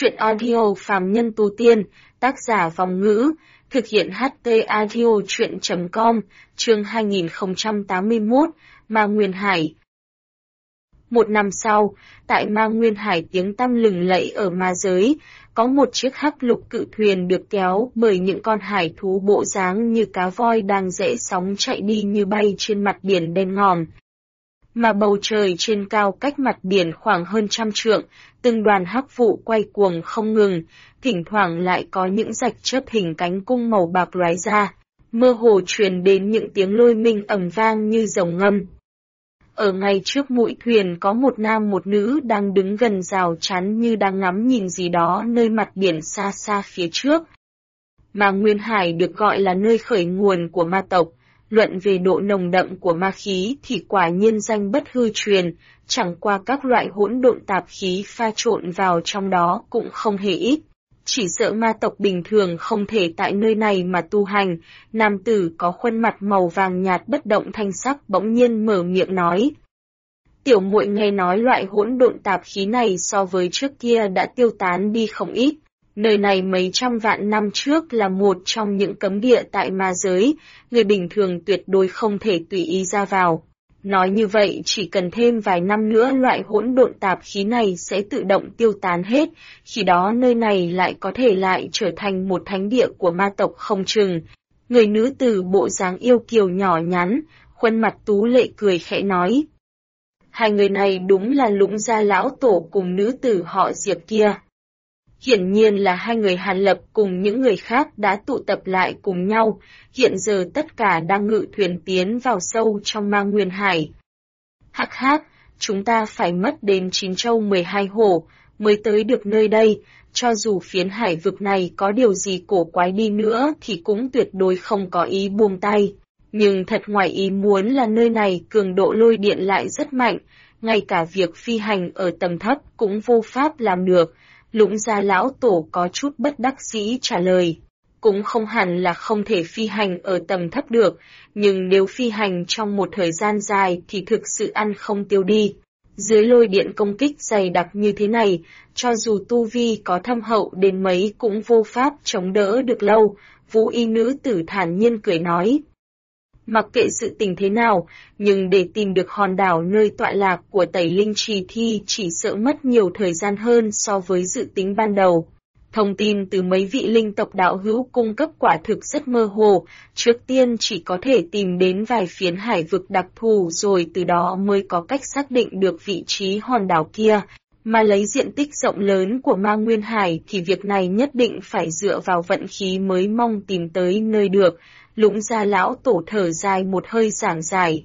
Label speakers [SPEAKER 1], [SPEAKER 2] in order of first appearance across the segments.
[SPEAKER 1] Chuyện audio phàm nhân tu tiên, tác giả Vòng Ngữ, thực hiện HT audio chuyện.com, chương 2081, Ma Nguyên Hải. Một năm sau, tại Ma Nguyên Hải tiếng tăm lừng lẫy ở ma giới, có một chiếc hắc lục cự thuyền được kéo bởi những con hải thú bộ dáng như cá voi đang rẽ sóng chạy đi như bay trên mặt biển đen ngòm. Mà bầu trời trên cao cách mặt biển khoảng hơn 100 trượng, từng đoàn hắc vụ quay cuồng không ngừng, thỉnh thoảng lại có những rạch chớp hình cánh cung màu bạc lóe ra, mơ hồ truyền đến những tiếng lôi minh ầm vang như rồng ngâm. Ở ngay trước mũi thuyền có một nam một nữ đang đứng gần rào chắn như đang ngắm nhìn gì đó nơi mặt biển xa xa phía trước. Ma Nguyên Hải được gọi là nơi khởi nguồn của ma tộc. Luận về độ nồng đậm của ma khí thì quả nhiên danh bất hư truyền, chẳng qua các loại hỗn độn tạp khí pha trộn vào trong đó cũng không hề ít. Chỉ sợ ma tộc bình thường không thể tại nơi này mà tu hành. Nam tử có khuôn mặt màu vàng nhạt bất động thanh sắc bỗng nhiên mở miệng nói. Tiểu muội nghe nói loại hỗn độn tạp khí này so với trước kia đã tiêu tán đi không ít. Nơi này mấy trăm vạn năm trước là một trong những cấm địa tại ma giới, người bình thường tuyệt đối không thể tùy ý ra vào. Nói như vậy chỉ cần thêm vài năm nữa loại hỗn độn tạp khí này sẽ tự động tiêu tán hết, khi đó nơi này lại có thể lại trở thành một thánh địa của ma tộc không chừng. Người nữ tử bộ dáng yêu kiều nhỏ nhắn, khuôn mặt tú lệ cười khẽ nói. Hai người này đúng là Lũng Gia lão tổ cùng nữ tử họ Diệp kia. Hiển nhiên là hai người Hàn Lập cùng những người khác đã tụ tập lại cùng nhau, hiện giờ tất cả đang ngự thuyền tiến vào sâu trong Ma Nguyên Hải. Hắc hắc, chúng ta phải mất đến 9 châu 12 hổ mới tới được nơi đây, cho dù phiến hải vực này có điều gì cổ quái đi nữa thì cũng tuyệt đối không có ý buông tay. Nhưng thật ngoài ý muốn là nơi này cường độ lôi điện lại rất mạnh, ngay cả việc phi hành ở tầng thấp cũng vô pháp làm được. Lũng Gia lão tổ có chút bất đắc dĩ trả lời. Cũng không hẳn là không thể phi hành ở tầm thấp được, nhưng nếu phi hành trong một thời gian dài thì thực sự ăn không tiêu đi. Dưới lôi điện công kích dày đặc như thế này, cho dù tu vi có thâm hậu đến mấy cũng vô pháp chống đỡ được lâu, Vũ Y nữ tử thản nhiên cười nói. Mặc kệ sự tình thế nào, nhưng để tìm được hòn đảo nơi tọa lạc của Tẩy Linh Trì Thi chỉ sợ mất nhiều thời gian hơn so với dự tính ban đầu. Thông tin từ mấy vị linh tộc đạo hữu cung cấp quả thực rất mơ hồ, trước tiên chỉ có thể tìm đến vài phiến hải vực đặc thù rồi từ đó mới có cách xác định được vị trí hòn đảo kia. Mà lấy diện tích rộng lớn của Ma Nguyên Hải thì việc này nhất định phải dựa vào vận khí mới mong tìm tới nơi được. Lũng Gia lão tổ thở dài một hơi giảng giải.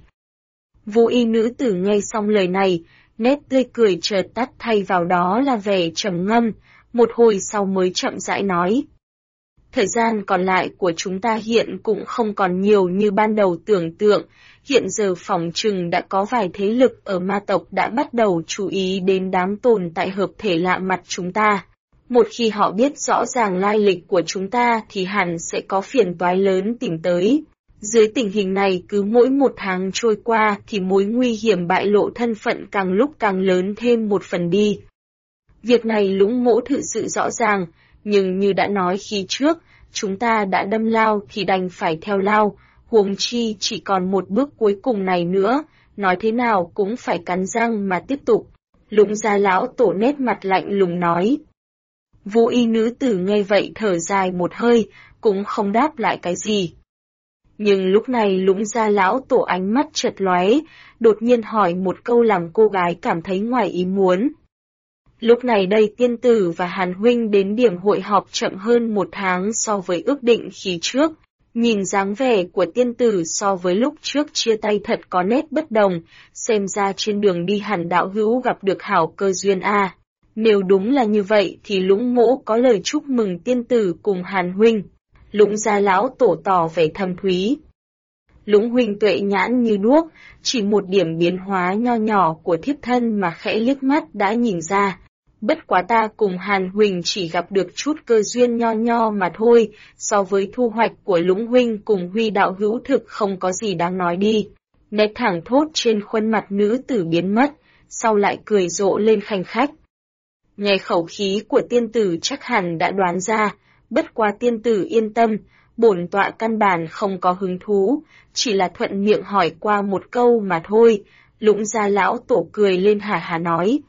[SPEAKER 1] Vũ Y nữ tử nghe xong lời này, nét tươi cười chợt tắt thay vào đó là vẻ trầm ngâm, một hồi sau mới chậm rãi nói. Thời gian còn lại của chúng ta hiện cũng không còn nhiều như ban đầu tưởng tượng, hiện giờ phỏng chừng đã có vài thế lực ở ma tộc đã bắt đầu chú ý đến đám tồn tại hợp thể lạ mặt chúng ta. Một khi họ biết rõ ràng lai lịch của chúng ta thì hẳn sẽ có phiền toái lớn tìm tới. Dưới tình hình này cứ mỗi một tháng trôi qua thì mối nguy hiểm bại lộ thân phận càng lúc càng lớn thêm một phần đi. Việc này Lũng mỗ thực sự rõ ràng, nhưng như đã nói khi trước, chúng ta đã đâm lao thì đành phải theo lao, huống chi chỉ còn một bước cuối cùng này nữa, nói thế nào cũng phải cắn răng mà tiếp tục. Lũng Gia lão tổ nét mặt lạnh lùng nói. Vũ Y nữ tử nghe vậy thở dài một hơi, cũng không đáp lại cái gì. Nhưng lúc này Lũng Gia lão tổ ánh mắt chợt lóe, đột nhiên hỏi một câu làm cô gái cảm thấy ngoài ý muốn. Lúc này đây tiên tử và Hàn huynh đến điểm hội họp chậm hơn một tháng so với ước định khi trước. Nhìn dáng vẻ của tiên tử so với lúc trước chia tay thật có nét bất đồng, xem ra trên đường đi hẳn đạo hữu gặp được hảo cơ duyên a. Nếu đúng là như vậy thì Lũng mỗ có lời chúc mừng tiên tử cùng Hàn huynh. Lũng Gia lão tổ tỏ vẻ thâm thúy. Lũng huynh tuệ nhãn như đuốc, chỉ một điểm biến hóa nho nhỏ của thiếp thân mà khẽ liếc mắt đã nhìn ra. Bất quá ta cùng Hàn huynh chỉ gặp được chút cơ duyên nho nho mà thôi, so với thu hoạch của Lũng huynh cùng Huy đạo hữu thực không có gì đáng nói đi. Nét thẳng thốt trên khuôn mặt nữ tử biến mất, sau lại cười rộ lên khanh khách. Nghe khẩu khí của tiên tử chắc hẳn đã đoán ra, bất quá tiên tử yên tâm, bổn tọa căn bản không có hứng thú, chỉ là thuận miệng hỏi qua một câu mà thôi. Lũng Gia lão tổ cười lên hả hả nói.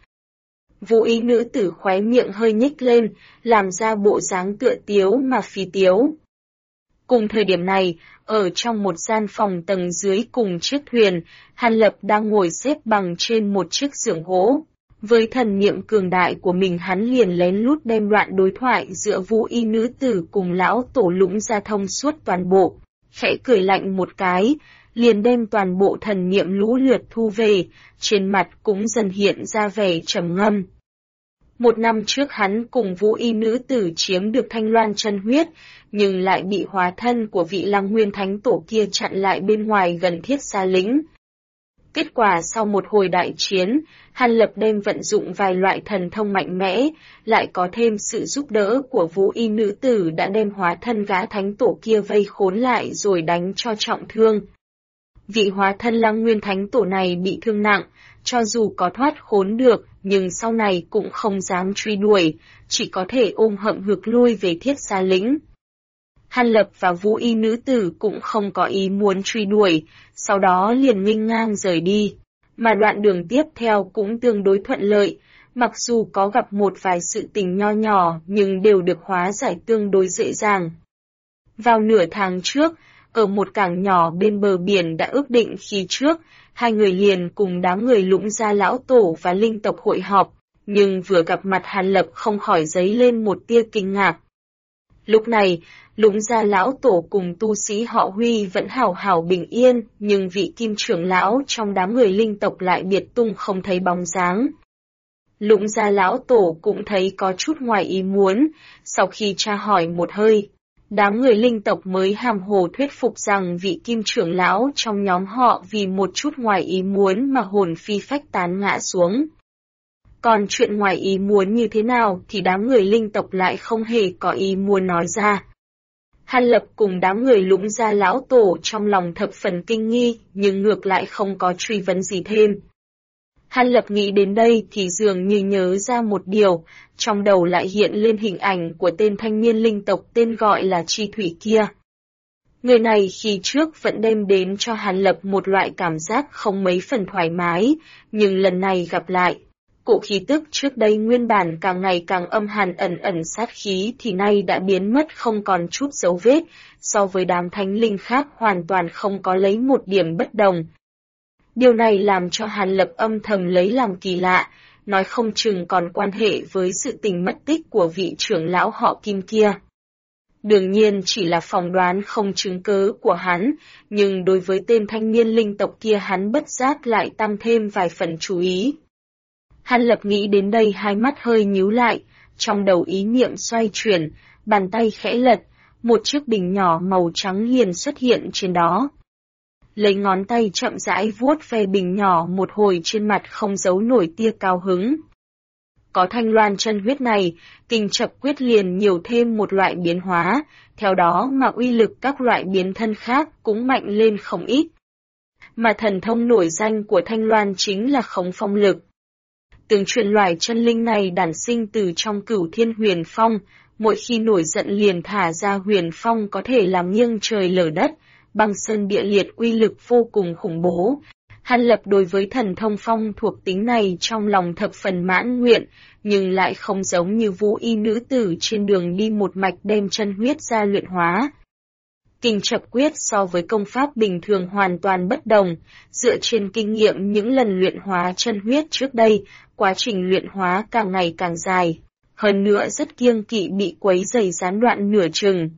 [SPEAKER 1] Vũ ý nữ tử khóe miệng hơi nhếch lên, làm ra bộ dáng tựa tiếu mà phi tiếu. Cùng thời điểm này, ở trong một gian phòng tầng dưới cùng chiếc thuyền, Hàn Lập đang ngồi xếp bằng trên một chiếc giường gỗ. Với thần niệm cường đại của mình hắn liền lén lút đem đoạn đối thoại giữa Vũ y nữ tử cùng lão tổ Lũng Gia thông suốt toàn bộ. Khẽ cười lạnh một cái, liền đem toàn bộ thần niệm lũ lượt thu về, trên mặt cũng dần hiện ra vẻ trầm ngâm. Một năm trước hắn cùng Vũ y nữ tử chiếm được Thanh Loan chân huyết, nhưng lại bị hóa thân của vị Lăng Nguyên Thánh Tổ kia chặn lại bên ngoài gần Thiết Xa Lĩnh. Kết quả sau một hồi đại chiến, Hàn Lập đem vận dụng vài loại thần thông mạnh mẽ, lại có thêm sự giúp đỡ của Vũ y nữ tử đã đem hóa thân gã thánh tổ kia vây khốn lại rồi đánh cho trọng thương. Vị hóa thân Lăng Nguyên Thánh Tổ này bị thương nặng, cho dù có thoát khốn được, nhưng sau này cũng không dám truy đuổi, chỉ có thể ôm hậm hực lui về Thiết Xa Lĩnh. Hàn Lập và Vũ y nữ tử cũng không có ý muốn truy đuổi, sau đó liền nghênh ngang rời đi. Mà đoạn đường tiếp theo cũng tương đối thuận lợi, mặc dù có gặp một vài sự tình nho nhỏ nhưng đều được hóa giải tương đối dễ dàng. Vào nửa tháng trước, ở một cảng nhỏ bên bờ biển đã ước định khi trước, hai người liền cùng đám người Lũng Gia lão tổ và linh tộc hội họp, nhưng vừa gặp mặt Hàn Lập không khỏi dấy lên một tia kinh ngạc. Lúc này, Lũng Gia lão tổ cùng tu sĩ họ Huy vẫn hảo hảo bình yên, nhưng vị kim trưởng lão trong đám người linh tộc lại biệt tung không thấy bóng dáng. Lũng Gia lão tổ cũng thấy có chút ngoài ý muốn, sau khi tra hỏi một hơi, đám người linh tộc mới hàm hồ thuyết phục rằng vị kim trưởng lão trong nhóm họ vì một chút ngoài ý muốn mà hồn phi phách tán ngã xuống. Còn chuyện ngoài ý muốn như thế nào thì đám người linh tộc lại không hề có ý muốn nói ra. Hàn Lập cùng đám người Lũng Gia lão tổ trong lòng thập phần kinh nghi, nhưng ngược lại không có truy vấn gì thêm. Hàn Lập nghĩ đến đây thì dường như nhớ ra một điều, trong đầu lại hiện lên hình ảnh của tên thanh niên linh tộc tên gọi là Chi Thủy kia. Người này khi trước vẫn đem đến cho Hàn Lập một loại cảm giác không mấy phần thoải mái, nhưng lần này gặp lại, cụ khí tức trước đây nguyên bản càng ngày càng âm hàn ẩn ẩn sát khí thì nay đã biến mất không còn chút dấu vết, so với đám thánh linh khác hoàn toàn không có lấy một điểm bất đồng. Điều này làm cho Hàn Lập âm thầm lấy làm kỳ lạ, nói không chừng còn quan hệ với sự tình mất tích của vị trưởng lão họ Kim kia. Đương nhiên chỉ là phỏng đoán không chứng cớ của hắn, nhưng đối với tên thanh niên linh tộc kia hắn bất giác lại tăng thêm vài phần chú ý. Hàn Lập nghĩ đến đây hai mắt hơi nhíu lại, trong đầu ý niệm xoay chuyển, bàn tay khẽ lật, một chiếc bình nhỏ màu trắng liền xuất hiện trên đó. Lấy ngón tay chậm rãi vuốt ve bình nhỏ một hồi trên mặt không giấu nổi tia cao hứng. Có Thanh Loan chân huyết này, Kình Chập Quyết liền nhiều thêm một loại biến hóa, theo đó mà uy lực các loại biến thân khác cũng mạnh lên không ít. Mà thần thông nổi danh của Thanh Loan chính là Khống Phong Lực. Từng truyền loài chân linh này đản sinh từ trong Cửu Thiên Huyền Phong, mỗi khi nổi giận liền thả ra huyền phong có thể làm nghiêng trời lở đất, băng sơn địa liệt uy lực vô cùng khủng bố. Hàn Lập đối với thần thông phong thuộc tính này trong lòng thập phần mãn nguyện, nhưng lại không giống như Vũ y nữ tử trên đường đi một mạch đem chân huyết ra luyện hóa. Kình Chập Quyết so với công pháp bình thường hoàn toàn bất đồng, dựa trên kinh nghiệm những lần luyện hóa chân huyết trước đây, quá trình luyện hóa càng ngày càng dài, hơn nữa rất kiêng kỵ bị quấy rầy gián đoạn nửa chừng.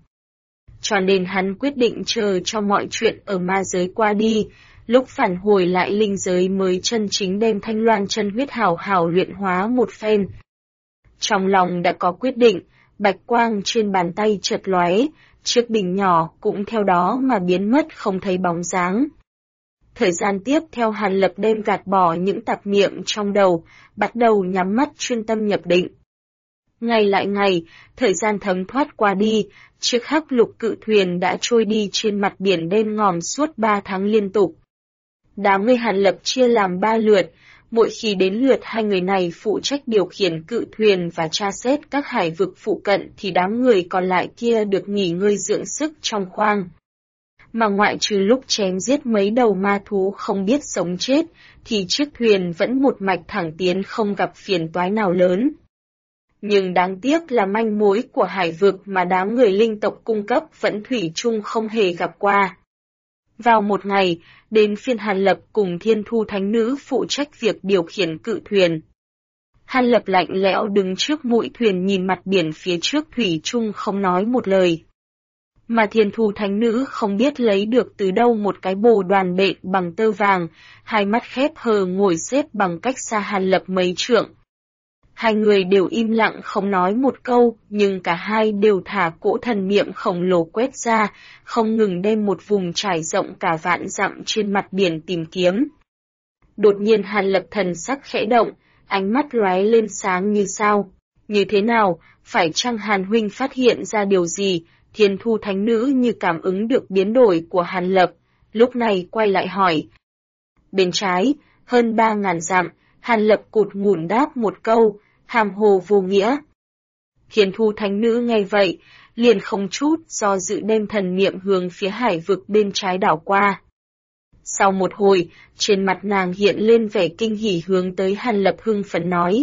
[SPEAKER 1] Cho nên hắn quyết định chờ cho mọi chuyện ở ma giới qua đi, lúc phản hồi lại linh giới mới chân chính đem Thanh Loan chân huyết hảo hảo luyện hóa một phen. Trong lòng đã có quyết định, bạch quang trên bàn tay chợt lóe, chiếc bình nhỏ cũng theo đó mà biến mất không thấy bóng dáng. Thời gian tiếp theo Hàn Lập đem gạt bỏ những tạp niệm trong đầu, bắt đầu nhắm mắt chuyên tâm nhập định. Ngày lại ngày, thời gian thấm thoát qua đi, chiếc hắc lục cự thuyền đã trôi đi trên mặt biển đen ngòm suốt 3 tháng liên tục. Đám người Hàn Lập chia làm 3 lượt, Mỗi khi đến lượt hai người này phụ trách điều khiển cự thuyền và tra xét các hải vực phụ cận thì đám người còn lại kia được nghỉ ngơi dưỡng sức trong khoang. Mà ngoại trừ lúc chém giết mấy đầu ma thú không biết sống chết, thì chiếc thuyền vẫn một mạch thẳng tiến không gặp phiền toái nào lớn. Nhưng đáng tiếc là manh mối của hải vực mà đám người linh tộc cung cấp vẫn thủy chung không hề gặp qua. Vào một ngày, đến phiên Hàn Lập cùng Thiên Thu Thánh Nữ phụ trách việc điều khiển cự thuyền. Hàn Lập lạnh lẽo đứng trước mũi thuyền nhìn mặt biển phía trước thủy chung không nói một lời. Mà Thiên Thu Thánh Nữ không biết lấy được từ đâu một cái bồ đoàn bện bằng tơ vàng, hai mắt khép hờ ngồi xếp bằng cách xa Hàn Lập mấy trượng. Hai người đều im lặng không nói một câu, nhưng cả hai đều thả cỗ thần niệm khổng lồ quét ra, không ngừng đem một vùng trải rộng cả vạn dặm trên mặt biển tìm kiếm. Đột nhiên Hàn Lập thần sắc khẽ động, ánh mắt lóe lên sáng như sao. Như thế nào, phải chăng Hàn huynh phát hiện ra điều gì? Thiên Thu Thánh Nữ như cảm ứng được biến đổi của Hàn Lập, lúc này quay lại hỏi. Bên trái, hơn 3.000 dặm, Hàn Lập cụt ngủn đáp một câu, hàm hồ vô nghĩa. Thiên Thu Thánh Nữ nghe vậy, liền không chút do dự đem thần niệm hướng phía hải vực bên trái đảo qua. Sau một hồi, trên mặt nàng hiện lên vẻ kinh hỉ hướng tới Hàn Lập hưng phấn nói.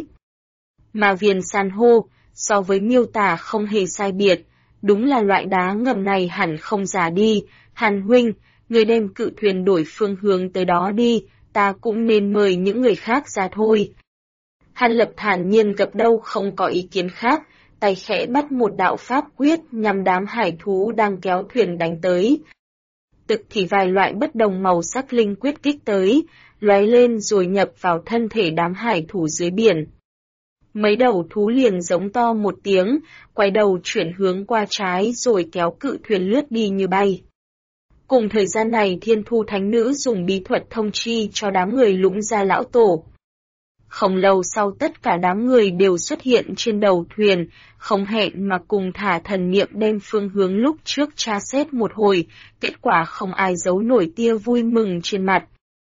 [SPEAKER 1] Ma viên san hô, so với miêu tả không hề sai biệt, đúng là loại đá ngầm này hẳn không giả đi. Hàn huynh, người đem cự thuyền đổi phương hướng tới đó đi, ta cũng nên mời những người khác ra thôi. Hàn Lập thản nhiên gật đầu không có ý kiến khác, tay khẽ bắt một đạo pháp quyết nhằm đám hải thú đang kéo thuyền đánh tới. Tức thì vài loại bất đồng màu sắc linh quyết kích tới, lóe lên rồi nhập vào thân thể đám hải thú dưới biển. Mấy đầu thú liền giống to một tiếng, quay đầu chuyển hướng qua trái rồi kéo cự thuyền lướt đi như bay. Cùng thời gian này Thiên Thu Thánh Nữ dùng bí thuật thông chi cho đám người Lũng Gia lão tổ. Không lâu sau tất cả đám người đều xuất hiện trên đầu thuyền, không hẹn mà cùng thả thần niệm đem phương hướng lúc trước tra xét một hồi, kết quả không ai giấu nổi tia vui mừng trên mặt.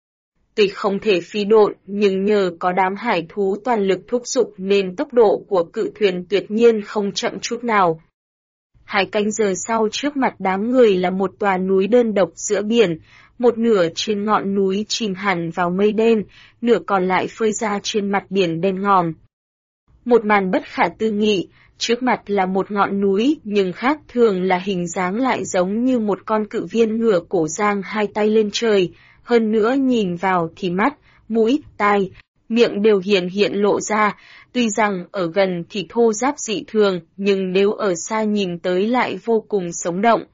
[SPEAKER 1] Tuy không thể phi độn, nhưng nhờ có đám hải thú toàn lực thúc giục nên tốc độ của cự thuyền tuyệt nhiên không chậm chút nào. 2 canh giờ sau trước mặt đám người là một tòa núi đơn độc giữa biển, một nửa trên ngọn núi chìm hẳn vào mây đen, nửa còn lại phơi ra trên mặt biển đen ngòm. Một màn bất khả tư nghị, trước mặt là một ngọn núi nhưng khác thường là hình dáng lại giống như một con cự viên ngửa cổ giang hai tay lên trời, hơn nữa nhìn vào thì mắt, mũi, tai, miệng đều hiện lộ ra, tuy rằng ở gần thì thô ráp dị thường, nhưng nếu ở xa nhìn tới lại vô cùng sống động.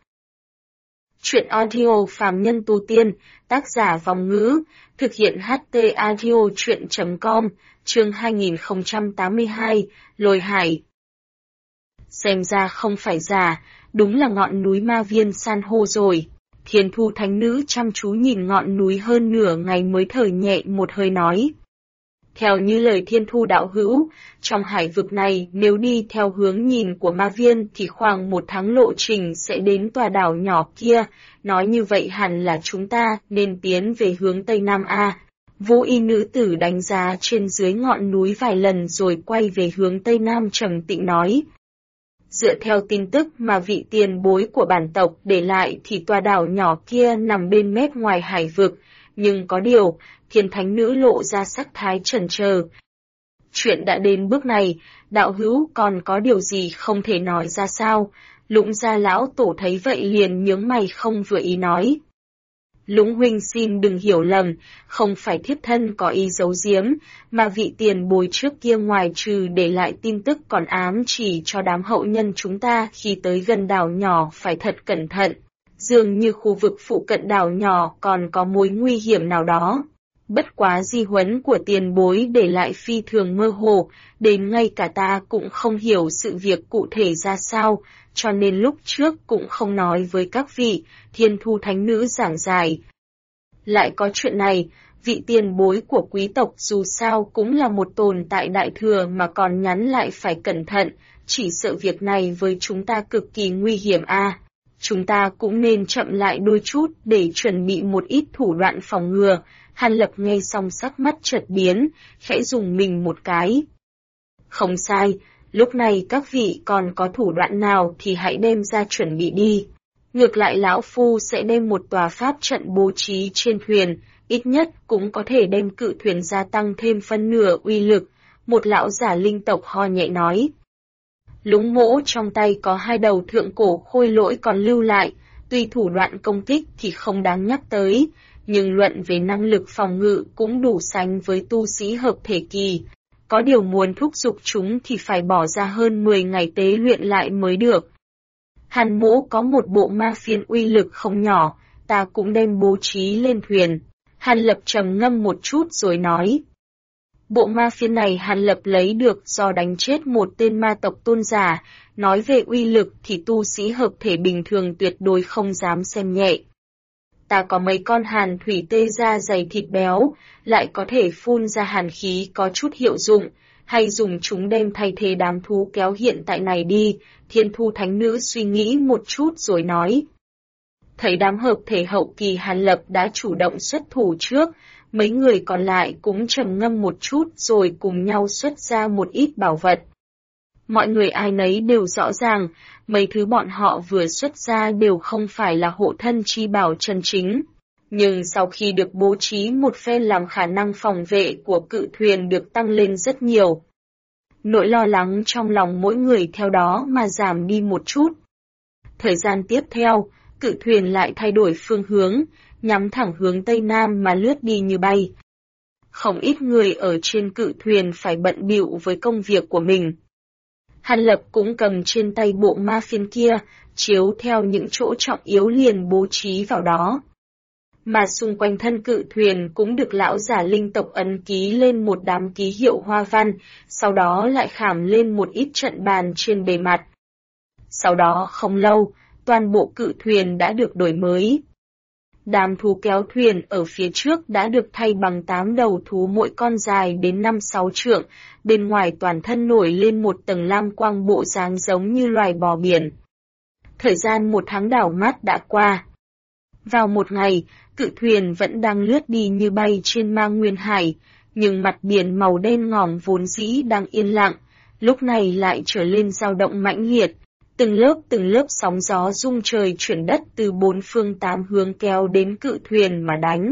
[SPEAKER 1] Truyện audio phàm nhân tu tiên, tác giả Vòng Ngữ, thực hiện HT audio truyện.com, chương 2082, Lôi Hải. Xem ra không phải giả, đúng là ngọn núi ma viên san hô rồi. Thiên Thu Thánh Nữ chăm chú nhìn ngọn núi hơn nửa ngày mới thở nhẹ một hơi nói. Theo như lời Thiên Thu đạo hữu, trong hải vực này nếu đi theo hướng nhìn của ma viên thì khoảng 1 tháng lộ trình sẽ đến tòa đảo nhỏ kia, nói như vậy hẳn là chúng ta nên tiến về hướng Tây Nam A. Vô Y nữ tử đánh giá trên dưới ngọn núi vài lần rồi quay về hướng Tây Nam trầm tĩnh nói. Dựa theo tin tức mà vị tiền bối của bản tộc để lại thì tòa đảo nhỏ kia nằm bên mép ngoài hải vực, nhưng có điều, Thiên Thánh Nữ lộ ra sắc thái chần chờ. Chuyện đã đến bước này, đạo hữu còn có điều gì không thể nói ra sao? Lũng Gia lão tổ thấy vậy liền nhướng mày không vừa ý nói. Lũng huynh xin đừng hiểu lầm, không phải thiếp thân có ý giấu giếm, mà vị tiền bối trước kia ngoài trừ để lại tin tức còn ám chỉ cho đám hậu nhân chúng ta khi tới gần đảo nhỏ phải thật cẩn thận. Dường như khu vực phụ cận đảo nhỏ còn có mối nguy hiểm nào đó. Bất quá di huấn của tiền bối để lại phi thường mơ hồ, đến ngay cả ta cũng không hiểu sự việc cụ thể ra sao, cho nên lúc trước cũng không nói với các vị. Thiên Thu Thánh Nữ giảng giải. Lại có chuyện này, vị tiền bối của quý tộc dù sao cũng là một tồn tại đại thừa mà còn nhắn lại phải cẩn thận, chỉ sợ việc này với chúng ta cực kỳ nguy hiểm a. Chúng ta cũng nên chậm lại đôi chút để chuẩn bị một ít thủ đoạn phòng ngừa. Hàn Lập nghe xong sắc mắt chợt biến, khẽ dùng mình một cái. Không sai, lúc này các vị còn có thủ đoạn nào thì hãy đem ra chuẩn bị đi. Ngược lại lão phu sẽ đem một tòa pháp trận bố trí trên thuyền, ít nhất cũng có thể đem cự thuyền gia tăng thêm phân nửa uy lực, một lão giả linh tộc ho nhẹ nói. Lũng Mỗ trong tay có 2 đầu thượng cổ khôi lỗi còn lưu lại, tuy thủ đoạn công kích thì không đáng nhắc tới, nhưng luận về năng lực phòng ngự cũng đủ sánh với tu sĩ hợp thể kỳ. Có điều muốn thúc giục chúng thì phải bỏ ra hơn 10 ngày tế luyện lại mới được. Hàn Mỗ có một bộ ma phiên uy lực không nhỏ, ta cũng đem bố trí lên thuyền. Hàn Lập trầm ngâm một chút rồi nói. Bộ ma phiên này Hàn Lập lấy được do đánh chết một tên ma tộc tôn giả, nói về uy lực thì tu sĩ hợp thể bình thường tuyệt đối không dám xem nhẹ. Ta có mấy con hàn thủy tê da dày thịt béo, lại có thể phun ra hàn khí có chút hiệu dụng, hay dùng chúng đem thay thế đám thú kéo hiện tại này đi. Thiên Thu Thánh Nữ suy nghĩ một chút rồi nói. Thấy đám hợp thể hậu kỳ Hàn Lập đã chủ động xuất thủ trước, mấy người còn lại cũng trầm ngâm một chút rồi cùng nhau xuất ra một ít bảo vật. Mọi người ai nấy đều rõ ràng, mấy thứ bọn họ vừa xuất ra đều không phải là hộ thân chi bảo chân chính. Nhưng sau khi được bố trí một phen làm khả năng phòng vệ của cự thuyền được tăng lên rất nhiều. Nỗi lo lắng trong lòng mỗi người theo đó mà giảm đi một chút. Thời gian tiếp theo, cự thuyền lại thay đổi phương hướng, nhắm thẳng hướng Tây Nam mà lướt đi như bay. Không ít người ở trên cự thuyền phải bận bịu với công việc của mình. Hàn Lập cũng cầm trên tay bộ ma phiên kia, chiếu theo những chỗ trọng yếu liền bố trí vào đó. Mà xung quanh thân cự thuyền cũng được lão giả linh tộc ấn ký lên một đám ký hiệu hoa văn, sau đó lại khảm lên một ít trận bàn trên bề mặt. Sau đó không lâu, toàn bộ cự thuyền đã được đổi mới. Đám thú kéo thuyền ở phía trước đã được thay bằng 8 đầu thú mỗi con dài đến 5-6 trượng, bên ngoài toàn thân nổi lên một tầng lam quang bộ dáng giống như loài bò biển. Thời gian 1 tháng đảo mắt đã qua. Vào một ngày, cự thuyền vẫn đang lướt đi như bay trên mang nguyên hải, nhưng mặt biển màu đen ngòm vốn dĩ đang yên lặng, lúc này lại trở lên dao động mãnh liệt. Từng lớp sóng gió rung trời chuyển đất từ 4 phương 8 hướng kéo đến cự thuyền mà đánh.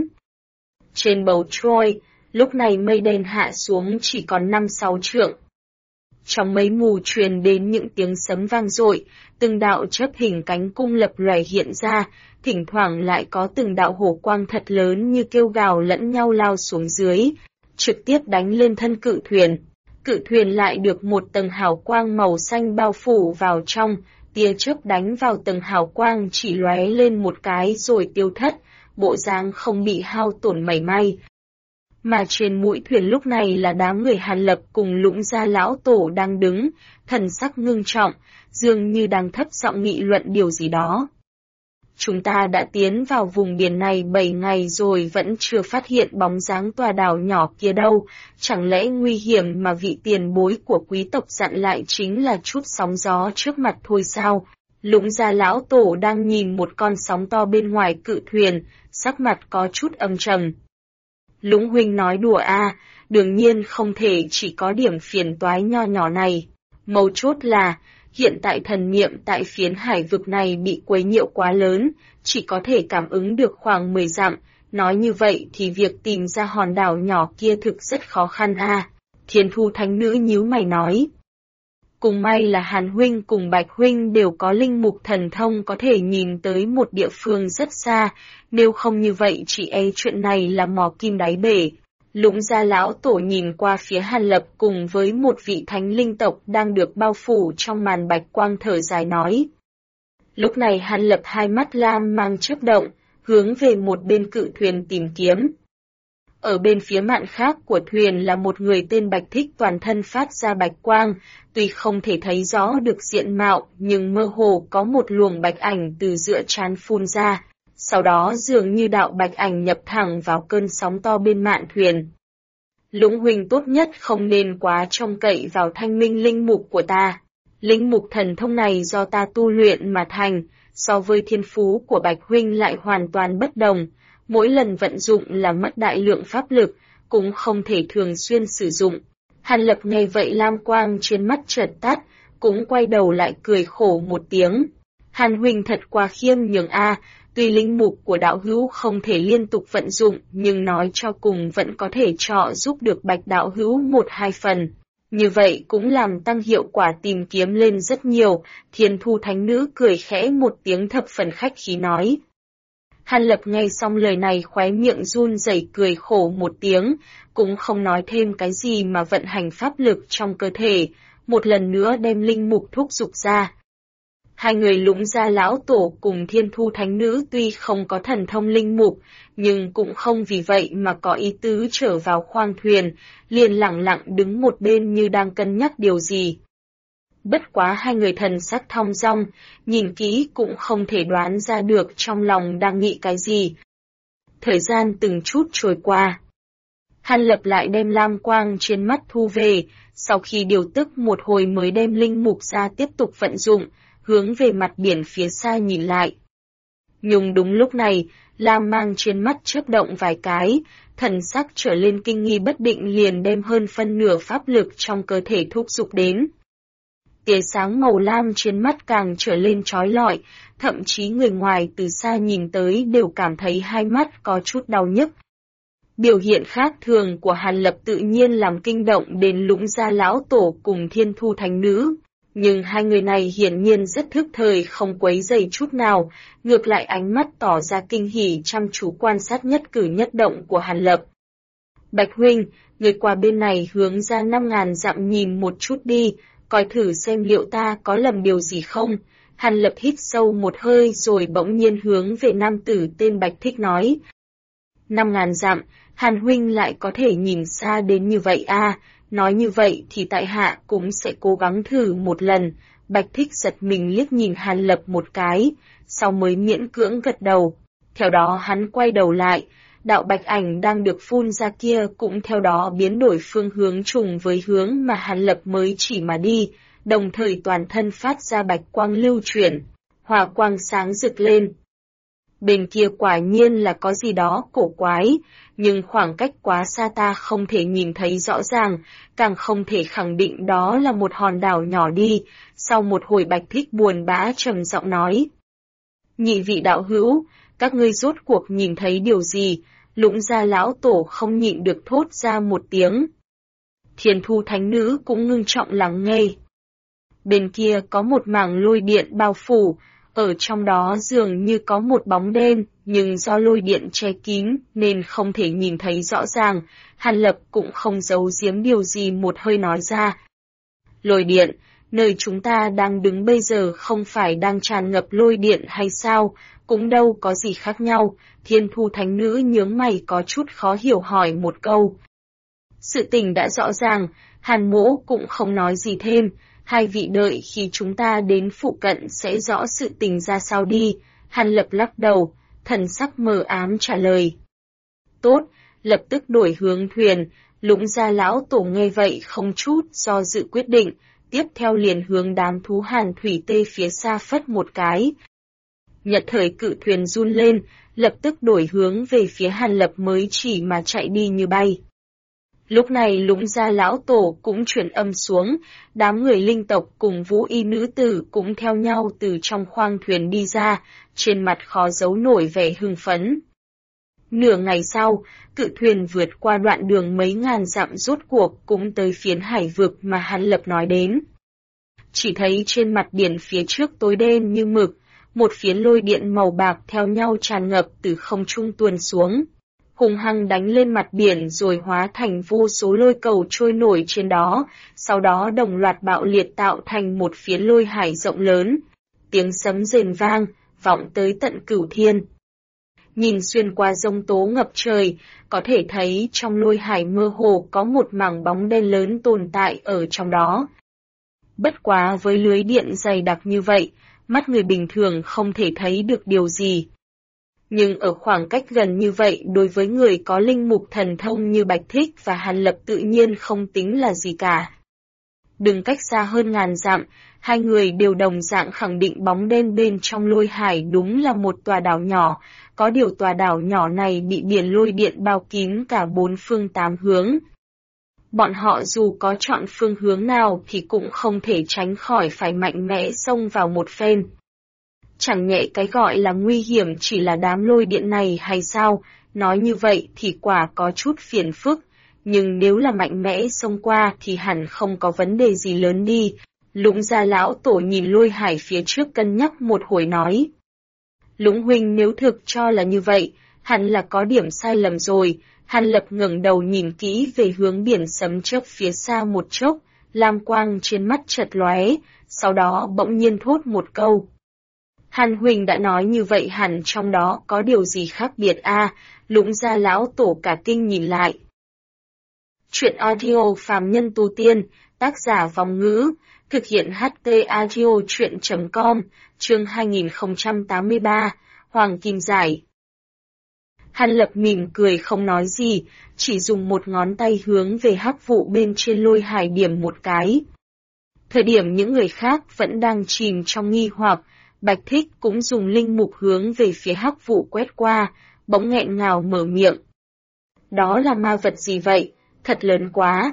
[SPEAKER 1] Trên bầu Troy, lúc này mây đen hạ xuống chỉ còn 5-6 trượng. Trong mây mù truyền đến những tiếng sấm vang dội, từng đạo chớp hình cánh cung lập lòe hiện ra, thỉnh thoảng lại có từng đạo hổ quang thật lớn như kêu gào lẫn nhau lao xuống dưới, trực tiếp đánh lên thân cự thuyền. Cự thuyền lại được một tầng hào quang màu xanh bao phủ vào trong, tia chớp đánh vào tầng hào quang chỉ lóe lên một cái rồi tiêu thất, bộ dáng không bị hao tổn mảy may. Mà trên mũi thuyền lúc này là đám người Hàn Lập cùng Lũng Gia lão tổ đang đứng, thần sắc ngưng trọng, dường như đang thấp giọng nghị luận điều gì đó. Chúng ta đã tiến vào vùng biển này 7 ngày rồi vẫn chưa phát hiện bóng dáng tòa đảo nhỏ kia đâu, chẳng lẽ nguy hiểm mà vị tiền bối của quý tộc dặn lại chính là chút sóng gió trước mặt thôi sao? Lũng Gia lão tổ đang nhìn một con sóng to bên ngoài cự thuyền, sắc mặt có chút âm trầm. Lũng huynh nói đùa à, đương nhiên không thể chỉ có điểm phiền toái nho nhỏ này. Mấu chốt là, hiện tại thần niệm tại phiến hải vực này bị quấy nhiễu quá lớn, chỉ có thể cảm ứng được khoảng 10 dặm, nói như vậy thì việc tìm ra hòn đảo nhỏ kia thực rất khó khăn à. Thiên Thu Thánh Nữ nhíu mày nói. Cùng may là Hàn huynh cùng Bạch huynh đều có linh mục thần thông có thể nhìn tới một địa phương rất xa, nếu không như vậy chỉ e chuyện này là mò kim đáy bể. Lũng Gia lão tổ nhìn qua phía Hàn Lập cùng với một vị thánh linh tộc đang được bao phủ trong màn bạch quang thở dài nói. Lúc này Hàn Lập hai mắt lam mang chớp động, hướng về một bên cự thuyền tìm kiếm. Ở bên phía mạn khác của thuyền là một người tên Bạch Thích toàn thân phát ra bạch quang, tuy không thể thấy rõ được diện mạo nhưng mơ hồ có một luồng bạch ảnh từ giữa trán phun ra. Sau đó dường như đạo bạch ảnh nhập thẳng vào cơn sóng to bên mạn thuyền. Lũng huynh tốt nhất không nên quá trông cậy vào thanh minh linh mục của ta. Linh mục thần thông này do ta tu luyện mà thành, so với thiên phú của Bạch Huynh lại hoàn toàn bất đồng, mỗi lần vận dụng là mất đại lượng pháp lực, cũng không thể thường xuyên sử dụng. Hàn Lập nghe vậy lam quang trên mắt chợt tắt, cũng quay đầu lại cười khổ một tiếng. Hàn Huynh thật quá khiêm nhường a, tuy linh mục của đạo hữu không thể liên tục vận dụng, nhưng nói cho cùng vẫn có thể trợ giúp được Bạch đạo hữu 1-2 phần. Như vậy cũng làm tăng hiệu quả tìm kiếm lên rất nhiều, Thiên Thu Thánh Nữ cười khẽ một tiếng thập phần khách khí nói. Hàn Lập nghe xong lời này khóe miệng run rẩy cười khổ một tiếng, cũng không nói thêm cái gì mà vận hành pháp lực trong cơ thể, một lần nữa đem linh mục thúc giục ra. Hai người Lũng Gia lão tổ cùng Thiên Thu Thánh Nữ tuy không có thần thông linh mục, nhưng cũng không vì vậy mà có ý tứ trở vào khoang thuyền, liền lặng lặng đứng một bên như đang cân nhắc điều gì. Bất quá hai người thần sắc thong dong, nhìn kỹ cũng không thể đoán ra được trong lòng đang nghĩ cái gì. Thời gian từng chút trôi qua. Hàn Lập lại đem lam quang trên mắt thu về, sau khi điều tức một hồi mới đem linh mục ra tiếp tục vận dụng, hướng về mặt biển phía xa nhìn lại. Nhưng đúng lúc này, lam mang trên mắt chớp động vài cái, thần sắc trở lên kinh nghi bất định liền đem hơn phân nửa pháp lực trong cơ thể thúc giục đến. Tia sáng màu lam trên mắt càng trở lên chói lọi, thậm chí người ngoài từ xa nhìn tới đều cảm thấy hai mắt có chút đau nhức. Biểu hiện khác thường của Hàn Lập tự nhiên làm kinh động đến Lũng Gia lão tổ cùng Thiên Thu Thánh Nữ, nhưng hai người này hiển nhiên rất thức thời không quấy rầy chút nào, ngược lại ánh mắt tỏ ra kinh hỉ chăm chú quan sát nhất cử nhất động của Hàn Lập. Bạch Huynh, người qua bên này hướng ra 5.000 dặm nhìn một chút đi, coi thử xem liệu ta có lầm điều gì không. Hàn Lập hít sâu một hơi rồi bỗng nhiên hướng về nam tử tên Bạch Thích nói. 5.000 dặm, Hàn Huynh lại có thể nhìn xa đến như vậy à, nói như vậy thì tại hạ cũng sẽ cố gắng thử một lần. Bạch Thích giật mình liếc nhìn Hàn Lập một cái, sau mới miễn cưỡng gật đầu. Theo đó hắn quay đầu lại, đạo bạch ảnh đang được phun ra kia cũng theo đó biến đổi phương hướng trùng với hướng mà Hàn Lập mới chỉ mà đi, đồng thời toàn thân phát ra bạch quang lưu chuyển, hỏa quang sáng rực lên. Bên kia quả nhiên là có gì đó cổ quái, nhưng khoảng cách quá xa ta không thể nhìn thấy rõ ràng, càng không thể khẳng định đó là một hòn đảo nhỏ đi. Sau một hồi Bạch Thích buồn bã trầm giọng nói. Nhị vị đạo hữu, các ngươi rốt cuộc nhìn thấy điều gì? Lũng Gia lão tổ không nhịn được thốt ra một tiếng. Thiên Thu Thánh Nữ cũng ngưng trọng lắng nghe. Bên kia có một mảng lôi điện bao phủ, ở trong đó dường như có một bóng đen, nhưng do lôi điện che kín nên không thể nhìn thấy rõ ràng. Hàn Lập cũng không giấu giếm điều gì một hơi nói ra. Lôi điện, nơi chúng ta đang đứng bây giờ không phải đang tràn ngập lôi điện hay sao, cũng đâu có gì khác nhau. Thiên Thu Thánh Nữ nhướng mày có chút khó hiểu hỏi một câu. Sự tình đã rõ ràng, Hàn Mỗ cũng không nói gì thêm. Hai vị đợi khi chúng ta đến phụ cận sẽ rõ sự tình ra sao đi. Hàn Lập lắc đầu, thần sắc mờ ám trả lời. Tốt, lập tức đổi hướng thuyền. Lũng Gia lão tổ nghe vậy không chút do dự quyết định, tiếp theo liền hướng đám thú hàn thủy tê phía xa phất một cái. Nhật thời cự thuyền run lên, lập tức đổi hướng về phía Hàn Lập mới chỉ mà chạy đi như bay. Lúc này Lũng Gia lão tổ cũng chuyển âm xuống, đám người linh tộc cùng vũ y nữ tử cũng theo nhau từ trong khoang thuyền đi ra, trên mặt khó giấu nổi vẻ hưng phấn. Nửa ngày sau, cự thuyền vượt qua đoạn đường mấy ngàn dặm rốt cuộc cũng tới phiến hải vực mà Hàn Lập nói đến. Chỉ thấy trên mặt biển phía trước tối đen như mực, một phiến lôi điện màu bạc theo nhau tràn ngập từ không trung tuôn xuống, hung hăng đánh lên mặt biển rồi hóa thành vô số lôi cầu trôi nổi trên đó, sau đó đồng loạt bạo liệt tạo thành một phiến lôi hải rộng lớn. Tiếng sấm rền vang, vọng tới tận cửu thiên. Nhìn xuyên qua giông tố ngập trời, có thể thấy trong lôi hải mơ hồ có một mảng bóng đen lớn tồn tại ở trong đó. Bất quá với lưới điện dày đặc như vậy, mắt người bình thường không thể thấy được điều gì. Nhưng ở khoảng cách gần như vậy đối với người có linh mục thần thông như Bạch Thích và Hàn Lập tự nhiên không tính là gì cả. Đừng cách xa hơn ngàn dặm, hai người đều đồng dạng khẳng định bóng đen bên trong lôi hải đúng là một tòa đảo nhỏ, có điều tòa đảo nhỏ này bị biển lôi điện bao kín cả bốn phương tám hướng. Bọn họ dù có chọn phương hướng nào thì cũng không thể tránh khỏi phải mạnh mẽ xông vào một phen. Chẳng nhẽ cái gọi là nguy hiểm chỉ là đám lôi điện này hay sao, nói như vậy thì quả có chút phiền phức, nhưng nếu là mạnh mẽ xông qua thì hẳn không có vấn đề gì lớn đi. Lũng Gia lão tổ nhìn lôi hải phía trước cân nhắc một hồi nói. Lũng huynh nếu thực cho là như vậy, hẳn là có điểm sai lầm rồi. Hàn Lập ngẩng đầu nhìn kỹ về hướng biển sấm chớp phía xa một chốc, lam quang trên mắt chợt lóe, sau đó bỗng nhiên thốt một câu. Hàn huynh đã nói như vậy hẳn trong đó có điều gì khác biệt a? Lũng Gia lão tổ cả kinh nhìn lại. Truyện audio phàm nhân tu tiên, tác giả Vòng Ngữ, thực hiện HT audio truyện.com, chương 2083, Hoàng Kim Giải. Hàn Lập mỉm cười không nói gì, chỉ dùng một ngón tay hướng về hắc vụ bên trên lôi hải điểm một cái. Thời điểm những người khác vẫn đang chìm trong nghi hoặc, Bạch Thích cũng dùng linh mục hướng về phía hắc vụ quét qua, bỗng nghẹn ngào mở miệng. Đó là ma vật gì vậy? Thật lớn quá.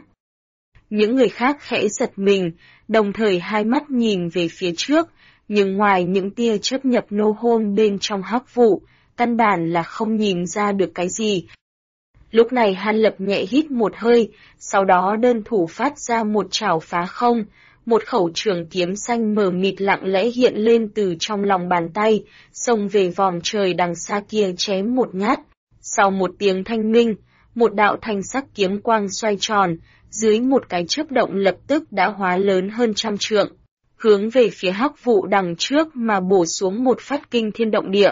[SPEAKER 1] Những người khác khẽ giật mình, đồng thời hai mắt nhìn về phía trước, nhưng ngoài những tia chớp nhập nô hôn bên trong hắc vụ, căn bản là không nhìn ra được cái gì. Lúc này Hàn Lập nhẹ hít một hơi, sau đó đơn thủ phát ra một chảo phá không, một khẩu trường kiếm xanh mờ mịt lặng lẽ hiện lên từ trong lòng bàn tay, xông về vòm trời đằng xa kia chém một nhát. Sau một tiếng thanh minh, một đạo thanh sắc kiếm quang xoay tròn, dưới một cái chớp động lập tức đã hóa lớn hơn trăm trượng, hướng về phía hắc vụ đằng trước mà bổ xuống một phát kinh thiên động địa.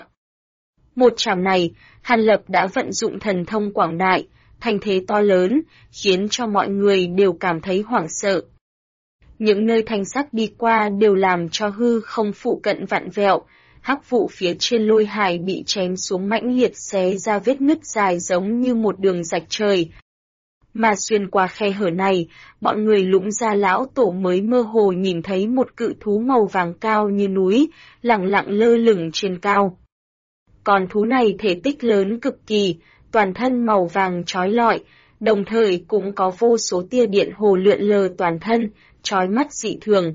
[SPEAKER 1] Một chảo này, Hàn Lập đã vận dụng thần thông quảng đại, thành thế to lớn, khiến cho mọi người đều cảm thấy hoảng sợ. Những nơi thanh sắc đi qua đều làm cho hư không phụ cận vặn vẹo, hắc vụ phía trên lôi hải bị chém xuống mãnh liệt xé ra vết nứt dài giống như một đường rạch trời. Mà xuyên qua khe hở này, bọn người Lũng Gia lão tổ mới mơ hồ nhìn thấy một cự thú màu vàng cao như núi, lẳng lặng lơ lửng trên cao. Con thú này thể tích lớn cực kỳ, toàn thân màu vàng chói lọi, đồng thời cũng có vô số tia điện hồ lượn lờ toàn thân, chói mắt dị thường.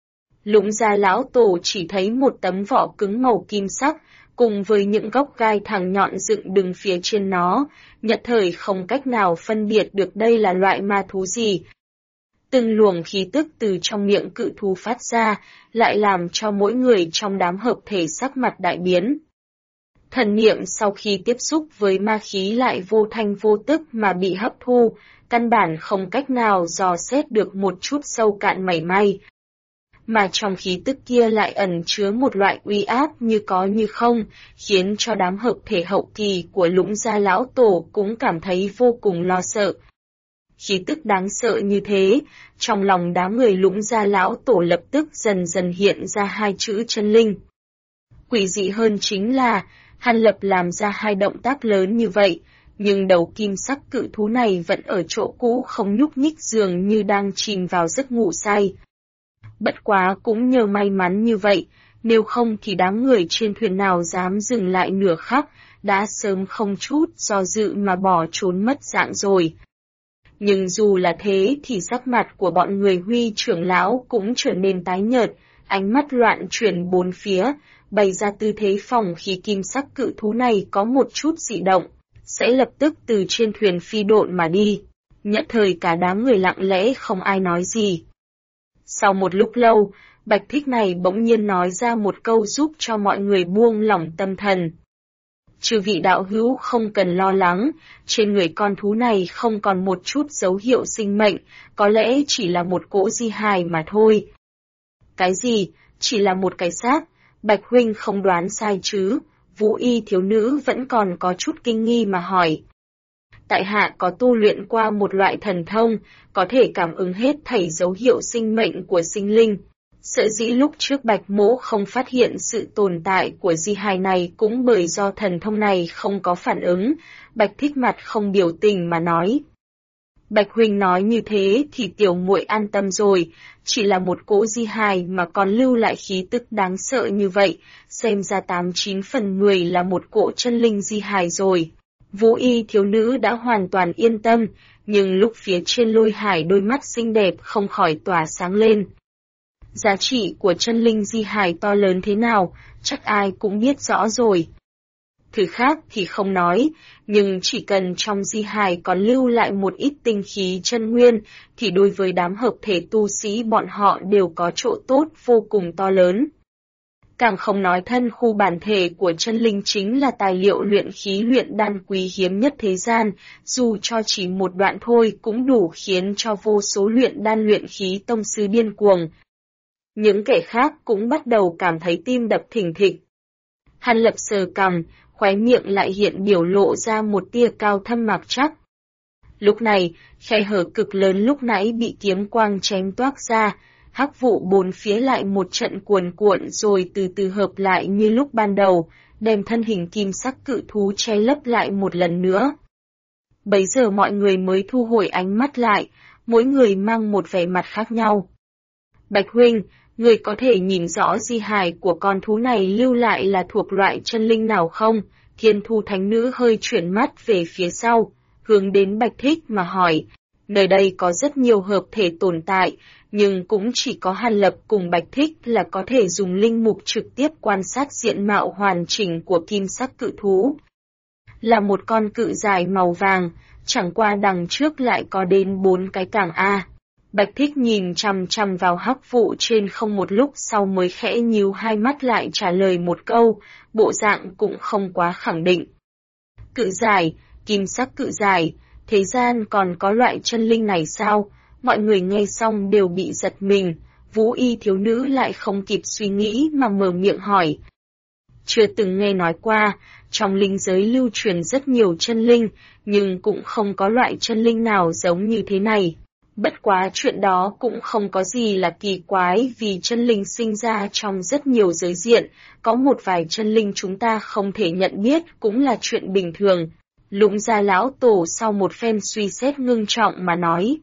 [SPEAKER 1] Lũng Gia lão tổ chỉ thấy một tấm vỏ cứng màu kim sắc, cùng với những gốc gai thẳng nhọn dựng đứng phía trên nó, nhất thời không cách nào phân biệt được đây là loại ma thú gì. Từng luồng khí tức từ trong miệng cự thú phát ra, lại làm cho mỗi người trong đám hợp thể sắc mặt đại biến. Thần niệm sau khi tiếp xúc với ma khí lại vô thanh vô tức mà bị hấp thu, căn bản không cách nào dò xét được một chút sâu cạn mảy may. Mà trong khí tức kia lại ẩn chứa một loại uy áp như có như không, khiến cho đám hợp thể hậu kỳ của Lũng Gia lão tổ cũng cảm thấy vô cùng lo sợ. Khí tức đáng sợ như thế, trong lòng đám người Lũng Gia lão tổ lập tức dần dần hiện ra hai chữ chân linh. Quỷ dị hơn chính là, Hàn Lập làm ra hai động tác lớn như vậy, nhưng đầu kim sắc cự thú này vẫn ở chỗ cũ không nhúc nhích dường như đang chìm vào giấc ngủ say. Bất quá cũng nhờ may mắn như vậy, nếu không thì đám người trên thuyền nào dám dừng lại nửa khắc, đã sớm không chút do dự mà bỏ trốn mất dạng rồi. Nhưng dù là thế thì sắc mặt của bọn người Huy trưởng lão cũng trở nên tái nhợt, ánh mắt loạn chuyển bốn phía, bày ra tư thế phòng khi kim sắc cự thú này có một chút dị động, sẽ lập tức từ trên thuyền phi độn mà đi. Nhất thời cả đám người lặng lẽ không ai nói gì. Sau một lúc lâu, Bạch Thích này bỗng nhiên nói ra một câu giúp cho mọi người buông lỏng tâm thần. Chư vị đạo hữu không cần lo lắng, trên người con thú này không còn một chút dấu hiệu sinh mệnh, có lẽ chỉ là một cỗ di hài mà thôi. Cái gì? Chỉ là một cái xác? Bạch huynh không đoán sai chứ? Vũ y thiếu nữ vẫn còn có chút kinh nghi mà hỏi. Tại hạ có tu luyện qua một loại thần thông, có thể cảm ứng hết thảy dấu hiệu sinh mệnh của sinh linh. Sở dĩ lúc trước Bạch mỗ không phát hiện sự tồn tại của di hài này cũng bởi do thần thông này không có phản ứng, Bạch Thích mặt không biểu tình mà nói. Bạch huynh nói như thế thì tiểu muội an tâm rồi, chỉ là một cỗ di hài mà còn lưu lại khí tức đáng sợ như vậy, xem ra 89/10 là một cỗ chân linh di hài rồi. Vũ y thiếu nữ đã hoàn toàn yên tâm, nhưng lúc phía trên Lôi Hải đôi mắt xinh đẹp không khỏi tỏa sáng lên. Giá trị của chân linh di hài to lớn thế nào, chắc ai cũng biết rõ rồi. Thứ khác thì không nói, nhưng chỉ cần trong di hài còn lưu lại một ít tinh khí chân nguyên, thì đối với đám hợp thể tu sĩ bọn họ đều có chỗ tốt vô cùng to lớn. Càng không nói thân khu bản thể của chân linh chính là tài liệu luyện khí luyện đan quý hiếm nhất thế gian, dù cho chỉ một đoạn thôi cũng đủ khiến cho vô số luyện đan luyện khí tông sư điên cuồng. Những kẻ khác cũng bắt đầu cảm thấy tim đập thình thịch. Hàn Lập sờ cằm, khóe miệng lại hiện biểu lộ ra một tia cao thâm mạc chắc. Lúc này, khe hở cực lớn lúc nãy bị kiếm quang chém toác ra, hắc vụ bốn phía lại một trận cuồn cuộn rồi từ từ hợp lại như lúc ban đầu, đem thân hình kim sắc cự thú che lấp lại một lần nữa. Bấy giờ mọi người mới thu hồi ánh mắt lại, mỗi người mang một vẻ mặt khác nhau. Bạch huynh, người có thể nhìn rõ di hài của con thú này lưu lại là thuộc loại chân linh nào không? Thiên Thu Thánh Nữ hơi chuyển mắt về phía sau, hướng đến Bạch Thích mà hỏi. Nơi đây có rất nhiều hợp thể tồn tại, nhưng cũng chỉ có Hàn Lập cùng Bạch Thích là có thể dùng linh mục trực tiếp quan sát diện mạo hoàn chỉnh của kim sắc cự thú. Là một con cự dài màu vàng, chẳng qua đằng trước lại có đến 4 cái cảng A. Bạch Thích nhìn chằm chằm vào hắc vụ trên không một lúc sau mới khẽ nhíu hai mắt lại trả lời một câu, bộ dạng cũng không quá khẳng định. Cự dài, kim sắc cự dài, thế gian còn có loại chân linh này sao? Mọi người nghe xong đều bị giật mình, Vũ y thiếu nữ lại không kịp suy nghĩ mà mở miệng hỏi. Chưa từng nghe nói qua, trong linh giới lưu truyền rất nhiều chân linh, nhưng cũng không có loại chân linh nào giống như thế này. Bất quá chuyện đó cũng không có gì là kỳ quái vì chân linh sinh ra trong rất nhiều giới diện, có một vài chân linh chúng ta không thể nhận biết cũng là chuyện bình thường. Lũng Gia lão tổ sau một phen suy xét ngưng trọng mà nói.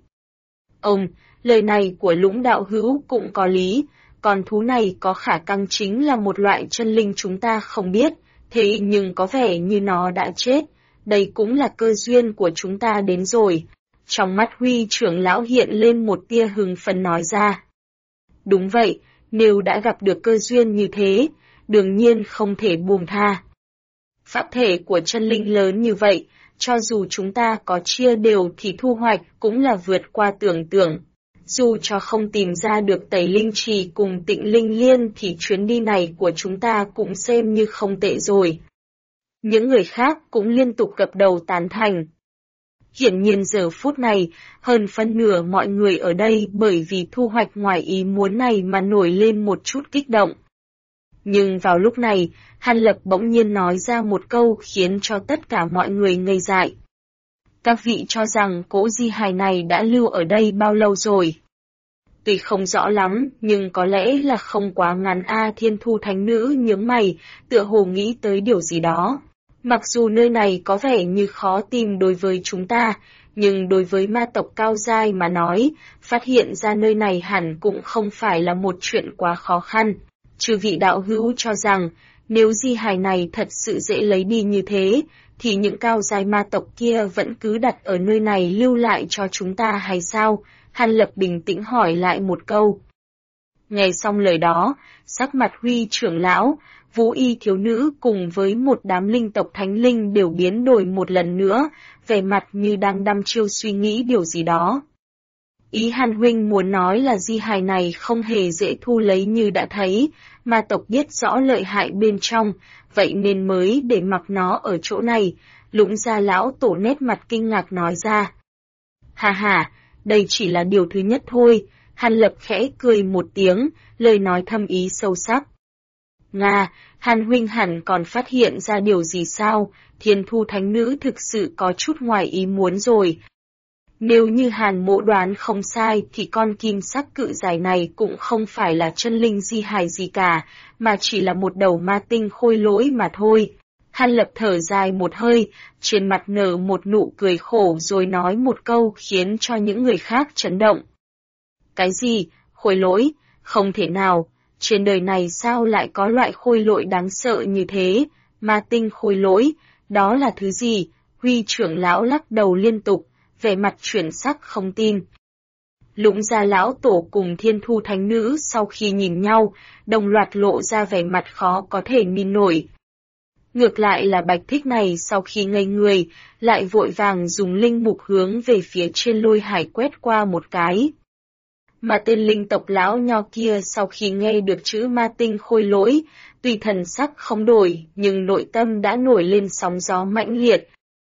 [SPEAKER 1] Lời này của Lũng đạo hữu cũng có lý, con thú này có khả năng chính là một loại chân linh chúng ta không biết, thế nhưng có vẻ như nó đã chết, đây cũng là cơ duyên của chúng ta đến rồi. Trong mắt Huy trưởng lão hiện lên một tia hưng phấn nói ra. Đúng vậy, nếu đã gặp được cơ duyên như thế, đương nhiên không thể buông tha. Pháp thể của chân linh lớn như vậy, cho dù chúng ta có chia đều thì thu hoạch cũng là vượt qua tưởng tượng. Dù cho không tìm ra được Tẩy Linh Trì cùng Tịnh Linh Liên thì chuyến đi này của chúng ta cũng xem như không tệ rồi. Những người khác cũng liên tục gật đầu tán thành. Hiển nhiên giờ phút này, hơn phân nửa mọi người ở đây bởi vì thu hoạch ngoài ý muốn này mà nổi lên một chút kích động. Nhưng vào lúc này, Hàn Lập bỗng nhiên nói ra một câu khiến cho tất cả mọi người ngây dại. Các vị cho rằng cỗ di hài này đã lưu ở đây bao lâu rồi? Tuy không rõ lắm, nhưng có lẽ là không quá ngắn a. Thiên Thu Thánh Nữ nhướng mày, tựa hồ nghĩ tới điều gì đó. Mặc dù nơi này có vẻ như khó tìm đối với chúng ta, nhưng đối với ma tộc cao giai mà nói, phát hiện ra nơi này hẳn cũng không phải là một chuyện quá khó khăn. Chư vị đạo hữu cho rằng, nếu di hài này thật sự dễ lấy đi như thế, thì những cao giai ma tộc kia vẫn cứ đặt ở nơi này lưu lại cho chúng ta hay sao? Hàn Lập bình tĩnh hỏi lại một câu. Nghe xong lời đó, sắc mặt Huy trưởng lão, Vũ y thiếu nữ cùng với một đám linh tộc thánh linh đều biến đổi một lần nữa, vẻ mặt như đang đăm chiêu suy nghĩ điều gì đó. Ý Hàn huynh muốn nói là di hài này không hề dễ thu lấy như đã thấy, ma tộc biết rõ lợi hại bên trong, vậy nên mới để mặc nó ở chỗ này, Lũng Gia lão tổ nét mặt kinh ngạc nói ra. Hà hà, đây chỉ là điều thứ nhất thôi, Hàn Lập khẽ cười một tiếng, lời nói thâm ý sâu sắc. Nga, Hàn huynh hẳn còn phát hiện ra điều gì sao, Thiên Thu Thánh Nữ thực sự có chút ngoài ý muốn rồi. Nếu như Hàn mộ đoán không sai thì con kim sắc cự dài này cũng không phải là chân linh di hài gì cả, mà chỉ là một đầu ma tinh khôi lỗi mà thôi. Hàn Lập thở dài một hơi, trên mặt nở một nụ cười khổ rồi nói một câu khiến cho những người khác chấn động. Cái gì? Khôi lỗi? Không thể nào, trên đời này sao lại có loại khôi lỗi đáng sợ như thế? Ma tinh khôi lỗi, đó là thứ gì? Huy trưởng lão lắc đầu liên tục, vẻ mặt chuyển sắc không tin. Lũng Gia lão tổ cùng Thiên Thu thánh nữ sau khi nhìn nhau, đồng loạt lộ ra vẻ mặt khó có thể tin nổi. Ngược lại là Bạch Thích này sau khi ngây người, lại vội vàng dùng linh mục hướng về phía trên lôi hải quét qua một cái. Mà tên linh tộc lão nho kia sau khi nghe được chữ ma tinh khôi lỗi, tuy thần sắc không đổi, nhưng nội tâm đã nổi lên sóng gió mãnh liệt.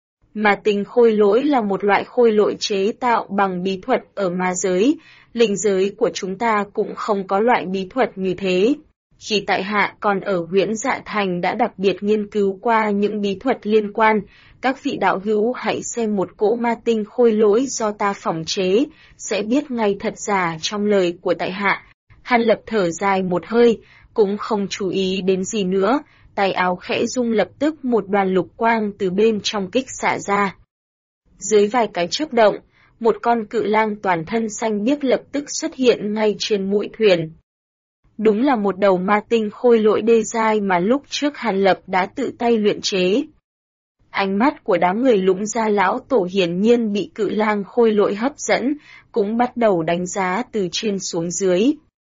[SPEAKER 1] Ma tinh khôi lỗi là một loại khôi lỗi chế tạo bằng bí thuật ở ma giới, linh giới của chúng ta cũng không có loại bí thuật như thế. Khi tại hạ còn ở Huyễn Dạ Thành đã đặc biệt nghiên cứu qua những bí thuật liên quan, các vị đạo hữu hãy xem một cỗ ma tinh khôi lỗi do ta phỏng chế, sẽ biết ngay thật giả trong lời của tại hạ. Hàn Lập thở dài một hơi, cũng không chú ý đến gì nữa, tay áo khẽ rung lập tức một đoàn lục quang từ bên trong kích xạ ra. Dưới vài cái chớp động, một con cự lang toàn thân xanh biếc lập tức xuất hiện ngay trên mũi thuyền. Đúng là một đầu ma tinh khôi lỗi đê giai mà lúc trước Hàn Lập đã tự tay luyện chế. Ánh mắt của đám người Lũng Gia lão tổ hiển nhiên bị cự lang khôi lỗi hấp dẫn, cũng bắt đầu đánh giá từ trên xuống dưới.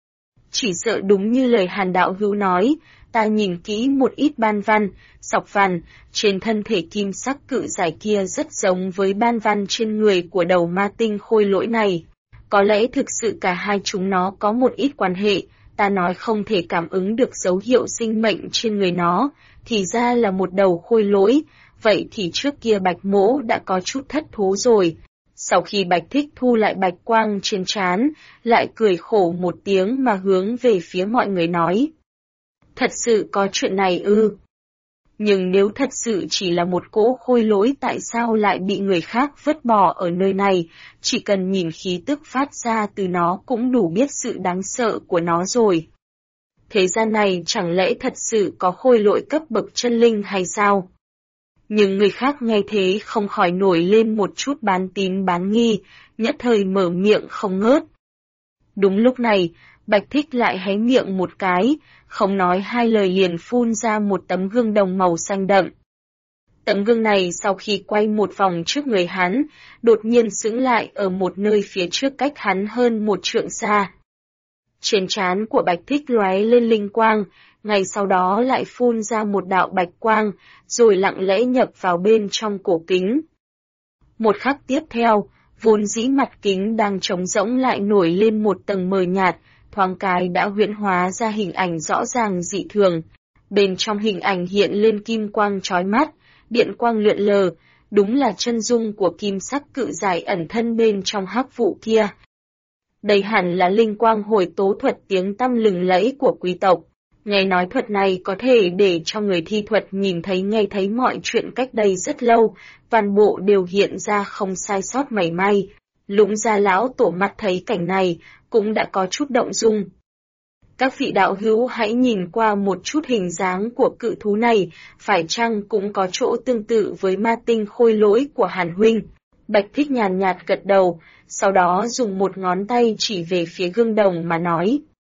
[SPEAKER 1] Chỉ sợ đúng như lời Hàn đạo hữu nói, ta nhìn kỹ một ít ban văn, sọc văn, trên thân thể kim sắc cự giải kia rất giống với ban văn trên người của đầu ma tinh khôi lỗi này. Có lẽ thực sự cả hai chúng nó có một ít quan hệ, ta nói không thể cảm ứng được dấu hiệu sinh mệnh trên người nó, thì ra là một đầu khôi lỗi, vậy thì trước kia Bạch Mỗ đã có chút thất thố rồi. Sau khi Bạch Thích thu lại bạch quang trên trán, lại cười khổ một tiếng mà hướng về phía mọi người nói. Thật sự có chuyện này ư? Nhưng nếu thật sự chỉ là một cỗ khôi lỗi tại sao lại bị người khác vứt bỏ ở nơi này, chỉ cần nhìn khí tức phát ra từ nó cũng đủ biết sự đáng sợ của nó rồi. Thế gian này chẳng lẽ thật sự có khôi lỗi cấp bậc chân linh hay sao? Nhưng người khác nghe thế không khỏi nổi lên một chút bán tín bán nghi, nhất thời mở miệng không ngớt. Đúng lúc này, Bạch Thích lại hé miệng một cái, không nói hai lời liền phun ra một tấm gương đồng màu xanh đậm. Tấm gương này sau khi quay một vòng trước người hắn, đột nhiên sững lại ở một nơi phía trước cách hắn hơn một trượng xa. Trên trán của Bạch Thích lóe lên linh quang, ngay sau đó lại phun ra một đạo bạch quang, rồi lặng lẽ nhập vào bên trong cổ kính. Một khắc tiếp theo, vốn dĩ mặt kính đang trống rỗng lại nổi lên một tầng mờ nhạt, thoáng cái đã huyễn hóa ra hình ảnh rõ ràng dị thường. Bên trong hình ảnh hiện lên kim quang chói mắt, điện quang lượn lờ, đúng là chân dung của kim sắc cự giải ẩn thân bên trong hắc vụ kia. Đây hẳn là linh quang hồi tố thuật tiếng tăm lừng lẫy của quý tộc. Nghe nói thuật này có thể để cho người thi thuật nhìn thấy nghe thấy mọi chuyện cách đây rất lâu, toàn bộ đều hiện ra không sai sót mảy may. Lũng Gia lão tổ mặt thấy cảnh này, cũng đã có chút động dung. Các vị đạo hữu hãy nhìn qua một chút hình dáng của cự thú này, phải chăng cũng có chỗ tương tự với ma tinh khôi lỗi của Hàn huynh? Bạch Thích nhàn nhạt gật đầu, sau đó dùng một ngón tay chỉ về phía gương đồng mà nói.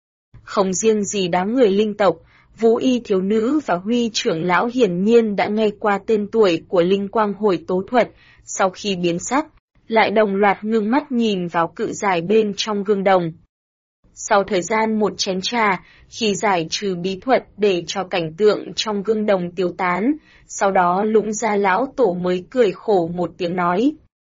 [SPEAKER 1] Không riêng gì đám người linh tộc, Vũ Y thiếu nữ và Huy trưởng lão hiển nhiên đã nghe qua tên tuổi của linh quang hồi tố thuật, sau khi biến sắc, lại đồng loạt ngưng mắt nhìn vào cự giải bên trong gương đồng. Sau thời gian một chén trà, khi giải trừ bí thuật để cho cảnh tượng trong gương đồng tiêu tán, sau đó Lũng Gia lão tổ mới cười khổ một tiếng nói.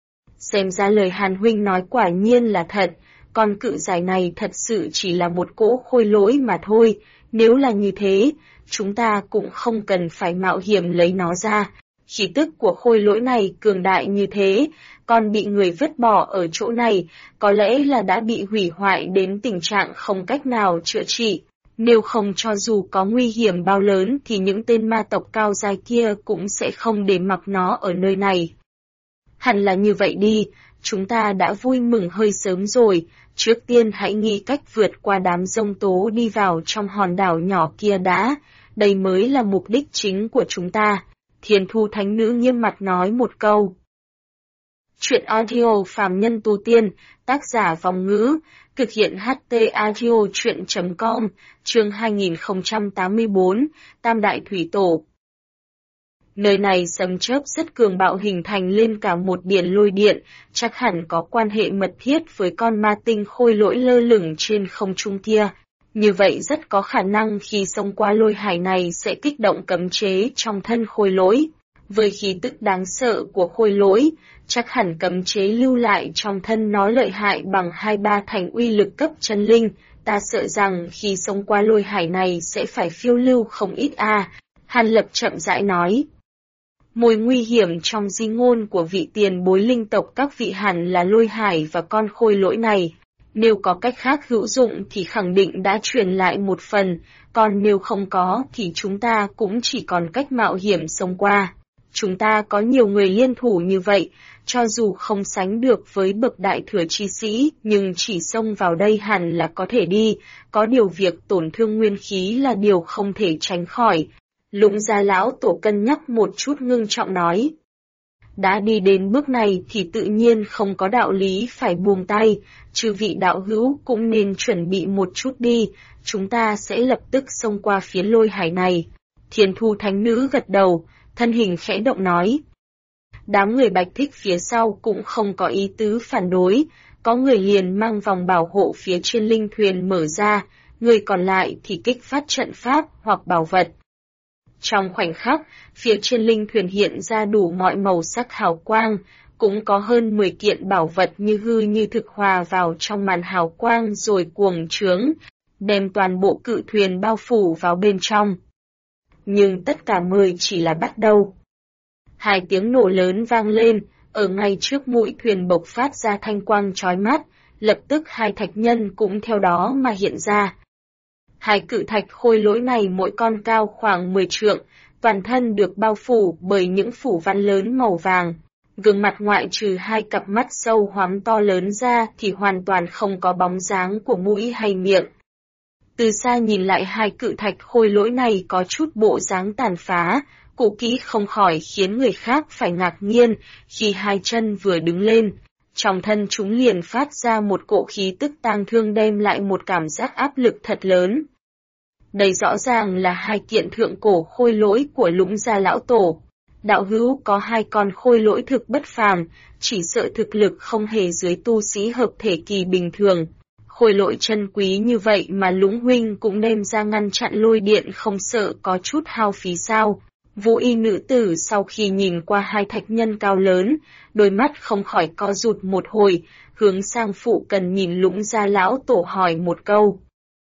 [SPEAKER 1] Xem ra lời Hàn huynh nói quả nhiên là thật, con cự giải này thật sự chỉ là một cỗ khôi lỗi mà thôi, nếu là như thế, chúng ta cũng không cần phải mạo hiểm lấy nó ra. Khí tức của khôi lỗi này cường đại như thế, còn bị người vứt bỏ ở chỗ này, có lẽ là đã bị hủy hoại đến tình trạng không cách nào chữa trị. Nếu không cho dù có nguy hiểm bao lớn thì những tên ma tộc cao giai kia cũng sẽ không để mặc nó ở nơi này. Hẳn là như vậy đi, chúng ta đã vui mừng hơi sớm rồi, trước tiên hãy nghĩ cách vượt qua đám giông tố đi vào trong hòn đảo nhỏ kia đã, đây mới là mục đích chính của chúng ta. Thiên Thu Thánh Nữ nghiêm mặt nói một câu. Truyện audio Phàm Nhân Tu Tiên, tác giả Vòng Ngữ, thực hiện HT Audio Truyện.com, chương 2084, Tam Đại Thủy Tổ. Nơi này sấm chớp rất cường bạo hình thành lên cả một biển lôi điện, chắc hẳn có quan hệ mật thiết với con ma tinh khôi lỗi lơ lửng trên không trung kia. Như vậy rất có khả năng khi xông qua lôi hải này sẽ kích động cấm chế trong thân khôi lỗi. Với khí tức đáng sợ của khôi lỗi, chắc hẳn cấm chế lưu lại trong thân nó lợi hại bằng 2-3 thành uy lực cấp chân linh, ta sợ rằng khi xông qua lôi hải này sẽ phải phiêu lưu không ít a. Hàn Lập chậm rãi nói. Mối nguy hiểm trong di ngôn của vị tiền bối linh tộc các vị hẳn là lôi hải và con khôi lỗi này. Nếu có cách khác hữu dụng thì khẳng định đã truyền lại một phần, còn nếu không có thì chúng ta cũng chỉ còn cách mạo hiểm xông qua. Chúng ta có nhiều người liên thủ như vậy, cho dù không sánh được với bậc đại thừa chi sĩ, nhưng chỉ xông vào đây hẳn là có thể đi, có điều việc tổn thương nguyên khí là điều không thể tránh khỏi. Lũng Gia lão tổ cân nhắc một chút ngưng trọng nói. Đã đi đến bước này thì tự nhiên không có đạo lý phải buông tay, chư vị đạo hữu cũng nên chuẩn bị một chút đi, chúng ta sẽ lập tức xông qua phía lôi hải này. Thiên Thu Thánh Nữ gật đầu, thân hình khẽ động nói. Đám người Bạch Thích phía sau cũng không có ý tứ phản đối, có người liền mang vòng bảo hộ phía trên linh thuyền mở ra, người còn lại thì kích phát trận pháp hoặc bảo vật. Trong khoảnh khắc, phía trên linh thuyền hiện ra đủ mọi màu sắc hào quang, cũng có hơn 10 kiện bảo vật như hư như thực hòa vào trong màn hào quang rồi cuồng trướng, đem toàn bộ cự thuyền bao phủ vào bên trong. Nhưng tất cả 10 chỉ là bắt đầu. 2 tiếng nổ lớn vang lên, ở ngay trước mũi thuyền bộc phát ra thanh quang chói mắt, lập tức 2 thạch nhân cũng theo đó mà hiện ra. 2 cự thạch khôi lỗi này mỗi con cao khoảng 10 trượng, toàn thân được bao phủ bởi những phủ văn lớn màu vàng. Gương mặt ngoại trừ 2 cặp mắt sâu hoắm to lớn ra thì hoàn toàn không có bóng dáng của mũi hay miệng. Từ xa nhìn lại 2 cự thạch khôi lỗi này có chút bộ dáng tàn phá, cũ kỹ không khỏi khiến người khác phải ngạc nhiên khi 2 chân vừa đứng lên. Trong thân chúng liền phát ra một cỗ khí tức tang thương đem lại một cảm giác áp lực thật lớn. Đây rõ ràng là 2 kiện thượng cổ khôi lỗi của Lũng Gia lão tổ. Đạo hữu có 2 con khôi lỗi thực bất phàm, chỉ sợ thực lực không hề dưới tu sĩ hợp thể kỳ bình thường. Khôi lỗi chân quý như vậy mà Lũng huynh cũng đem ra ngăn chặn lôi điện không sợ có chút hao phí sao? Vũ y nữ tử sau khi nhìn qua 2 thạch nhân cao lớn, đôi mắt không khỏi co rụt một hồi, hướng sang phụ cần nhìn Lũng Gia lão tổ hỏi một câu.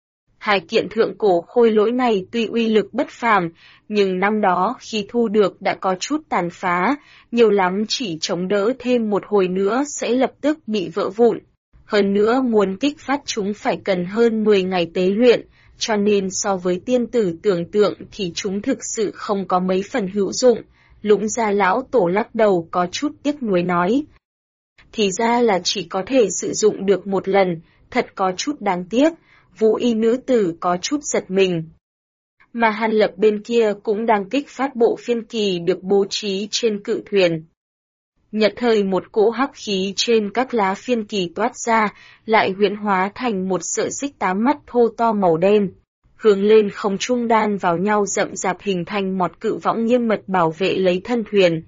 [SPEAKER 1] 2 kiện thượng cổ khôi lỗi này tuy uy lực bất phàm, nhưng năm đó khi thu được đã có chút tàn phá, nhiều lắm chỉ chống đỡ thêm một hồi nữa sẽ lập tức bị vỡ vụn. Hơn nữa muốn kích phát chúng phải cần hơn 10 ngày tế luyện, cho nên so với tiên tử tưởng tượng thì chúng thực sự không có mấy phần hữu dụng. Lũng Gia lão tổ lắc đầu có chút tiếc nuối nói. Thì ra là chỉ có thể sử dụng được một lần, thật có chút đáng tiếc. Vũ y nữ tử có chút giật mình. Mà Hàn Lập bên kia cũng đang kích phát bộ phiên kỳ được bố trí trên cự thuyền. Nhật thời một cỗ hắc khí trên các lá phiên kỳ toát ra, lại huyễn hóa thành một sợi xích 8 mắt thô to màu đen. Hướng lên không trung đan vào nhau rậm rạp hình thành một cự võng nghiêm mật bảo vệ lấy thân thuyền.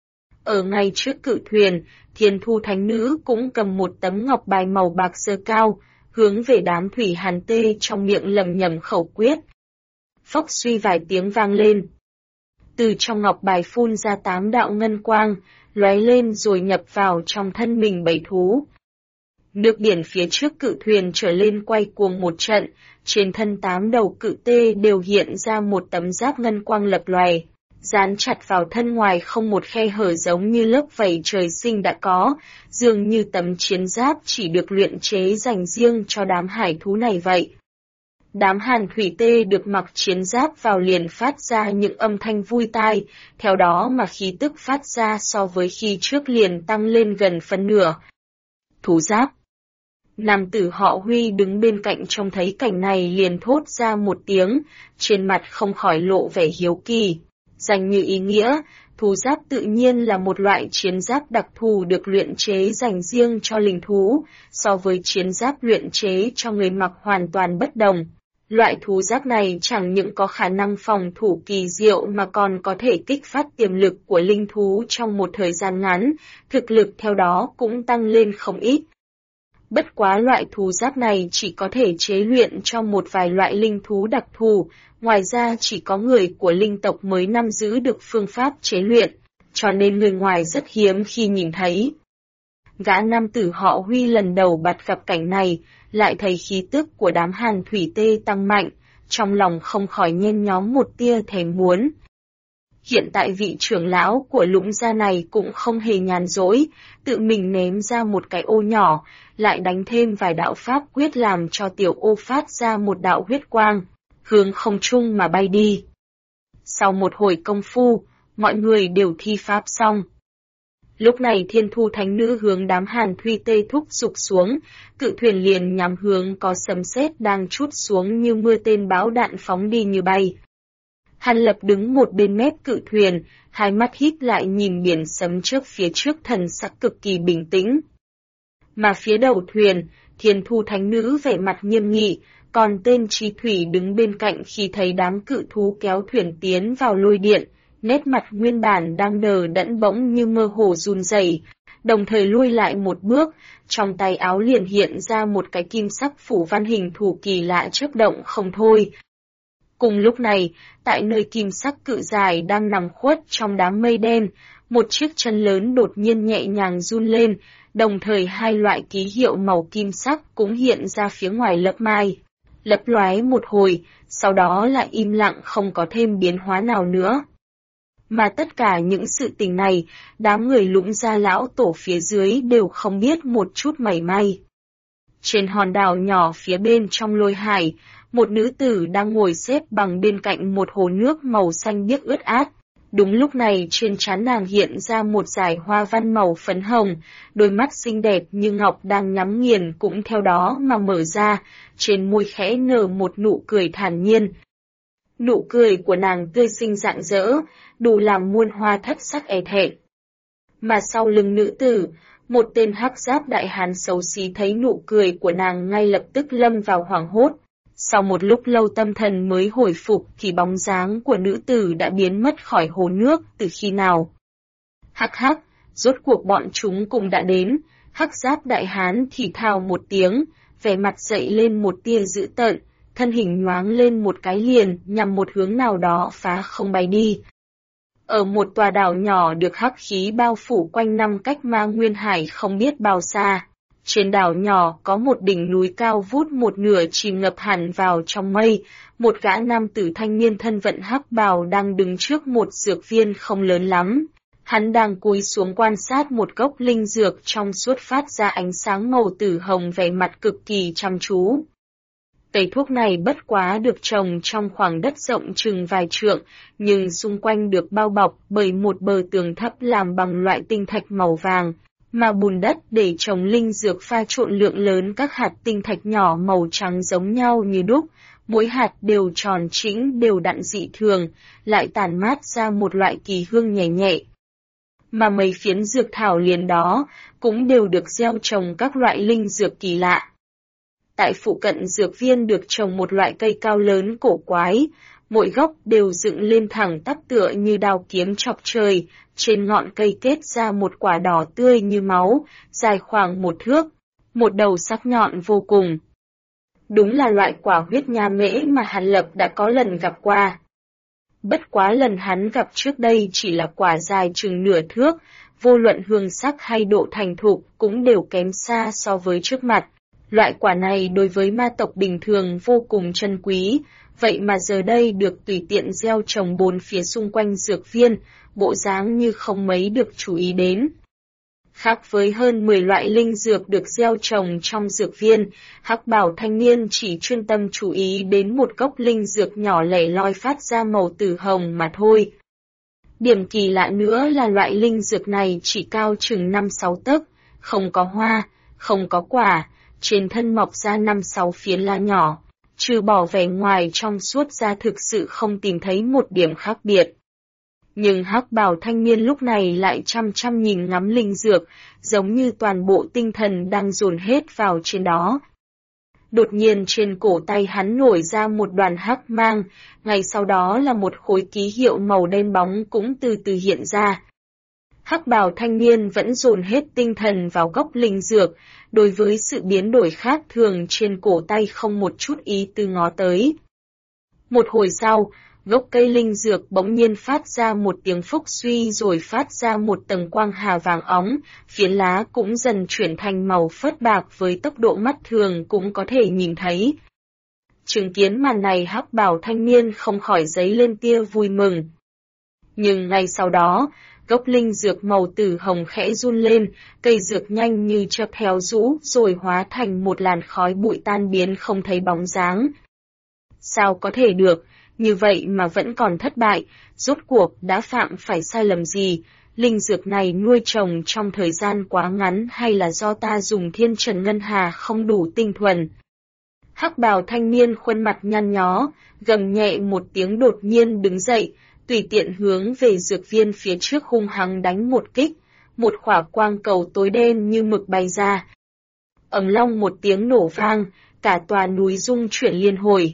[SPEAKER 1] Ở ngay trước cự thuyền, Thiên Thu Thánh Nữ cũng cầm một tấm ngọc bài màu bạc giơ cao, hướng về đám thủy hàn tê trong miệng lầm nhầm khẩu quyết. Phốc suy vài tiếng vang lên. Từ trong ngọc bài phun ra 8 đạo ngân quang, lóe lên rồi nhập vào trong thân mình 7 thú. Nước biển phía trước cự thuyền trở lên quay cuồng một trận, trên thân 8 đầu cự tê đều hiện ra một tấm giáp ngân quang lập lòe, dán chặt vào thân ngoài không một khe hở giống như lớp vảy trời sinh đã có, dường như tấm chiến giáp chỉ được luyện chế dành riêng cho đám hải thú này vậy. Đám hàn thủy tê được mặc chiến giáp vào liền phát ra những âm thanh vui tai, theo đó mà khí tức phát ra so với khi trước liền tăng lên gần phân nửa. Thú giáp. Nam tử họ Huy đứng bên cạnh trông thấy cảnh này liền thốt ra một tiếng, trên mặt không khỏi lộ vẻ hiếu kỳ. Danh như ý nghĩa, thú giáp tự nhiên là một loại chiến giáp đặc thù được luyện chế dành riêng cho linh thú, so với chiến giáp luyện chế cho người mặc hoàn toàn bất đồng. Loại thú giáp này chẳng những có khả năng phòng thủ kỳ diệu mà còn có thể kích phát tiềm lực của linh thú trong một thời gian ngắn, thực lực theo đó cũng tăng lên không ít. Bất quá loại thú giáp này chỉ có thể chế luyện cho một vài loại linh thú đặc thù, ngoài ra chỉ có người của linh tộc mới nắm giữ được phương pháp chế luyện, cho nên người ngoài rất hiếm khi nhìn thấy. Gã nam tử họ Huy lần đầu bắt gặp cảnh này, lại thấy khí tức của đám hàn thủy tê tăng mạnh, trong lòng không khỏi nhen nhóm một tia thèm muốn. Hiện tại vị trưởng lão của Lũng gia này cũng không hề nhàn rỗi, tự mình ném ra một cái ô nhỏ, lại đánh thêm vài đạo pháp quyết làm cho tiểu ô phát ra một đạo huyết quang, hướng không trung mà bay đi. Sau một hồi công phu, mọi người đều thi pháp xong. Lúc này Thiên Thu Thánh Nữ hướng đám hàn thuy tê thúc giục xuống, cự thuyền liền nhắm hướng có sấm sét đang trút xuống như mưa tên bão đạn phóng đi như bay. Hàn Lập đứng một bên mép cự thuyền, hai mắt híp lại nhìn biển sấm trước phía trước, thần sắc cực kỳ bình tĩnh. Mà phía đầu thuyền, Thiên Thu Thánh Nữ vẻ mặt nghiêm nghị, còn tên Chi Thủy đứng bên cạnh khi thấy đám cự thú kéo thuyền tiến vào lôi điện, nét mặt nguyên bản đang đờ đẫn bỗng như mơ hồ run rẩy, đồng thời lui lại một bước, trong tay áo liền hiện ra một cái kim sắc phủ văn hình thù kỳ lạ chớp động không thôi. Cùng lúc này, tại nơi kim sắc cự dài đang nằm khuất trong đám mây đen, một chiếc chân lớn đột nhiên nhẹ nhàng run lên, đồng thời hai loại ký hiệu màu kim sắc cũng hiện ra phía ngoài lớp mai. Lấp lóe một hồi, sau đó lại im lặng không có thêm biến hóa nào nữa. Mà tất cả những sự tình này, đám người Lũng gia lão tổ phía dưới đều không biết một chút mảy may. Trên hòn đảo nhỏ phía bên trong lôi hải, một nữ tử đang ngồi xếp bằng bên cạnh một hồ nước màu xanh biếc ướt át. Đúng lúc này trên trán nàng hiện ra một dải hoa văn màu phấn hồng, đôi mắt xinh đẹp như ngọc đang nhắm nghiền cũng theo đó mà mở ra, trên môi khẽ nở một nụ cười thản nhiên. Nụ cười của nàng tươi xinh rạng rỡ, đủ làm muôn hoa thất sắc e thẹn. Mà sau lưng nữ tử, một tên hắc giáp đại hán xấu xí thấy nụ cười của nàng ngay lập tức lâm vào hoảng hốt. Sau một lúc lâu tâm thần mới hồi phục thì bóng dáng của nữ tử đã biến mất khỏi hồ nước từ khi nào. Hắc hắc, rốt cuộc bọn chúng cũng đã đến, hắc giáp đại hán thì thào một tiếng, vẻ mặt dậy lên một tia dữ tợn, thân hình nhoáng lên một cái liền nhằm một hướng nào đó phá không bay đi. Ở một tòa đảo nhỏ được hắc khí bao phủ quanh năm cách Ma Nguyên Hải không biết bao xa. Trên đảo nhỏ có một đỉnh núi cao vút một nửa chìm ngập hẳn vào trong mây, một gã nam tử thanh niên thân vận hắc bào đang đứng trước một dược viên không lớn lắm. Hắn đang cúi xuống quan sát một gốc linh dược trong suốt phát ra ánh sáng màu tử hồng, vẻ mặt cực kỳ chăm chú. Cây thuốc này bất quá được trồng trong khoảng đất rộng chừng vài trượng, nhưng xung quanh được bao bọc bởi một bờ tường thấp làm bằng loại tinh thạch màu vàng, mà bùn đất để trồng linh dược pha trộn lượng lớn các hạt tinh thạch nhỏ màu trắng giống nhau như đúc, mỗi hạt đều tròn trĩnh đều đặn dị thường, lại tản mát ra một loại kỳ hương nhẹ nhẹ. Mà mấy phiến dược thảo liền đó cũng đều được gieo trồng các loại linh dược kỳ lạ. Tại phụ cận dược viên được trồng một loại cây cao lớn cổ quái, mỗi gốc đều dựng lên thẳng tắp tựa như đao kiếm chọc trời, trên ngọn cây kết ra một quả đỏ tươi như máu, dài khoảng 1 thước, một đầu sắc nhọn vô cùng. Đúng là loại quả huyết nha mễ mà Hàn Lập đã có lần gặp qua. Bất quá lần hắn gặp trước đây chỉ là quả dài chừng nửa thước, vô luận hương sắc hay độ thành thục cũng đều kém xa so với trước mặt. Loại quả này đối với ma tộc bình thường vô cùng chân quý, vậy mà giờ đây được tùy tiện gieo trồng bốn phía xung quanh dược viên, bộ dáng như không mấy được chú ý đến. Khác với hơn 10 loại linh dược được gieo trồng trong dược viên, hắc bảo thanh niên chỉ chuyên tâm chú ý đến một gốc linh dược nhỏ lẻ loi phát ra màu tử hồng mà thôi. Điểm kỳ lạ nữa là loại linh dược này chỉ cao chừng 5-6 tấc, không có hoa, không có quả, trên thân mọc ra 5-6 phiến lá nhỏ, trừ bỏ vẻ ngoài trong suốt ra thực sự không tìm thấy một điểm khác biệt. Nhưng hắc bào thanh niên lúc này lại chăm chăm nhìn ngắm linh dược, giống như toàn bộ tinh thần đang dồn hết vào trên đó. Đột nhiên trên cổ tay hắn nổi ra một đoàn hắc mang, ngay sau đó là một khối ký hiệu màu đen bóng cũng từ từ hiện ra. Hắc bào thanh niên vẫn dồn hết tinh thần vào gốc linh dược, đối với sự biến đổi khác thường trên cổ tay không một chút ý tư ngó tới. Một hồi sau, gốc cây linh dược bỗng nhiên phát ra một tiếng phốc suy rồi phát ra một tầng quang hà vàng óng, phiến lá cũng dần chuyển thành màu phớt bạc với tốc độ mắt thường cũng có thể nhìn thấy. Chứng kiến màn này hắc bào thanh niên không khỏi dấy lên tia vui mừng. Nhưng ngay sau đó, gốc linh dược màu tử hồng khẽ run lên, cây dược nhanh như chớp héo rũ rồi hóa thành một làn khói bụi tan biến không thấy bóng dáng. Sao có thể được, như vậy mà vẫn còn thất bại, rốt cuộc đã phạm phải sai lầm gì, linh dược này nuôi trồng trong thời gian quá ngắn hay là do ta dùng thiên trần ngân hà không đủ tinh thuần. Hắc bào thanh niên khuôn mặt nhăn nhó, gầm nhẹ một tiếng đột nhiên đứng dậy, tùy tiện hướng về dược viên phía trước hung hăng đánh một kích, một khỏa quang cầu tối đen như mực bay ra. Ầm long một tiếng nổ vang, cả tòa núi rung chuyển liên hồi.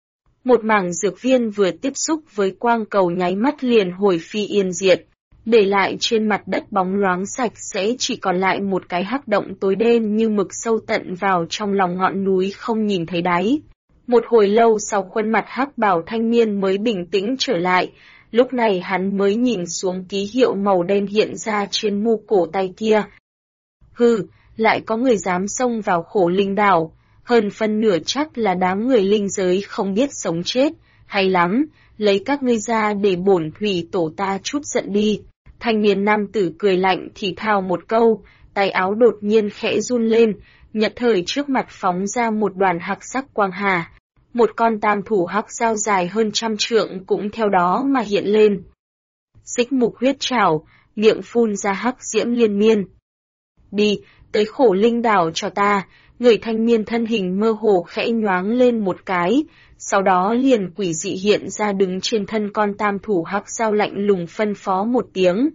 [SPEAKER 1] Một mảng dược viên vừa tiếp xúc với quang cầu nháy mắt liền hồi phi yên diệt, để lại trên mặt đất bóng loáng sạch sẽ chỉ còn lại một cái hắc động tối đen như mực sâu tận vào trong lòng ngọn núi không nhìn thấy đáy. Một hồi lâu sau khuôn mặt hắc bào thanh niên mới bình tĩnh trở lại, lúc này hắn mới nhìn xuống ký hiệu màu đen hiện ra trên mu cổ tay kia. Hừ, lại có người dám xông vào Khổ Linh đảo, hơn phân nửa chắc là đám người linh giới không biết sống chết, hay lắm, lấy các ngươi ra để bổn thủy tổ ta chút giận đi. Thanh niên nam tử cười lạnh thì thào một câu, tay áo đột nhiên khẽ run lên, nhật thời trước mặt phóng ra một đoàn hắc sắc quang hà. Một con tam thủ hắc dao dài hơn 100 trượng cũng theo đó mà hiện lên. Xích mục huyết trảo, miệng phun ra hắc diễm liên miên. Đi, tới Khổ Linh đảo cho ta, người thanh niên thân hình mơ hồ khẽ nhoáng lên một cái, sau đó liền quỷ dị hiện ra đứng trên thân con tam thủ hắc dao lạnh lùng phân phó một tiếng.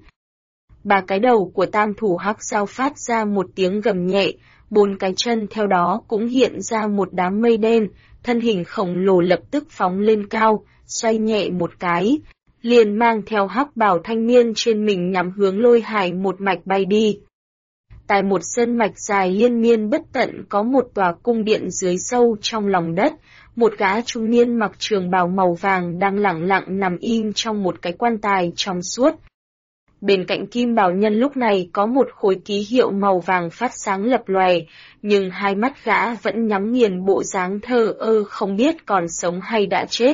[SPEAKER 1] Ba cái đầu của tam thủ hắc dao phát ra một tiếng gầm nhẹ, 4 cái chân theo đó cũng hiện ra một đám mây đen, thân hình khổng lồ lập tức phóng lên cao, xoay nhẹ một cái, liền mang theo hắc bào thanh niên trên mình nhắm hướng Lôi Hải một mạch bay đi. Tại một sơn mạch dài liên miên bất tận có một tòa cung điện dưới sâu trong lòng đất, một gã trung niên mặc trường bào màu vàng đang lẳng lặng nằm im trong một cái quan tài trong suốt. Bên cạnh kim bào nhân lúc này có một khối ký hiệu màu vàng phát sáng lập lòe, nhưng hai mắt gã vẫn nhắm nghiền bộ dáng thờ ơ không biết còn sống hay đã chết.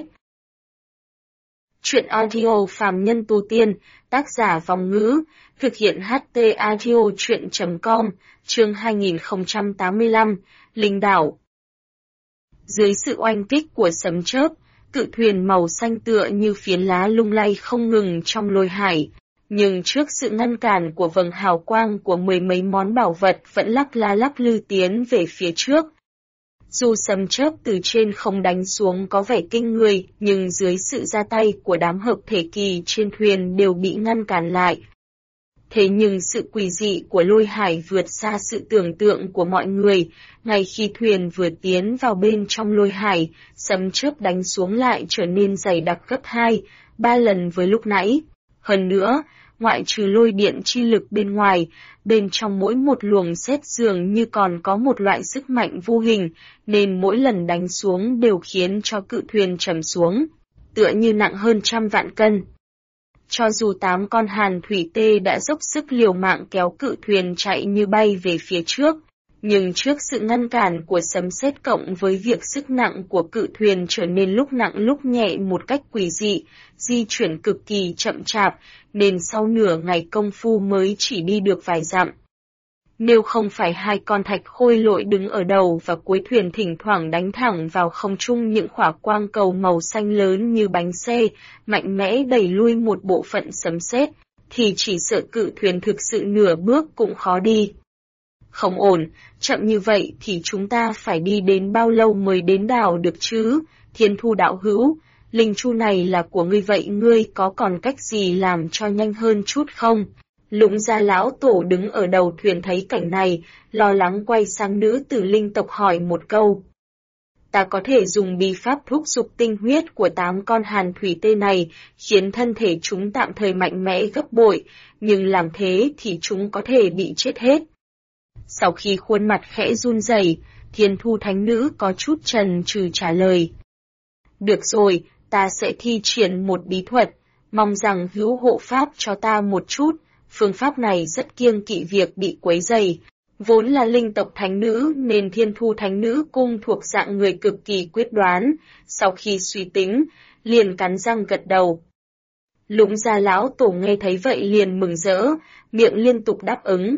[SPEAKER 1] Chuyện audio phàm nhân tu tiên, tác giả Vong Ngữ, thực hiện HT Audio Chuyện.com, chương 2085, Linh đảo. Dưới sự oanh kích của sấm chớp, cự thuyền màu xanh tựa như phiến lá lung lay không ngừng trong Lôi Hải, nhưng trước sự ngăn cản của vầng hào quang của mười mấy món bảo vật vẫn lắc la lắc lư tiến về phía trước. Dù sấm chớp từ trên không đánh xuống có vẻ kinh người, nhưng dưới sự ra tay của đám hợp thể kỳ trên thuyền đều bị ngăn cản lại. Thế nhưng sự quỷ dị của Lôi Hải vượt xa sự tưởng tượng của mọi người, ngay khi thuyền vừa tiến vào bên trong Lôi Hải, sấm chớp đánh xuống lại trở nên dày đặc gấp 2-3 lần với lúc nãy. Hơn nữa, ngoại trừ lôi điện chi lực bên ngoài, bên trong mỗi một luồng sét dường như còn có một loại sức mạnh vô hình, nên mỗi lần đánh xuống đều khiến cho cự thuyền trầm xuống, tựa như nặng hơn 100 vạn cân. Cho dù 8 con hàn thủy tê đã dốc sức liều mạng kéo cự thuyền chạy như bay về phía trước, nhưng trước sự ngăn cản của sấm sét cộng với việc sức nặng của cự thuyền trở nên lúc nặng lúc nhẹ một cách quỷ dị, di chuyển cực kỳ chậm chạp, nên sau nửa ngày công phu mới chỉ đi được vài dặm. Nếu không phải hai con thạch khôi lỗi đứng ở đầu và cuối thuyền thỉnh thoảng đánh thẳng vào không trung những khỏa quang cầu màu xanh lớn như bánh xe, mạnh mẽ đẩy lui một bộ phận sấm sét, thì chỉ sợ cự thuyền thực sự nửa bước cũng khó đi. Không ổn, chậm như vậy thì chúng ta phải đi đến bao lâu mới đến đảo được chứ? Thiên Thu đạo hữu, linh chu này là của ngươi vậy ngươi có còn cách gì làm cho nhanh hơn chút không? Lũng Gia lão tổ đứng ở đầu thuyền thấy cảnh này, lo lắng quay sang nữ tử linh tộc hỏi một câu. Ta có thể dùng bí pháp thúc giục tinh huyết của 8 con hàn thủy tê này, khiến thân thể chúng tạm thời mạnh mẽ gấp bội, nhưng làm thế thì chúng có thể bị chết hết. Sau khi khuôn mặt khẽ run rẩy, Thiên Thu thánh nữ có chút chần chừ trả lời. Được rồi, ta sẽ thi triển một bí thuật, mong rằng hữu hộ pháp cho ta một chút, phương pháp này rất kiêng kỵ việc bị quấy rầy. Vốn là linh tộc thánh nữ nên Thiên Thu thánh nữ cung thuộc dạng người cực kỳ quyết đoán, sau khi suy tính, liền cắn răng gật đầu. Lũng Gia lão tổ nghe thấy vậy liền mừng rỡ, miệng liên tục đáp ứng.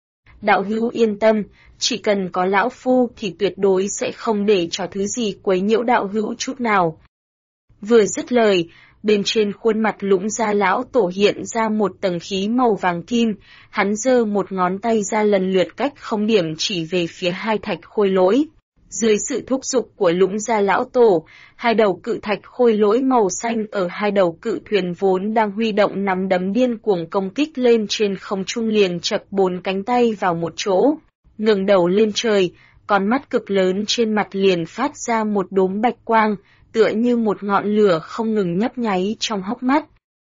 [SPEAKER 1] Đạo hữu yên tâm, chỉ cần có lão phu thì tuyệt đối sẽ không để cho thứ gì quấy nhiễu đạo hữu chút nào. Vừa dứt lời, bên trên khuôn mặt Lũng Gia lão tổ hiện ra một tầng khí màu vàng kim, hắn giơ một ngón tay ra lần lượt cách không điểm chỉ về phía hai thạch khôi lỗi. Dưới sự thúc giục của Lũng Gia lão tổ, hai đầu cự thạch khôi lỗi màu xanh ở hai đầu cự thuyền vốn đang huy động nắm đấm điên cuồng công kích lên trên không trung liền chập 4 cánh tay vào một chỗ, ngẩng đầu lên trời, con mắt cực lớn trên mặt liền phát ra một đốm bạch quang, tựa như một ngọn lửa không ngừng nhấp nháy trong hốc mắt.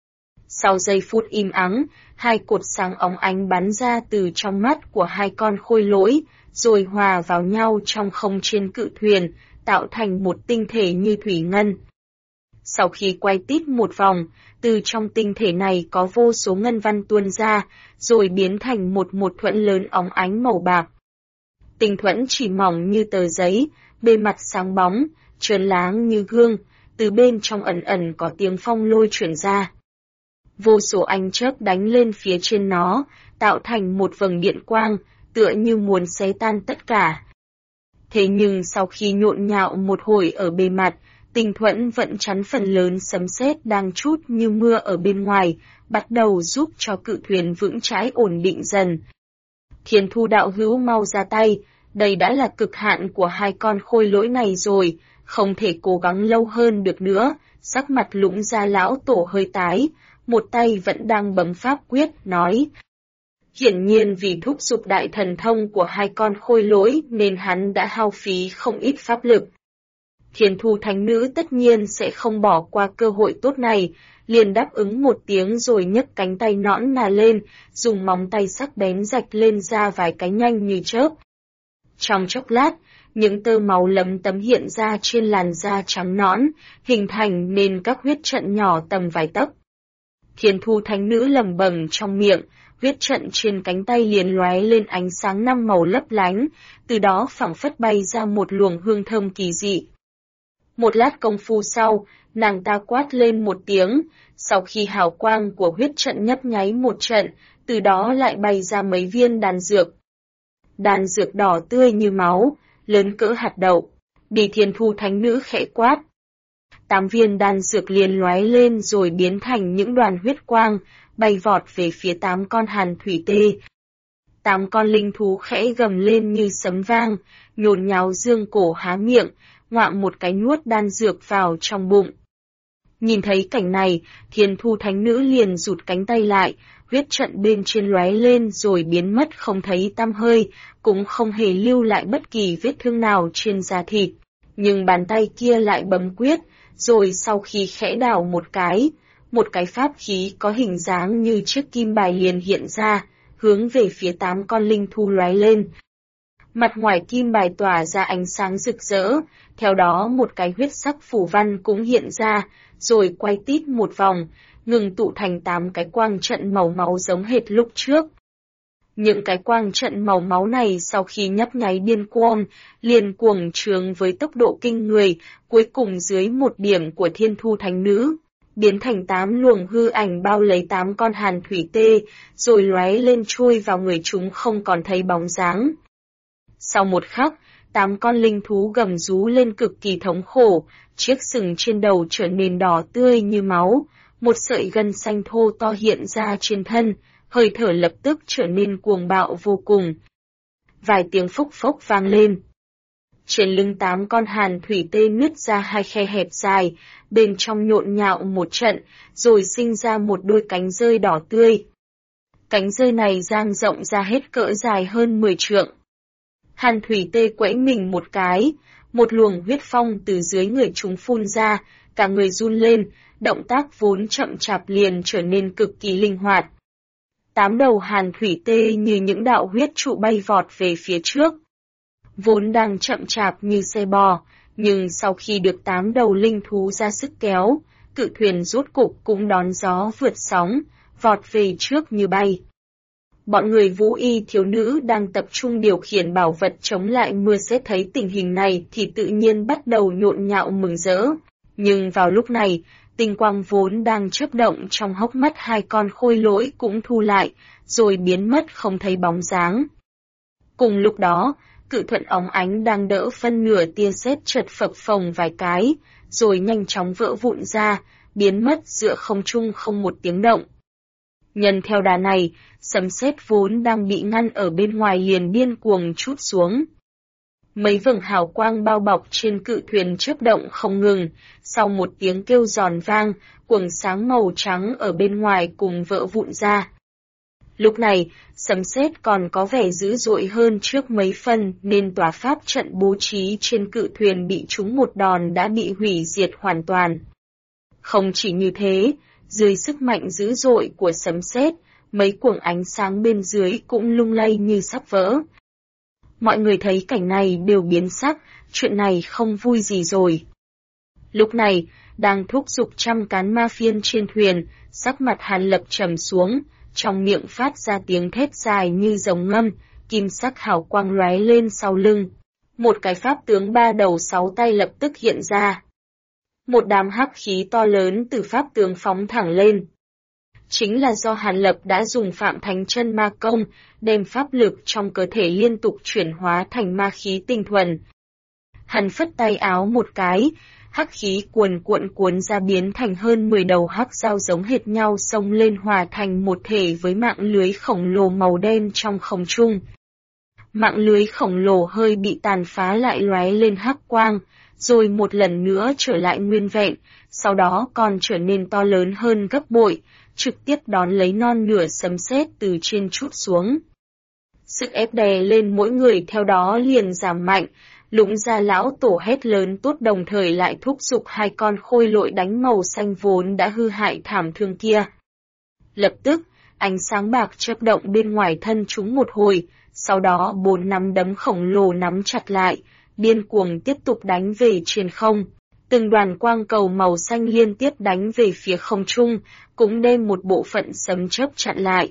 [SPEAKER 1] Sau giây phút im ắng, hai cột sáng óng ánh bắn ra từ trong mắt của hai con khôi lỗi, rồi hòa vào nhau trong không trên cự thuyền, tạo thành một tinh thể như thủy ngân. Sau khi quay tít một vòng, từ trong tinh thể này có vô số ngân văn tuôn ra, rồi biến thành một thuẫn lớn óng ánh màu bạc. Tinh thuẫn chỉ mỏng như tờ giấy, bề mặt sáng bóng, trơn láng như gương, từ bên trong ẩn ẩn có tiếng phong lôi chuyển ra. Vô số ánh chớp đánh lên phía trên nó, tạo thành một vầng điện quang, tựa như muốn xé tan tất cả. Thế nhưng sau khi nhộn nhạo một hồi ở bề mặt, tinh thuẫn vẫn chắn phần lớn sấm sét đang trút như mưa ở bên ngoài, bắt đầu giúp cho cự thuyền vững chãi ổn định dần. Thiên Thu đạo hữu mau ra tay, đây đã là cực hạn của hai con khôi lỗi này rồi, không thể cố gắng lâu hơn được nữa. Sắc mặt Lũng Gia lão tổ hơi tái, một tay vẫn đang bấm pháp quyết, nói. Hiển nhiên vì thúc giục đại thần thông của hai con khôi lỗi nên hắn đã hao phí không ít pháp lực. Thiên Thu thánh nữ tất nhiên sẽ không bỏ qua cơ hội tốt này, liền đáp ứng một tiếng rồi nhấc cánh tay nõn nà lên, dùng móng tay sắc bén rạch lên ra vài cái nhanh như chớp. Trong chốc lát, những tơ máu lấm tấm hiện ra trên làn da trắng nõn, hình thành nên các huyết trận nhỏ tầm vài tấc. Thiên Thu thánh nữ lẩm bẩm trong miệng, huyết trận trên cánh tay liền lóe lên ánh sáng 5 màu lấp lánh, từ đó phảng phất bay ra một luồng hương thơm kỳ dị. Một lát công phu sau, nàng ta quát lên một tiếng, sau khi hào quang của huyết trận nhấp nháy một trận, từ đó lại bay ra mấy viên đan dược. Đan dược đỏ tươi như máu, lớn cỡ hạt đậu, bị Thiên Thu thánh nữ khẽ quát. 8 viên đan dược liền lóe lên rồi biến thành những đoàn huyết quang, bay vọt về phía 8 con hàn thủy tê. 8 con linh thú khẽ gầm lên như sấm vang, nhốn nháo dương cổ há miệng, ngoạm một cái nuốt đan dược vào trong bụng. Nhìn thấy cảnh này, Thiên Thu thánh nữ liền rụt cánh tay lại, huyết trận bên trên lóe lên rồi biến mất không thấy tăm hơi, cũng không hề lưu lại bất kỳ vết thương nào trên da thịt. Nhưng bàn tay kia lại bấm quyết, rồi sau khi khẽ đảo một cái pháp khí có hình dáng như chiếc kim bài liền hiện ra, hướng về phía 8 con linh thú lóe lên. Mặt ngoài kim bài tỏa ra ánh sáng rực rỡ, theo đó một cái huyết sắc phủ văn cũng hiện ra, rồi quay tít một vòng, ngừng tụ thành 8 cái quang trận màu máu giống hệt lúc trước. Những cái quang trận màu máu này sau khi nhấp nháy điên cuồng, liền cuồng trướng với tốc độ kinh người, cuối cùng dưới một điểm của Thiên Thu thánh nữ, biến thành 8 luồng hư ảnh bao lấy 8 con hàn thủy tê, rồi lóe lên chui vào người chúng không còn thấy bóng dáng. Sau một khắc, 8 con linh thú gầm rú lên cực kỳ thống khổ, chiếc sừng trên đầu trở nên đỏ tươi như máu, một sợi gân xanh thô to hiện ra trên thân, hơi thở lập tức trở nên cuồng bạo vô cùng. vài tiếng phốc phốc vang lên. Trên lưng 8 con hàn thủy tê nứt ra 2 khe hẹp dài, bên trong nhộn nhạo một trận, rồi sinh ra một đôi cánh rơi đỏ tươi. Cánh rơi này dang rộng ra hết cỡ dài hơn 10 trượng. Hàn thủy tê quẫy mình một cái, một luồng huyết phong từ dưới người chúng phun ra, cả người run lên, động tác vốn chậm chạp liền trở nên cực kỳ linh hoạt. 8 đầu hàn thủy tê như những đạo huyết trụ bay vọt về phía trước. Vốn đang chậm chạp như xe bò, nhưng sau khi được 8 đầu linh thú ra sức kéo, cự thuyền rốt cục cũng đón gió vượt sóng, vọt về trước như bay. Bọn người vũ y thiếu nữ đang tập trung điều khiển bảo vật chống lại mưa sét thấy tình hình này thì tự nhiên bắt đầu nhộn nhạo mừng rỡ. Nhưng vào lúc này, tinh quang vốn đang chớp động trong hốc mắt 2 con khôi lỗi cũng thu lại, rồi biến mất không thấy bóng dáng. Cùng lúc đó, cự thuận óng ánh đang đỡ phân nửa tia sét chợt phập phồng vài cái, rồi nhanh chóng vỡ vụn ra, biến mất giữa không trung không một tiếng động. Nhân theo đà này, sấm sét vốn đang bị ngăn ở bên ngoài liền điên cuồng trút xuống. Mấy vầng hào quang bao bọc trên cự thuyền chớp động không ngừng, sau một tiếng kêu giòn vang, quầng sáng màu trắng ở bên ngoài cùng vỡ vụn ra. Lúc này, sấm sét còn có vẻ dữ dội hơn trước mấy phân nên tòa pháp trận bố trí trên cự thuyền bị trúng một đòn đã bị hủy diệt hoàn toàn. Không chỉ như thế, dưới sức mạnh dữ dội của sấm sét, mấy cuồng ánh sáng bên dưới cũng lung lay như sắp vỡ. Mọi người thấy cảnh này đều biến sắc, chuyện này không vui gì rồi. Lúc này, đang thúc giục trăm cán ma phiên trên thuyền, sắc mặt Hàn Lập trầm xuống, trong miệng phát ra tiếng thét dài như rồng ngâm, kim sắc hào quang lóe lên sau lưng. Một cái pháp tướng 3 đầu 6 tay lập tức hiện ra. Một đám hắc khí to lớn từ pháp tướng phóng thẳng lên. Chính là do Hàn Lập đã dùng Phạm Thánh Chân Ma Công, đem pháp lực trong cơ thể liên tục chuyển hóa thành ma khí tinh thuần. Hắn phất tay áo một cái, hắc khí cuồn cuộn ra biến thành hơn 10 đầu hắc dao giống hệt nhau xông lên hòa thành một thể với mạng lưới khổng lồ màu đen trong không trung. Mạng lưới khổng lồ hơi bị tàn phá lại lóe lên hắc quang, rồi một lần nữa trở lại nguyên vẹn, sau đó còn trở nên to lớn hơn gấp bội, trực tiếp đón lấy non nửa sấm sét từ trên trút xuống. Sức ép đè lên mỗi người theo đó liền giảm mạnh, Lũng Gia lão tổ hét lớn tốt đồng thời lại thúc giục 2 con khôi lỗi đánh màu xanh vốn đã hư hại thảm thương kia. Lập tức, ánh sáng bạc chớp động bên ngoài thân chúng một hồi, sau đó 4 nắm đấm khổng lồ nắm chặt lại, điên cuồng tiếp tục đánh về trên không. Từng đoàn quang cầu màu xanh liên tiếp đánh về phía không trung, cũng đem một bộ phận sấm chớp chặn lại.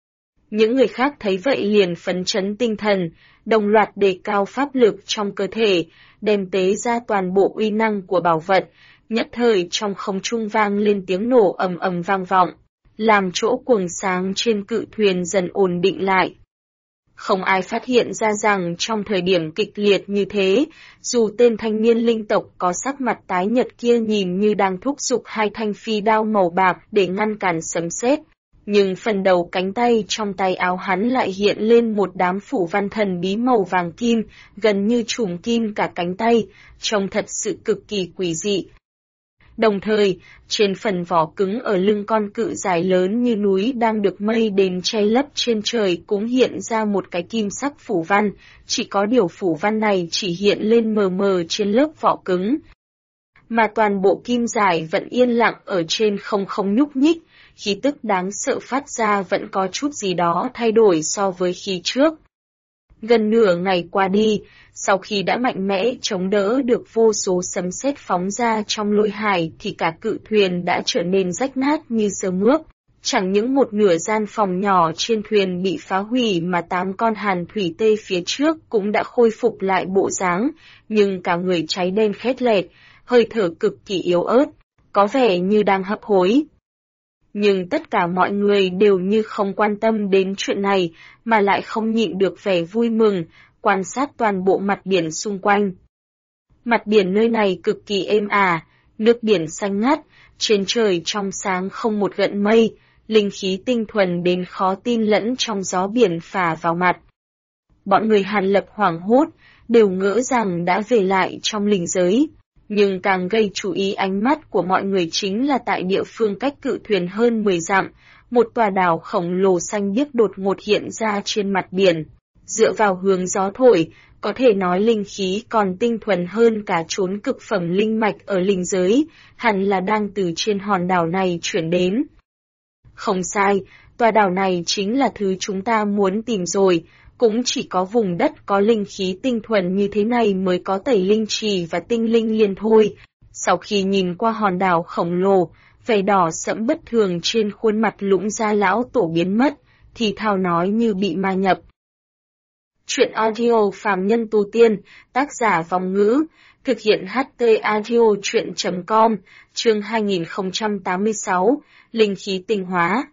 [SPEAKER 1] Những người khác thấy vậy liền phấn chấn tinh thần, đồng loạt đề cao pháp lực trong cơ thể, đem tế ra toàn bộ uy năng của bảo vật, nhất thời trong không trung vang lên tiếng nổ ầm ầm vang vọng, làm chỗ quầng sáng trên cự thuyền dần ổn định lại. Không ai phát hiện ra rằng trong thời điểm kịch liệt như thế, dù tên thanh niên linh tộc có sắc mặt tái nhợt kia nhìn như đang thúc giục 2 thanh phi đao màu bạc để ngăn cản sấm sét, nhưng phần đầu cánh tay trong tay áo hắn lại hiện lên một đám phủ văn thần bí màu vàng kim, gần như trùm kim cả cánh tay, trông thật sự cực kỳ quỷ dị. Đồng thời, trên phần vỏ cứng ở lưng con cự dài lớn như núi đang được mây đền che lấp trên trời cũng hiện ra một cái kim sắc phủ văn, chỉ có điều phủ văn này chỉ hiện lên mờ mờ trên lớp vỏ cứng. Mà toàn bộ kim dài vẫn yên lặng ở trên không nhúc nhích, khí tức đáng sợ phát ra vẫn có chút gì đó thay đổi so với khi trước. Gần nửa ngày qua đi, sau khi đã mạnh mẽ chống đỡ được vô số sấm sét phóng ra trong lôi hải thì cả cự thuyền đã trở nên rách nát như sơ mướp. Chẳng những một nửa gian phòng nhỏ trên thuyền bị phá hủy mà 8 con hàn thủy tê phía trước cũng đã khôi phục lại bộ dáng, nhưng cả người cháy đen khét lẹt, hơi thở cực kỳ yếu ớt, có vẻ như đang hấp hối. Nhưng tất cả mọi người đều như không quan tâm đến chuyện này, mà lại không nhịn được vẻ vui mừng, quan sát toàn bộ mặt biển xung quanh. Mặt biển nơi này cực kỳ êm ả, nước biển xanh ngắt, trên trời trong sáng không một gợn mây, linh khí tinh thuần đến khó tin lẫn trong gió biển phả vào mặt. Bọn người Hàn Lập hoảng hốt, đều ngỡ rằng đã về lại trong linh giới. Nhưng càng gây chú ý ánh mắt của mọi người chính là tại địa phương cách cự thuyền hơn 10 dặm, một tòa đảo khổng lồ xanh biếc đột ngột hiện ra trên mặt biển. Dựa vào hướng gió thổi, có thể nói linh khí còn tinh thuần hơn cả chốn cực phẩm linh mạch ở linh giới, hẳn là đang từ trên hòn đảo này chuyển đến. Không sai, tòa đảo này chính là thứ chúng ta muốn tìm rồi, cũng chỉ có vùng đất có linh khí tinh thuần như thế này mới có tẩy linh trì và tinh linh liên thôi. Sau khi nhìn qua hòn đảo khổng lồ, vẻ đỏ sẫm bất thường trên khuôn mặt Lũng Gia lão tổ biến mất, thì thào nói như bị ma nhập. Chuyện audio phàm nhân tu tiên, tác giả Vong Ngữ, thực hiện HT Audio Chuyện.com, chương 2086, Linh khí tinh hóa.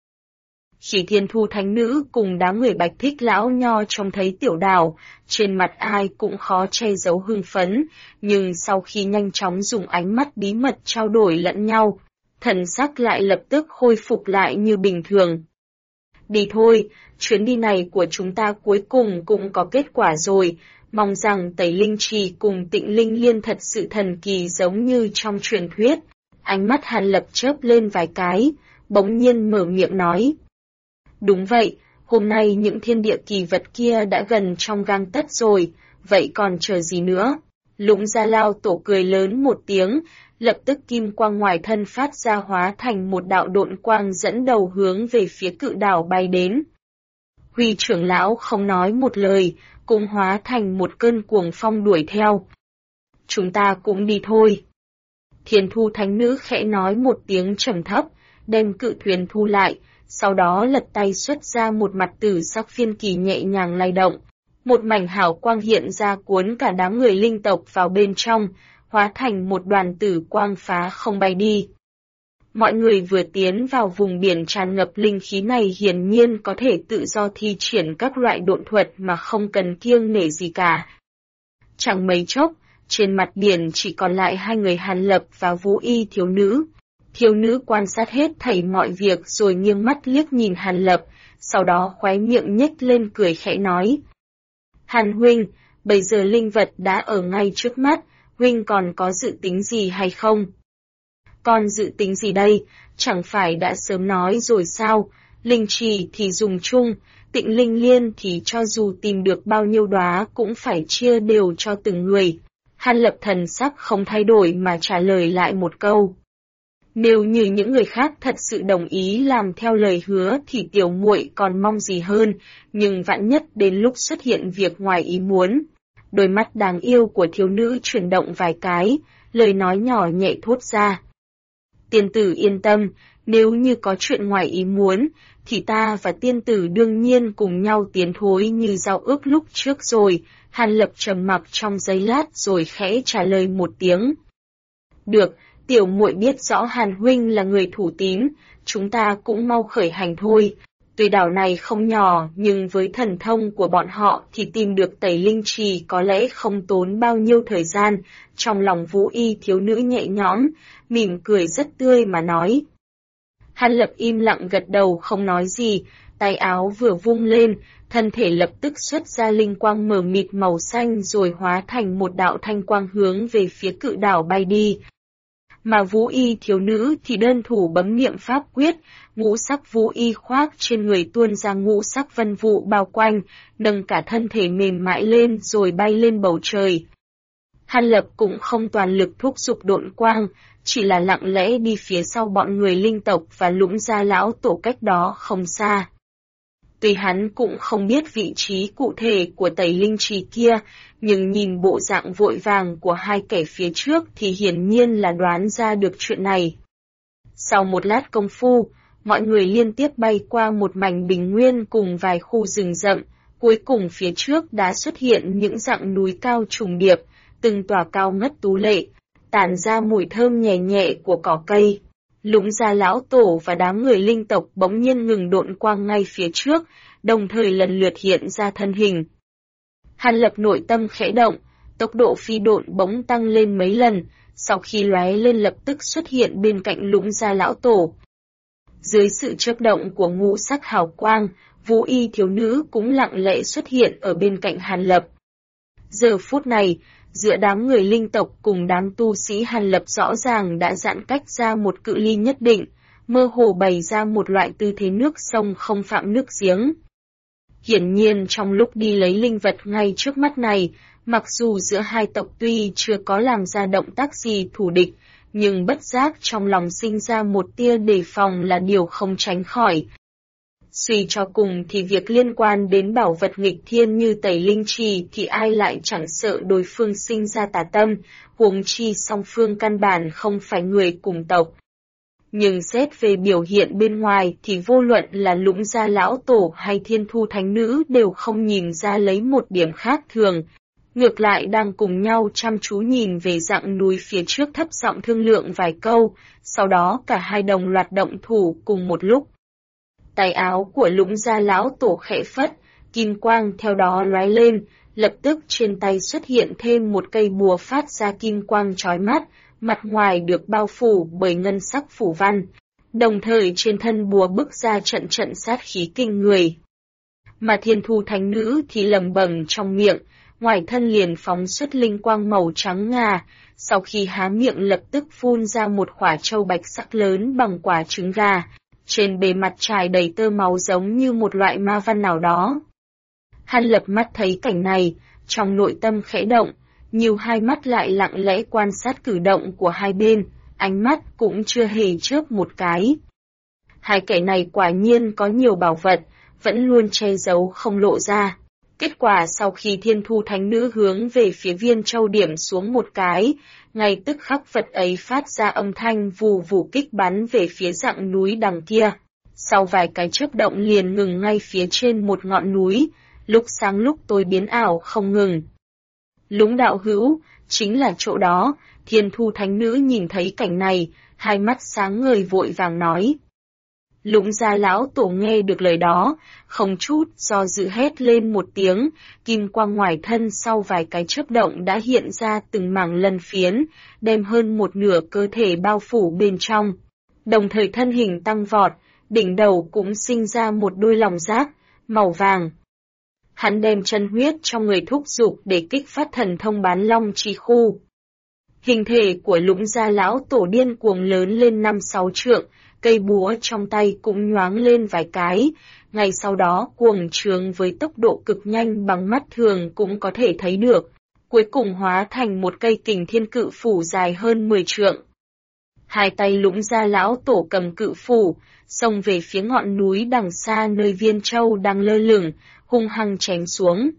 [SPEAKER 1] Khi Thiên Thu Thánh Nữ cùng đám người Bạch Thích lão nho trông thấy tiểu đảo, trên mặt ai cũng khó che giấu hưng phấn, nhưng sau khi nhanh chóng dùng ánh mắt bí mật trao đổi lẫn nhau, thần sắc lại lập tức khôi phục lại như bình thường. Đi thôi, chuyến đi này của chúng ta cuối cùng cũng có kết quả rồi, mong rằng tẩy linh trì cùng tịnh linh liên thật sự thần kỳ giống như trong truyền thuyết. Ánh mắt Hàn Lập chớp lên vài cái, bỗng nhiên mở miệng nói. Đúng vậy, hôm nay những thiên địa kỳ vật kia đã gần trong gang tấc rồi, vậy còn chờ gì nữa? Lũng Gia Lao tổ cười lớn một tiếng, lập tức kim quang ngoài thân phát ra hóa thành một đạo độn quang dẫn đầu hướng về phía cự đảo bay đến. Huy trưởng lão không nói một lời, cũng hóa thành một cơn cuồng phong đuổi theo. Chúng ta cũng đi thôi. Thiên Thu Thánh Nữ khẽ nói một tiếng trầm thấp, đem cự thuyền thu lại, sau đó lật tay xuất ra một mặt tử sắc phiên kỳ nhẹ nhàng lay động. Một mảnh hào quang hiện ra cuốn cả đám người linh tộc vào bên trong, hóa thành một đoàn tử quang phá không bay đi. Mọi người vừa tiến vào vùng biển tràn ngập linh khí này hiển nhiên có thể tự do thi triển các loại độn thuật mà không cần kiêng nể gì cả. Chẳng mấy chốc, trên mặt biển chỉ còn lại hai người Hàn Lập và Vũ Y thiếu nữ. Thiếu nữ quan sát hết thảy mọi việc rồi nghiêng mắt liếc nhìn Hàn Lập, sau đó khóe miệng nhếch lên cười khẽ nói. Hàn huynh, bây giờ linh vật đã ở ngay trước mắt, huynh còn có dự tính gì hay không? Còn dự tính gì đây, chẳng phải đã sớm nói rồi sao, linh trì thì dùng chung, tịnh linh liên thì cho dù tìm được bao nhiêu đóa cũng phải chia đều cho từng người. Hàn Lập thần sắc không thay đổi mà trả lời lại một câu. Nếu như những người khác thật sự đồng ý làm theo lời hứa thì tiểu muội còn mong gì hơn, nhưng vạn nhất đến lúc xuất hiện việc ngoài ý muốn. Đôi mắt đáng yêu của thiếu nữ chuyển động vài cái, lời nói nhỏ nhẹ thốt ra. Tiên tử yên tâm, nếu như có chuyện ngoài ý muốn, thì ta và tiên tử đương nhiên cùng nhau tiến thối như giao ước lúc trước rồi. Hàn Lập trầm mặc trong giây lát rồi khẽ trả lời một tiếng. Được, tiểu muội biết rõ Hàn huynh là người thủ tín, chúng ta cũng mau khởi hành thôi. Tuy đảo này không nhỏ nhưng với thần thông của bọn họ thì tìm được tẩy linh trì có lẽ không tốn bao nhiêu thời gian. Trong lòng Vũ Y thiếu nữ nhẹ nhõm, mỉm cười rất tươi mà nói. Hàn Lập im lặng gật đầu không nói gì, tay áo vừa vung lên, thân thể lập tức xuất ra linh quang mờ mịt màu xanh rồi hóa thành một đạo thanh quang hướng về phía cự đảo bay đi. Mà Vũ Y thiếu nữ thì đơn thủ bấm niệm pháp quyết, ngũ sắc Vũ Y khoác trên người tuôn ra ngũ sắc vân vụ bao quanh, nâng cả thân thể mềm mại lên rồi bay lên bầu trời. Hàn Lập cũng không toàn lực thúc giục độn quang, chỉ là lặng lẽ đi phía sau bọn người linh tộc và Lũng Gia lão tổ cách đó không xa. Tuy hắn cũng không biết vị trí cụ thể của tẩy linh trì kia, nhưng nhìn bộ dạng vội vàng của hai kẻ phía trước thì hiển nhiên là đoán ra được chuyện này. Sau một lát công phu, mọi người liên tiếp bay qua một mảnh bình nguyên cùng vài khu rừng rậm, cuối cùng phía trước đã xuất hiện những dặng núi cao trùng điệp, từng tòa cao ngất tú lệ, tản ra mùi thơm nhẹ nhẹ của cỏ cây. Lũng Gia lão tổ và đám người linh tộc bỗng nhiên ngừng độn quang ngay phía trước, đồng thời lần lượt hiện ra thân hình. Hàn Lập nội tâm khẽ động, tốc độ phi độn bỗng tăng lên mấy lần, sau khi lóe lên lập tức xuất hiện bên cạnh Lũng Gia lão tổ. Dưới sự chớp động của ngũ sắc hào quang, Vũ y thiếu nữ cũng lặng lẽ xuất hiện ở bên cạnh Hàn Lập. Giờ phút này, giữa đám người linh tộc cùng đám tu sĩ Hàn Lập rõ ràng đã giãn cách ra một cự ly nhất định, mơ hồ bày ra một loại tư thế nước sông không phạm nước giếng. Hiển nhiên trong lúc đi lấy linh vật ngay trước mắt này, mặc dù giữa hai tộc tuy chưa có làm ra động tác gì thù địch, nhưng bất giác trong lòng sinh ra một tia đề phòng là điều không tránh khỏi. Suy cho cùng thì việc liên quan đến bảo vật nghịch thiên như tẩy linh trì thì ai lại chẳng sợ đối phương sinh ra tà tâm, huống chi song phương căn bản không phải người cùng tộc. Nhưng xét về biểu hiện bên ngoài thì vô luận là Lũng Gia lão tổ hay Thiên Thu thánh nữ đều không nhìn ra lấy một điểm khác thường. Ngược lại đang cùng nhau chăm chú nhìn về dặng núi phía trước thấp giọng thương lượng vài câu, sau đó cả hai đồng loạt động thủ cùng một lúc. Tay áo của Lũng Gia lão tổ khẽ phất, kim quang theo đó lóe lên, lập tức trên tay xuất hiện thêm một cây bùa phát ra kim quang chói mắt, mặt ngoài được bao phủ bởi ngân sắc phủ văn, đồng thời trên thân bùa bức ra trận trận sát khí kinh người. Mà Thiên Thu thánh nữ thì lẩm bẩm trong miệng, ngoài thân liền phóng xuất linh quang màu trắng ngà, sau khi há miệng lập tức phun ra một quả trâu bạch sắc lớn bằng quả trứng gà, trên bề mặt trải đầy tơ máu giống như một loại ma văn nào đó. Hàn Lập mắt thấy cảnh này, trong nội tâm khẽ động, nhiều hai mắt lại lặng lẽ quan sát cử động của hai bên, ánh mắt cũng chưa hề chớp một cái. Hai kẻ này quả nhiên có nhiều bảo vật, vẫn luôn che giấu không lộ ra. Kết quả sau khi Thiên Thu thánh nữ hướng về phía viên châu điểm xuống một cái, ngay tức khắc vật ấy phát ra âm thanh vù vù kích bắn về phía dặng núi đằng kia. Sau vài cái chớp động liền ngừng ngay phía trên một ngọn núi, lúc sáng lúc tối biến ảo không ngừng. Lũng đạo hữu, chính là chỗ đó. Thiên Thu thánh nữ nhìn thấy cảnh này, hai mắt sáng ngời vội vàng nói. Lũng Gia lão tổ nghe được lời đó, không chút do dự hét lên một tiếng, kim quang ngoài thân sau vài cái chớp động đã hiện ra từng mảng lân phiến, đem hơn một nửa cơ thể bao phủ bên trong. Đồng thời thân hình tăng vọt, đỉnh đầu cũng sinh ra một đôi lòng giác, màu vàng. Hắn đem chân huyết trong người thúc giục để kích phát thần thông bán long chi khu. Hình thể của Lũng Gia lão tổ điên cuồng lớn lên 5-6 trượng, cây búa trong tay cũng nhoáng lên vài cái, ngay sau đó cuồng trướng với tốc độ cực nhanh bằng mắt thường cũng có thể thấy được, cuối cùng hóa thành một cây kình thiên cự phủ dài hơn 10 trượng. Hai tay Lũng Gia lão tổ cầm cự phủ, xông về phía ngọn núi đằng xa nơi viên châu đang lơ lửng, hung hăng chém xuống.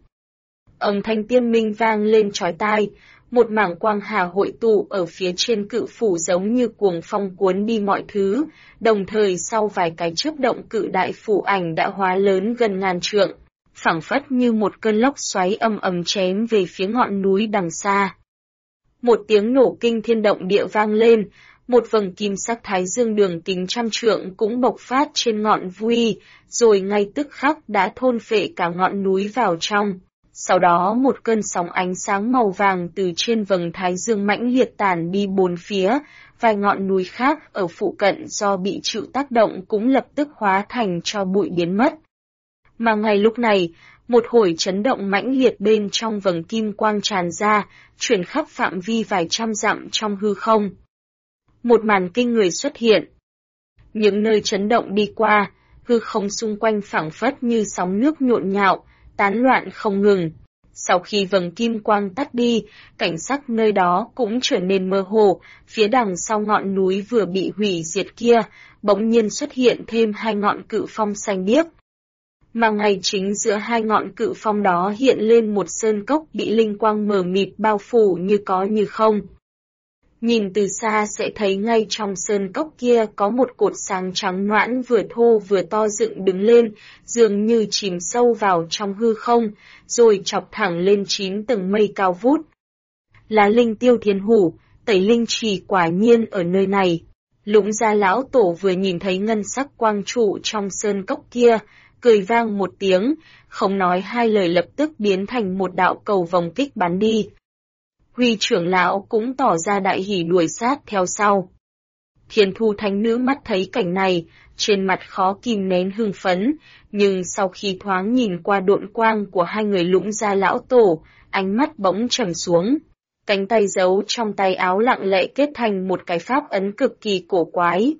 [SPEAKER 1] Âm thanh tiên minh vang lên chói tai, một mảng quang hà hội tụ ở phía trên cự phủ giống như cuồng phong cuốn đi mọi thứ, đồng thời sau vài cái chớp động cự đại phủ ảnh đã hóa lớn gần ngàn trượng, phảng phất như một cơn lốc xoáy âm ầm chém về phía ngọn núi đằng xa. Một tiếng nổ kinh thiên động địa vang lên, một vầng kim sắc thái dương đường kính 100 trượng cũng bộc phát trên ngọn vui, rồi ngay tức khắc đã thôn phệ cả ngọn núi vào trong. Sau đó một cơn sóng ánh sáng màu vàng từ trên vầng thái dương mãnh liệt tản đi bốn phía, vài ngọn núi khác ở phụ cận do bị chịu tác động cũng lập tức hóa thành tro bụi biến mất. Mà ngay lúc này, một hồi chấn động mãnh liệt bên trong vầng kim quang tràn ra, chuyển khắp phạm vi vài trăm dặm trong hư không. Một màn kinh người xuất hiện. Những nơi chấn động đi qua, hư không xung quanh phảng phất như sóng nước nhộn nhạo, tán loạn không ngừng. Sau khi vầng kim quang tắt đi, cảnh sắc nơi đó cũng trở nên mơ hồ, phía đằng sau ngọn núi vừa bị hủy diệt kia, bỗng nhiên xuất hiện thêm hai ngọn cự phong xanh biếc. Mà ngay chính giữa hai ngọn cự phong đó hiện lên một sơn cốc bị linh quang mờ mịt bao phủ như có như không. Nhìn từ xa sẽ thấy ngay trong sơn cốc kia có một cột sáng trắng noãn vừa thô vừa to dựng đứng lên, dường như chìm sâu vào trong hư không, rồi chọc thẳng lên 9 tầng mây cao vút. Là linh tiêu thiên hủ, tẩy linh trì quả nhiên ở nơi này. Lũng Gia lão tổ vừa nhìn thấy ngân sắc quang trụ trong sơn cốc kia, cười vang một tiếng, không nói hai lời lập tức biến thành một đạo cầu vòng kích bắn đi. Huy trưởng lão cũng tỏ ra đại hỉ đuổi sát theo sau. Thiên Thu Thánh Nữ mắt thấy cảnh này, trên mặt khó kìm nén hưng phấn, nhưng sau khi thoáng nhìn qua độn quang của hai người Lũng Gia lão tổ, ánh mắt bỗng trầm xuống. Cánh tay giấu trong tay áo lặng lẽ kết thành một cái pháp ấn cực kỳ cổ quái.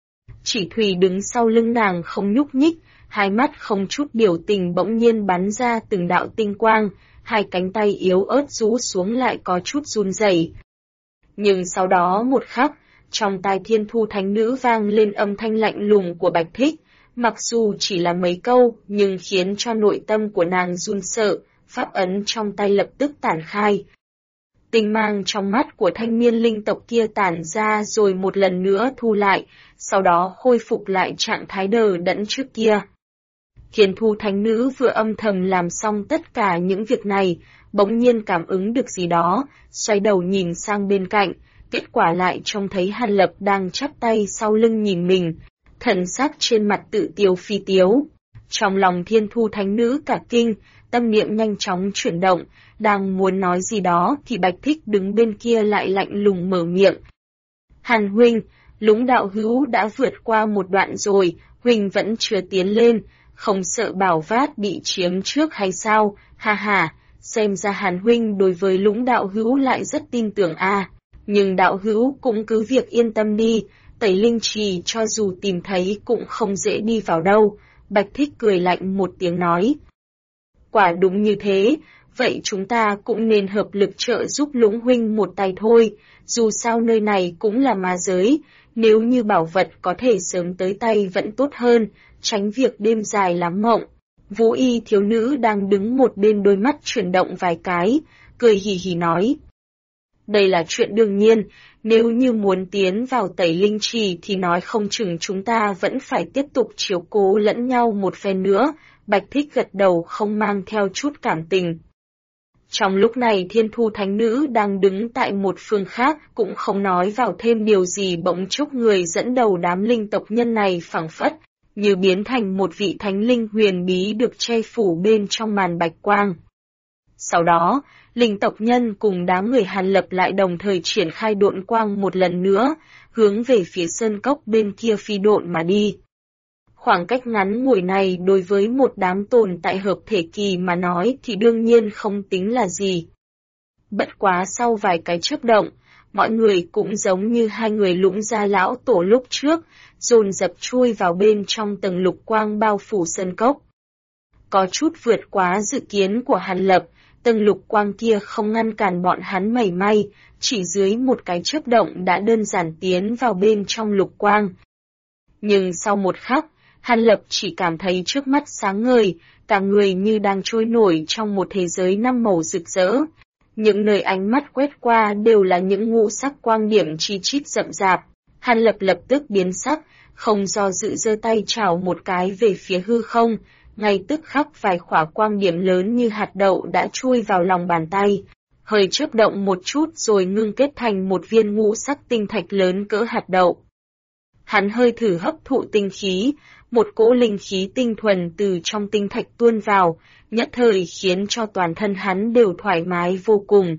[SPEAKER 1] Chỉ Thùy đứng sau lưng nàng không nhúc nhích, hai mắt không chút biểu tình bỗng nhiên bắn ra từng đạo tinh quang, hai cánh tay yếu ớt rũ xuống lại có chút run rẩy. Nhưng sau đó một khắc, trong tai Thiên Thu Thánh Nữ vang lên âm thanh lạnh lùng của Bạch Thích, mặc dù chỉ là mấy câu nhưng khiến cho nội tâm của nàng run sợ, pháp ấn trong tay lập tức tản khai. Tinh mang trong mắt của thanh niên linh tộc kia tản ra rồi một lần nữa thu lại, sau đó khôi phục lại trạng thái đờ đẫn trước kia. Thiên Thu Thánh Nữ vừa âm thầm làm xong tất cả những việc này, bỗng nhiên cảm ứng được gì đó, xoay đầu nhìn sang bên cạnh, kết quả lại trông thấy Hàn Lập đang chắp tay sau lưng nhìn mình, thần sắc trên mặt tự tiếu phi tiếu. Trong lòng Thiên Thu Thánh Nữ cả kinh, tâm niệm nhanh chóng chuyển động, đang muốn nói gì đó thì Bạch Thích đứng bên kia lại lạnh lùng mở miệng. Hàn huynh, Lũng đạo hữu đã vượt qua một đoạn rồi, huynh vẫn chưa tiến lên, không sợ Bảo Vát bị chiếm trước hay sao, ha ha, xem ra Hàn huynh đối với Lũng đạo hữu lại rất tin tưởng a. Nhưng đạo hữu cũng cứ việc yên tâm đi, Tẩy Linh Trì cho dù tìm thấy cũng không dễ đi vào đâu, Bạch Thích cười lạnh một tiếng nói. Quả đúng như thế, vậy chúng ta cũng nên hợp lực trợ giúp Lũng huynh một tay thôi, dù sao nơi này cũng là ma giới, nếu như bảo vật có thể sớm tới tay vẫn tốt hơn, tránh việc đêm dài lắm mộng. Vũ Y thiếu nữ đang đứng một bên đôi mắt chuyển động vài cái, cười hì hì nói. Đây là chuyện đương nhiên, nếu như muốn tiến vào Tẩy Linh Trì thì nói không chừng chúng ta vẫn phải tiếp tục chiếu cố lẫn nhau một phen nữa, Bạch Thích gật đầu không mang theo chút cảm tình. Trong lúc này Thiên Thu Thánh Nữ đang đứng tại một phương khác cũng không nói vào thêm điều gì, bỗng chốc người dẫn đầu đám linh tộc nhân này phảng phất, như biến thành một vị thánh linh huyền bí được che phủ bên trong màn bạch quang. Sau đó, linh tộc nhân cùng đám người Hàn Lập lại đồng thời triển khai độn quang một lần nữa, hướng về phía sơn cốc bên kia phi độn mà đi. Khoảng cách ngắn ngủi này đối với một đám tồn tại hợp thể kỳ mà nói thì đương nhiên không tính là gì. Bất quá sau vài cái chớp động, mọi người cũng giống như hai người Lũng Gia lão tổ lúc trước, dồn dập chui vào bên trong tầng lục quang bao phủ sơn cốc. Có chút vượt quá dự kiến của Hàn Lập, tầng lục quang kia không ngăn cản bọn hắn mảy may, chỉ dưới một cái chớp động đã đơn giản tiến vào bên trong lục quang. Nhưng sau một khắc, Hàn Lập chỉ cảm thấy trước mắt sáng ngời, cả người như đang trôi nổi trong một thế giới năm màu rực rỡ. Những nơi ánh mắt quét qua đều là những ngũ sắc quang điểm chi chít rậm rạp. Hàn Lập lập tức biến sắc, không do dự giơ tay chảo một cái về phía hư không, ngay tức khắc vài khỏa quang điểm lớn như hạt đậu đã chui vào lòng bàn tay. Hơi chớp động một chút rồi ngưng kết thành một viên ngũ sắc tinh thạch lớn cỡ hạt đậu. Hắn hơi thử hấp thụ tinh khí, một cỗ linh khí tinh thuần từ trong tinh thạch tuôn vào, nhất thời khiến cho toàn thân hắn đều thoải mái vô cùng.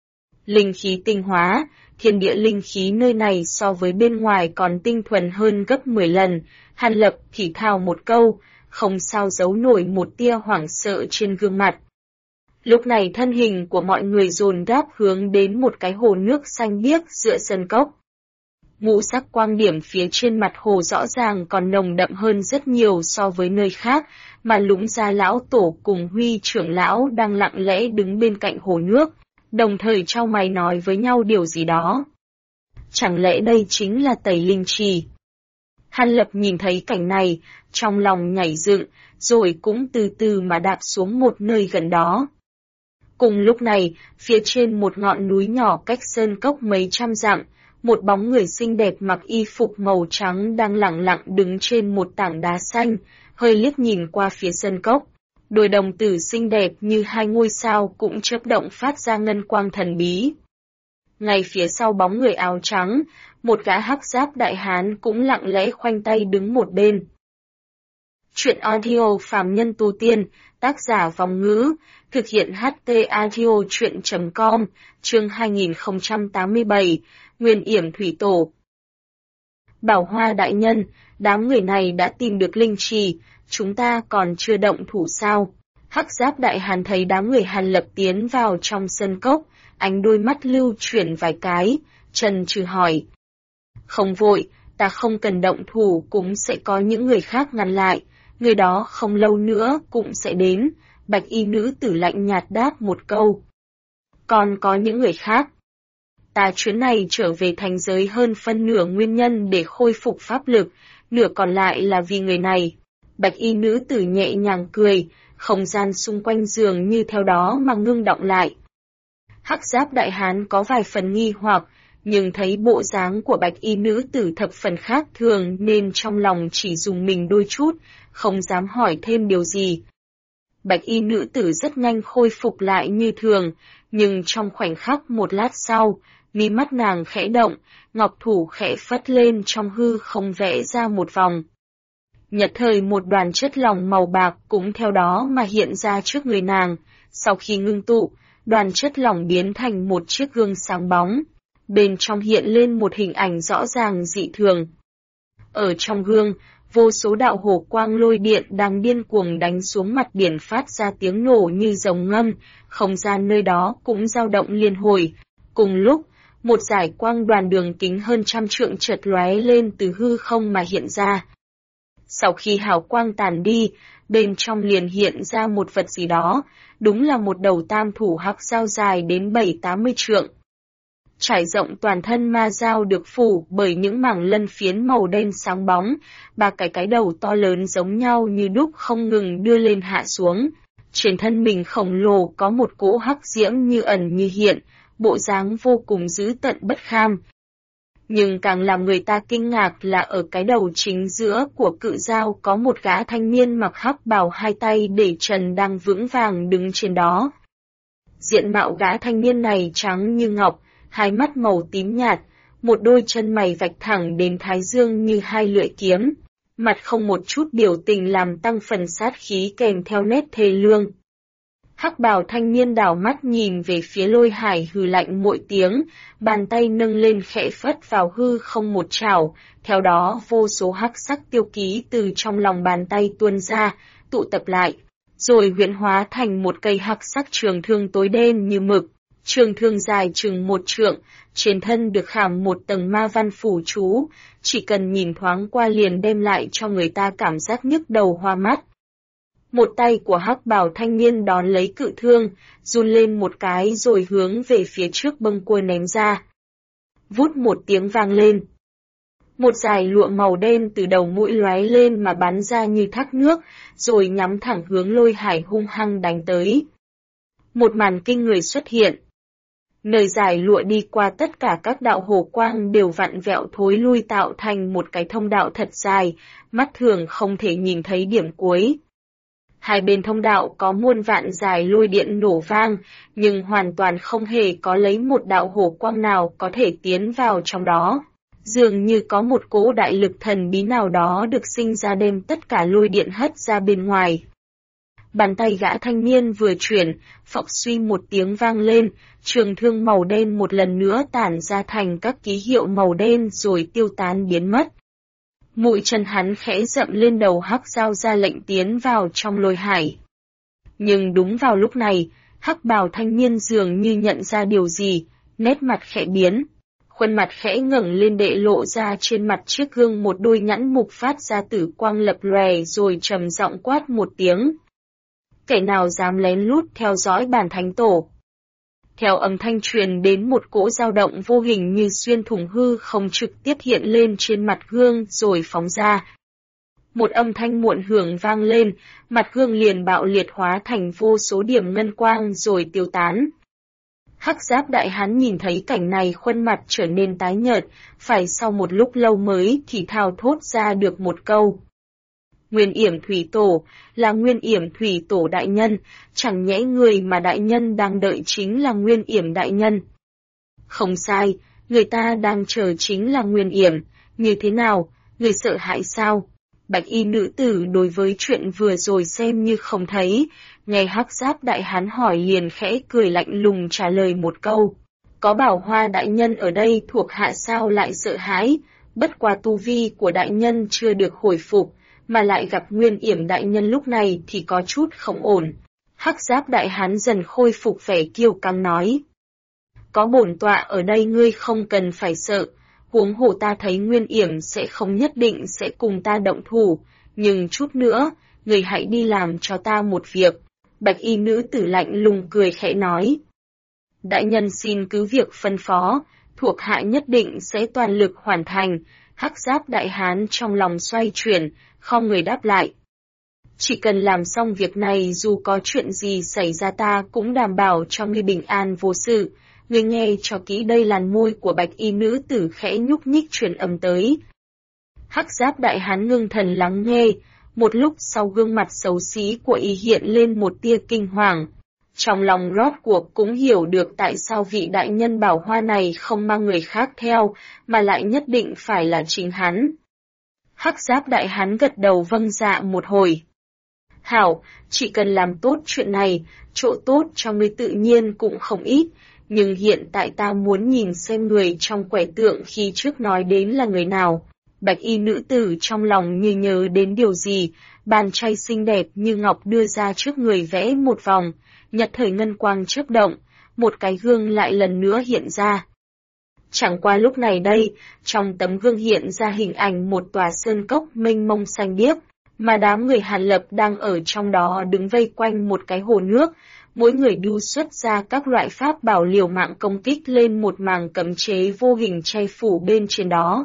[SPEAKER 1] Linh khí tinh hóa, thiên địa linh khí nơi này so với bên ngoài còn tinh thuần hơn gấp 10 lần, Hàn Lập thì thào một câu, không sao giấu nổi một tia hoảng sợ trên gương mặt. Lúc này thân hình của mọi người dồn gáp hướng đến một cái hồ nước xanh biếc giữa sân cốc. Ngũ sắc quang điểm phía trên mặt hồ rõ ràng còn nồng đậm hơn rất nhiều so với nơi khác, mà Lũng Gia lão tổ cùng Huy trưởng lão đang lặng lẽ đứng bên cạnh hồ nước, đồng thời trao mày nói với nhau điều gì đó. Chẳng lẽ đây chính là Tẩy Linh Trì? Hàn Lập nhìn thấy cảnh này, trong lòng nhảy dựng, rồi cũng từ từ mà đạp xuống một nơi gần đó. Cùng lúc này, phía trên một ngọn núi nhỏ cách sơn cốc mấy trăm dặm, một bóng người xinh đẹp mặc y phục màu trắng đang lẳng lặng đứng trên một tảng đá xanh, hơi liếc nhìn qua phía sơn cốc. Đôi đồng tử xinh đẹp như hai ngôi sao cũng chớp động phát ra ngân quang thần bí. Ngay phía sau bóng người áo trắng, một gã hắc giáp đại hán cũng lặng lẽ khoanh tay đứng một bên. Chuyện audio phàm nhân tu tiên, tác giả Vòng Ngữ, thực hiện HT audio chuyện.com, chương 2087, Nguyên Yểm Thủy Tổ. Bảo Hoa đại nhân, đám người này đã tìm được linh trì, chúng ta còn chưa động thủ sao? Hắc Giáp đại hán thấy đám người Hàn Lập tiến vào trong sân cốc, ánh đôi mắt lưu chuyển vài cái, chần chừ hỏi. Không vội, ta không cần động thủ cũng sẽ có những người khác ngăn lại, người đó không lâu nữa cũng sẽ đến, bạch y nữ tử lạnh nhạt đáp một câu. Còn có những người khác. Ta chuyến này trở về thành giới hơn phân nửa nguyên nhân để khôi phục pháp lực, nửa còn lại là vì người này. Bạch y nữ tử nhẹ nhàng cười, không gian xung quanh giường như theo đó mà ngưng động lại. Hắc Giáp đại hán có vài phần nghi hoặc, nhưng thấy bộ dáng của bạch y nữ tử thập phần khác thường nên trong lòng chỉ dùng mình đôi chút, không dám hỏi thêm điều gì. Bạch y nữ tử rất nhanh khôi phục lại như thường, nhưng trong khoảnh khắc một lát sau, mí mắt nàng khẽ động, ngọc thủ khẽ phất lên trong hư không vẽ ra một vòng. Nhật thời một đoàn chất lỏng màu bạc cũng theo đó mà hiện ra trước người nàng, sau khi ngưng tụ, đoàn chất lỏng biến thành một chiếc gương sáng bóng, bên trong hiện lên một hình ảnh rõ ràng dị thường. Ở trong gương, vô số đạo hồ quang lôi điện đang điên cuồng đánh xuống mặt biển phát ra tiếng nổ như rồng ngâm, không gian nơi đó cũng dao động liên hồi. Cùng lúc, một dải quang đoàn đường kính hơn trăm trượng chợt lóe lên từ hư không mà hiện ra. Sau khi hào quang tàn đi, bên trong liền hiện ra một vật gì đó, đúng là một đầu tam thủ hắc dao dài đến 7-80 trượng. Trải rộng toàn thân ma dao được phủ bởi những mảng lân phiến màu đen sáng bóng, ba cái đầu to lớn giống nhau như đúc không ngừng đưa lên hạ xuống. Trên thân mình khổng lồ có một cỗ hắc diễm như ẩn như hiện, bộ dáng vô cùng dữ tợn bất kham. Nhưng càng làm người ta kinh ngạc là ở cái đầu chính giữa của cự dao có một gã thanh niên mặc hắc bào hai tay để trần đang vững vàng đứng trên đó. Diện mạo gã thanh niên này trắng như ngọc, hai mắt màu tím nhạt, một đôi chân mày vạch thẳng đến thái dương như hai lưỡi kiếm, mặt không một chút biểu tình làm tăng phần sát khí kèm theo nét thê lương. Hắc bào thanh niên đảo mắt nhìn về phía Lôi Hải hừ lạnh mỗi tiếng, bàn tay nâng lên khẽ phất vào hư không một chảo, theo đó vô số hắc sắc tiêu ký từ trong lòng bàn tay tuôn ra, tụ tập lại, rồi huyễn hóa thành một cây hắc sắc trường thương tối đen như mực. Trường thương dài chừng 1 trượng, trên thân được khảm một tầng ma văn phủ chú, chỉ cần nhìn thoáng qua liền đem lại cho người ta cảm giác nhức đầu hoa mắt. Một tay của hắc bào thanh niên đón lấy cự thương, run lên một cái rồi hướng về phía trước bâng cua ném ra. Vút một tiếng vang lên. Một dải lụa màu đen từ đầu mũi lóe lên mà bắn ra như thác nước, rồi nhắm thẳng hướng Lôi Hải hung hăng đánh tới. Một màn kinh người xuất hiện. Nơi dải lụa đi qua tất cả các đạo hồ quang đều vặn vẹo thối lui tạo thành một cái thông đạo thật dài, mắt thường không thể nhìn thấy điểm cuối. Hai bên thông đạo có muôn vạn dải lôi điện nổ vang, nhưng hoàn toàn không hề có lấy một đạo hồ quang nào có thể tiến vào trong đó. Dường như có một cỗ đại lực thần bí nào đó được sinh ra đem tất cả lôi điện hất ra bên ngoài. Bàn tay gã thanh niên vừa chuyển, phọc suy một tiếng vang lên, trường thương màu đen một lần nữa tản ra thành các ký hiệu màu đen rồi tiêu tán biến mất. Mũi chân hắn khẽ dậm lên đầu hắc dao ra lệnh tiến vào trong Lôi Hải. Nhưng đúng vào lúc này, hắc bào thanh niên dường như nhận ra điều gì, nét mặt khẽ biến. Khuôn mặt khẽ ngẩng lên đệ lộ ra trên mặt chiếc gương một đôi nhãn mục phát ra tử quang lập lòe rồi trầm giọng quát một tiếng. Kẻ nào dám lén lút theo dõi bản thánh tổ? Theo âm thanh truyền đến một cỗ dao động vô hình như xuyên thủng hư không trực tiếp hiện lên trên mặt gương rồi phóng ra. Một âm thanh muộn hưởng vang lên, mặt gương liền bạo liệt hóa thành vô số điểm ngân quang rồi tiêu tán. Hắc Giáp đại hán nhìn thấy cảnh này khuôn mặt trở nên tái nhợt, phải sau một lúc lâu mới thì thào thốt ra được một câu. Nguyên Yểm Thủy Tổ, là Nguyên Yểm Thủy Tổ đại nhân, chẳng nhẽ người mà đại nhân đang đợi chính là Nguyên Yểm đại nhân. Không sai, người ta đang chờ chính là Nguyên Yểm, như thế nào, người sợ hãi sao? Bạch y nữ tử đối với chuyện vừa rồi xem như không thấy, nghe Hắc Giáp đại hán hỏi liền khẽ cười lạnh lùng trả lời một câu. Có Bảo Hoa đại nhân ở đây thuộc hạ sao lại sợ hãi, Bất quá tu vi của đại nhân chưa được hồi phục, mà lại gặp Nguyên Yểm đại nhân lúc này thì có chút không ổn. Hắc Giáp đại hán dần khôi phục vẻ kiêu căng nói. Có bổn tọa ở đây ngươi không cần phải sợ, huống hồ ta thấy Nguyên Yểm sẽ không nhất định sẽ cùng ta động thủ, nhưng chút nữa, người hãy đi làm cho ta một việc. Bạch y nữ tử lạnh lùng cười khẽ nói. Đại nhân xin cứ việc phân phó, thuộc hạ nhất định sẽ toàn lực hoàn thành. Hắc Giáp đại hán trong lòng xoay chuyển, không người đáp lại. Chỉ cần làm xong việc này dù có chuyện gì xảy ra ta cũng đảm bảo cho ngươi bình an vô sự. Ngươi nghe cho kỹ, đây làn môi của bạch y nữ tử khẽ nhúc nhích truyền âm tới. Hắc Giáp đại hán ngưng thần lắng nghe, một lúc sau gương mặt xấu xí của y hiện lên một tia kinh hoàng. Trong lòng rốt cuộc cũng hiểu được tại sao vị đại nhân bảo hoa này không mang người khác theo, mà lại nhất định phải là chính hắn. Hắc Giáp đại hán gật đầu vâng dạ một hồi. Hảo, chỉ cần làm tốt chuyện này, chỗ tốt cho ngươi tự nhiên cũng không ít, nhưng hiện tại ta muốn nhìn xem người trong quẻ tượng khi trước nói đến là người nào. Bạch y nữ tử trong lòng như nhớ đến điều gì, bàn tay xinh đẹp như ngọc đưa ra trước người vẽ một vòng, nhật thời ngân quang chớp động, một cái gương lại lần nữa hiện ra. Chẳng qua lúc này đây, trong tấm gương hiện ra hình ảnh một tòa sơn cốc mênh mông xanh biếc, mà đám người Hàn Lập đang ở trong đó đứng vây quanh một cái hồ nước, mỗi người đu xuất ra các loại pháp bảo liều mạng công kích lên một màng cấm chế vô hình che phủ bên trên đó.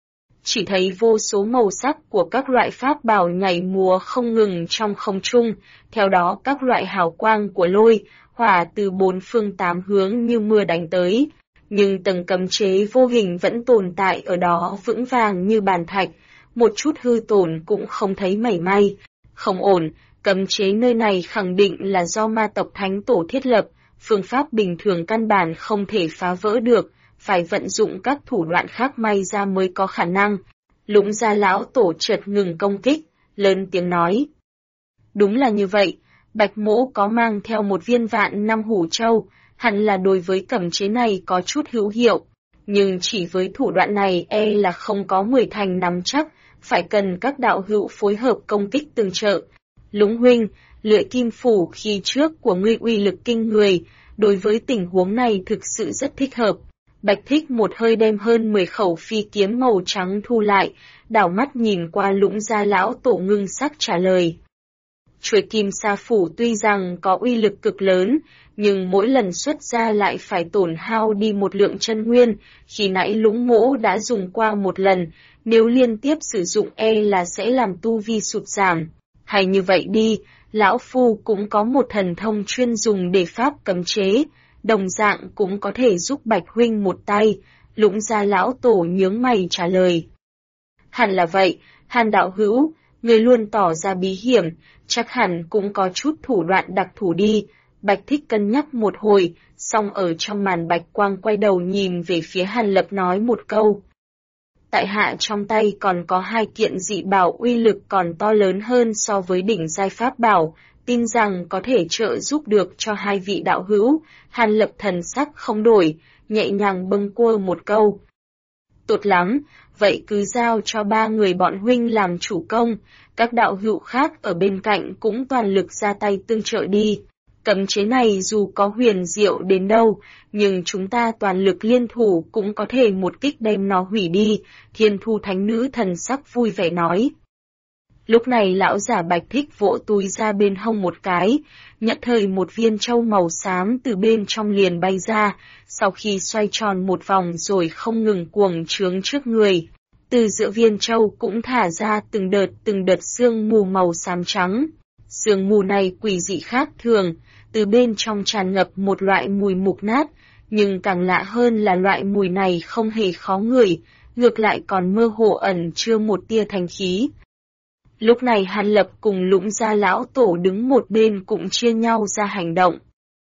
[SPEAKER 1] Chỉ thấy vô số màu sắc của các loại pháp bảo nhảy múa không ngừng trong không trung, theo đó các loại hào quang của lôi, hỏa từ bốn phương tám hướng như mưa đánh tới. Nhưng tầng cấm chế vô hình vẫn tồn tại ở đó vững vàng như bàn thạch, một chút hư tổn cũng không thấy mảy may. Không ổn, cấm chế nơi này khẳng định là do ma tộc thánh tổ thiết lập, phương pháp bình thường căn bản không thể phá vỡ được, phải vận dụng các thủ đoạn khác may ra mới có khả năng. Lũng Gia lão tổ chợt ngừng công kích, lớn tiếng nói. Đúng là như vậy, Bạch Mỗ có mang theo một viên vạn năm hủ châu, hẳn là đối với cấm chế này có chút hữu hiệu, nhưng chỉ với thủ đoạn này là không có 10 thành nắm chắc, phải cần các đạo hữu phối hợp công kích tương trợ. Lũng huynh, lưỡi kim phủ khi trước của ngươi uy lực kinh người, đối với tình huống này thực sự rất thích hợp. Bạch Thích một hơi đem hơn 10 khẩu phi kiếm màu trắng thu lại, đảo mắt nhìn qua Lũng Gia lão tổ ngưng sắc trả lời. Chuôi kim sa phủ tuy rằng có uy lực cực lớn, nhưng mỗi lần xuất ra lại phải tổn hao đi một lượng chân nguyên, khi nãy Lũng Mỗ đã dùng qua một lần, nếu liên tiếp sử dụng là sẽ làm tu vi sụt giảm. Hay như vậy đi, lão phu cũng có một thần thông chuyên dùng để pháp cấm chế, đồng dạng cũng có thể giúp Bạch huynh một tay. Lũng Gia lão tổ nhướng mày trả lời. Hẳn là vậy, Hàn đạo hữu, người luôn tỏ ra bí hiểm, chắc hẳn cũng có chút thủ đoạn đặc thù đi. Bạch Thích cân nhắc một hồi, xong ở trong màn bạch quang quay đầu nhìn về phía Hàn Lập nói một câu. Tại hạ trong tay còn có 2 kiện dị bảo uy lực còn to lớn hơn so với đỉnh giai pháp bảo, tin rằng có thể trợ giúp được cho 2 vị đạo hữu. Hàn Lập thần sắc không đổi, nhẹ nhàng bâng quơ một câu. Tốt lắm, vậy cứ giao cho 3 người bọn huynh làm chủ công, các đạo hữu khác ở bên cạnh cũng toàn lực ra tay tương trợ đi. Cấm chế này dù có huyền diệu đến đâu, nhưng chúng ta toàn lực liên thủ cũng có thể một kích đem nó hủy đi, Thiên Thu Thánh Nữ thần sắc vui vẻ nói. Lúc này lão giả Bạch Thích vỗ túi ra bên hông một cái, nhận thời một viên châu màu xám từ bên trong liền bay ra, sau khi xoay tròn một vòng rồi không ngừng cuồng trướng trước người. Từ giữa viên châu cũng thả ra từng đợt sương mù màu xám trắng. Sương mù này quỷ dị khác thường, từ bên trong tràn ngập một loại mùi mục nát, nhưng càng lạ hơn là loại mùi này không hề khó ngửi, ngược lại còn mơ hồ ẩn chứa một tia thanh khí. Lúc này Hàn Lập cùng Lũng Gia lão tổ đứng một bên cũng chia nhau ra hành động.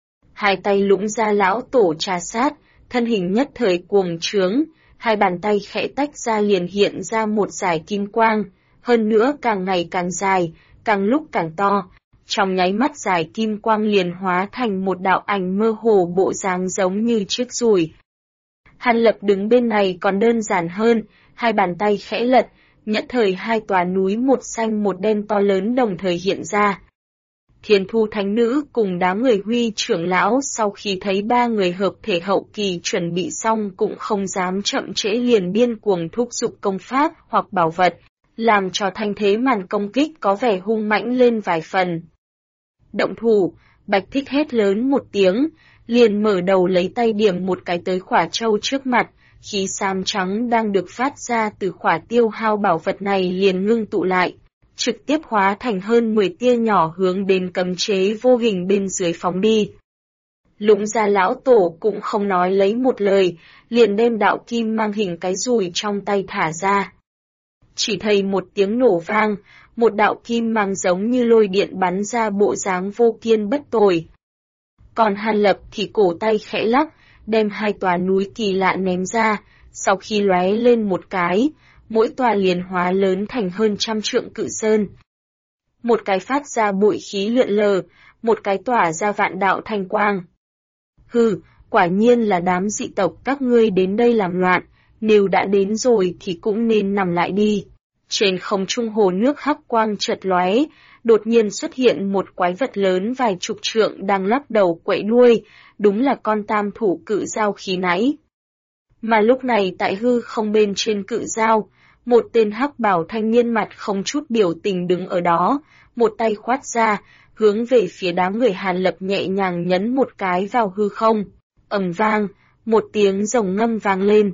[SPEAKER 1] 2 tay Lũng Gia lão tổ trà sát, thân hình nhất thời cuồng trướng, 2 bàn tay khẽ tách ra liền hiện ra một dải kim quang, hơn nữa càng ngày càng dài, càng lúc càng to. Trong nháy mắt dải kim quang liền hóa thành một đạo ảnh mơ hồ bộ dáng giống như chiếc dùi. Hàn Lập đứng bên này còn đơn giản hơn, hai bàn tay khẽ lật, nhất thời hai tòa núi một xanh một đen to lớn đồng thời hiện ra. Thiên Thu Thánh Nữ cùng đám người Huy trưởng lão sau khi thấy ba người hợp thể hậu kỳ chuẩn bị xong cũng không dám chậm trễ, liền điên cuồng thúc giục công pháp hoặc bảo vật, làm cho thanh thế màn công kích có vẻ hung mãnh lên vài phần. Động thủ, Bạch Thích hét lớn một tiếng, liền mở đầu lấy tay điểm một cái tới khỏa châu trước mặt, khí xám trắng đang được phát ra từ khỏa tiêu hao bảo vật này liền ngưng tụ lại, trực tiếp hóa thành hơn 10 tia nhỏ hướng đến cấm chế vô hình bên dưới phóng đi. Lũng Gia lão tổ cũng không nói lấy một lời, liền đem đạo kim mang hình cái dùi trong tay thả ra. Chỉ thấy một tiếng nổ vang, một đạo kim mang giống như lôi điện bắn ra bộ dáng vô kiên bất tồi. Còn Hàn Lập thì cổ tay khẽ lắc, đem hai tòa núi kỳ lạ ném ra, sau khi lóe lên một cái, mỗi tòa liền hóa lớn thành hơn 100 trượng cự sơn. Một cái phát ra bụi khí lượn lờ, một cái tỏa ra vạn đạo thanh quang. Hừ, quả nhiên là đám dị tộc các ngươi đến đây làm loạn, nếu đã đến rồi thì cũng nên nằm lại đi. Trên không trung hồ nước hắc quang chợt lóe, đột nhiên xuất hiện một quái vật lớn vài chục trượng đang lắc đầu quậy đuôi, đúng là con tam thủ cự dao khi nãy. Mà lúc này tại hư không bên trên cự dao, một tên hắc bảo thanh niên mặt không chút biểu tình đứng ở đó, một tay khoát ra, hướng về phía đám người Hàn Lập nhẹ nhàng nhấn một cái vào hư không. Ầm vang, một tiếng rồng ngâm vang lên.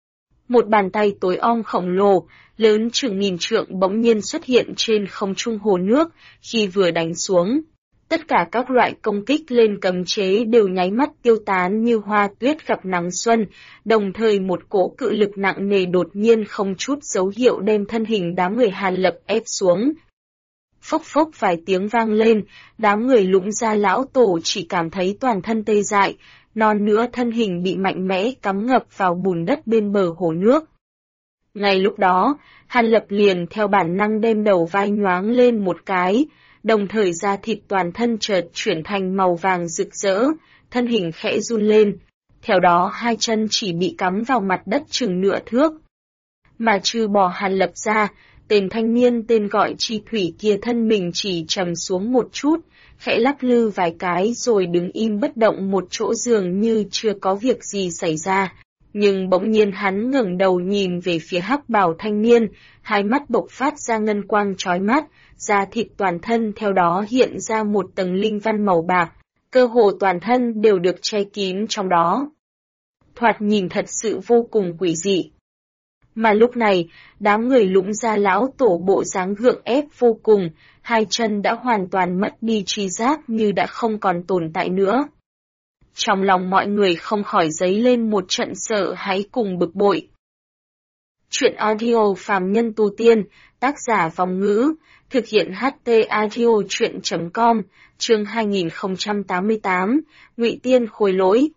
[SPEAKER 1] Một bàn tay tối om khổng lồ, lớn chừng 1000 trượng bỗng nhiên xuất hiện trên không trung hồ nước, khi vừa đánh xuống. Tất cả các loại công kích lên cấm chế đều nháy mắt tiêu tán như hoa tuyết gặp nắng xuân, đồng thời một cỗ cự lực nặng nề đột nhiên không chút dấu hiệu đem thân hình đám người Hàn Lập ép xuống. Phốc phốc vài tiếng vang lên, đám người Lũng Gia lão tổ chỉ cảm thấy toàn thân tê dại, non nữa thân hình bị mạnh mẽ cắm ngập vào bùn đất bên bờ hồ nước. Ngay lúc đó, Hàn Lập liền theo bản năng đem đầu vai nhoáng lên một cái, đồng thời da thịt toàn thân chợt chuyển thành màu vàng rực rỡ, thân hình khẽ run lên, theo đó hai chân chỉ bị cắm vào mặt đất chừng nửa thước. Mà trừ bỏ Hàn Lập ra, tên thanh niên tên gọi Chi Thủy kia thân mình chỉ trầm xuống một chút, khẽ lắc lư vài cái rồi đứng im bất động một chỗ dường như chưa có việc gì xảy ra. Nhưng bỗng nhiên hắn ngẩng đầu nhìn về phía hắc bào thanh niên, hai mắt bộc phát ra ngân quang chói mắt, da thịt toàn thân theo đó hiện ra một tầng linh văn màu bạc, cơ hồ toàn thân đều được che kín trong đó. Thoạt nhìn thật sự vô cùng quỷ dị. Mà lúc này, đám người Lũng Gia lão tổ bộ dáng gượng ép vô cùng, hai chân đã hoàn toàn mất đi tri giác như đã không còn tồn tại nữa. Trong lòng mọi người không khỏi dấy lên một trận sợ hãi cùng bực bội. Chuyện audio phàm nhân tu tiên, tác giả Vong Ngữ, thực hiện HT audio chuyện.com, chương 2088, Ngụy Tiên khôi lỗi.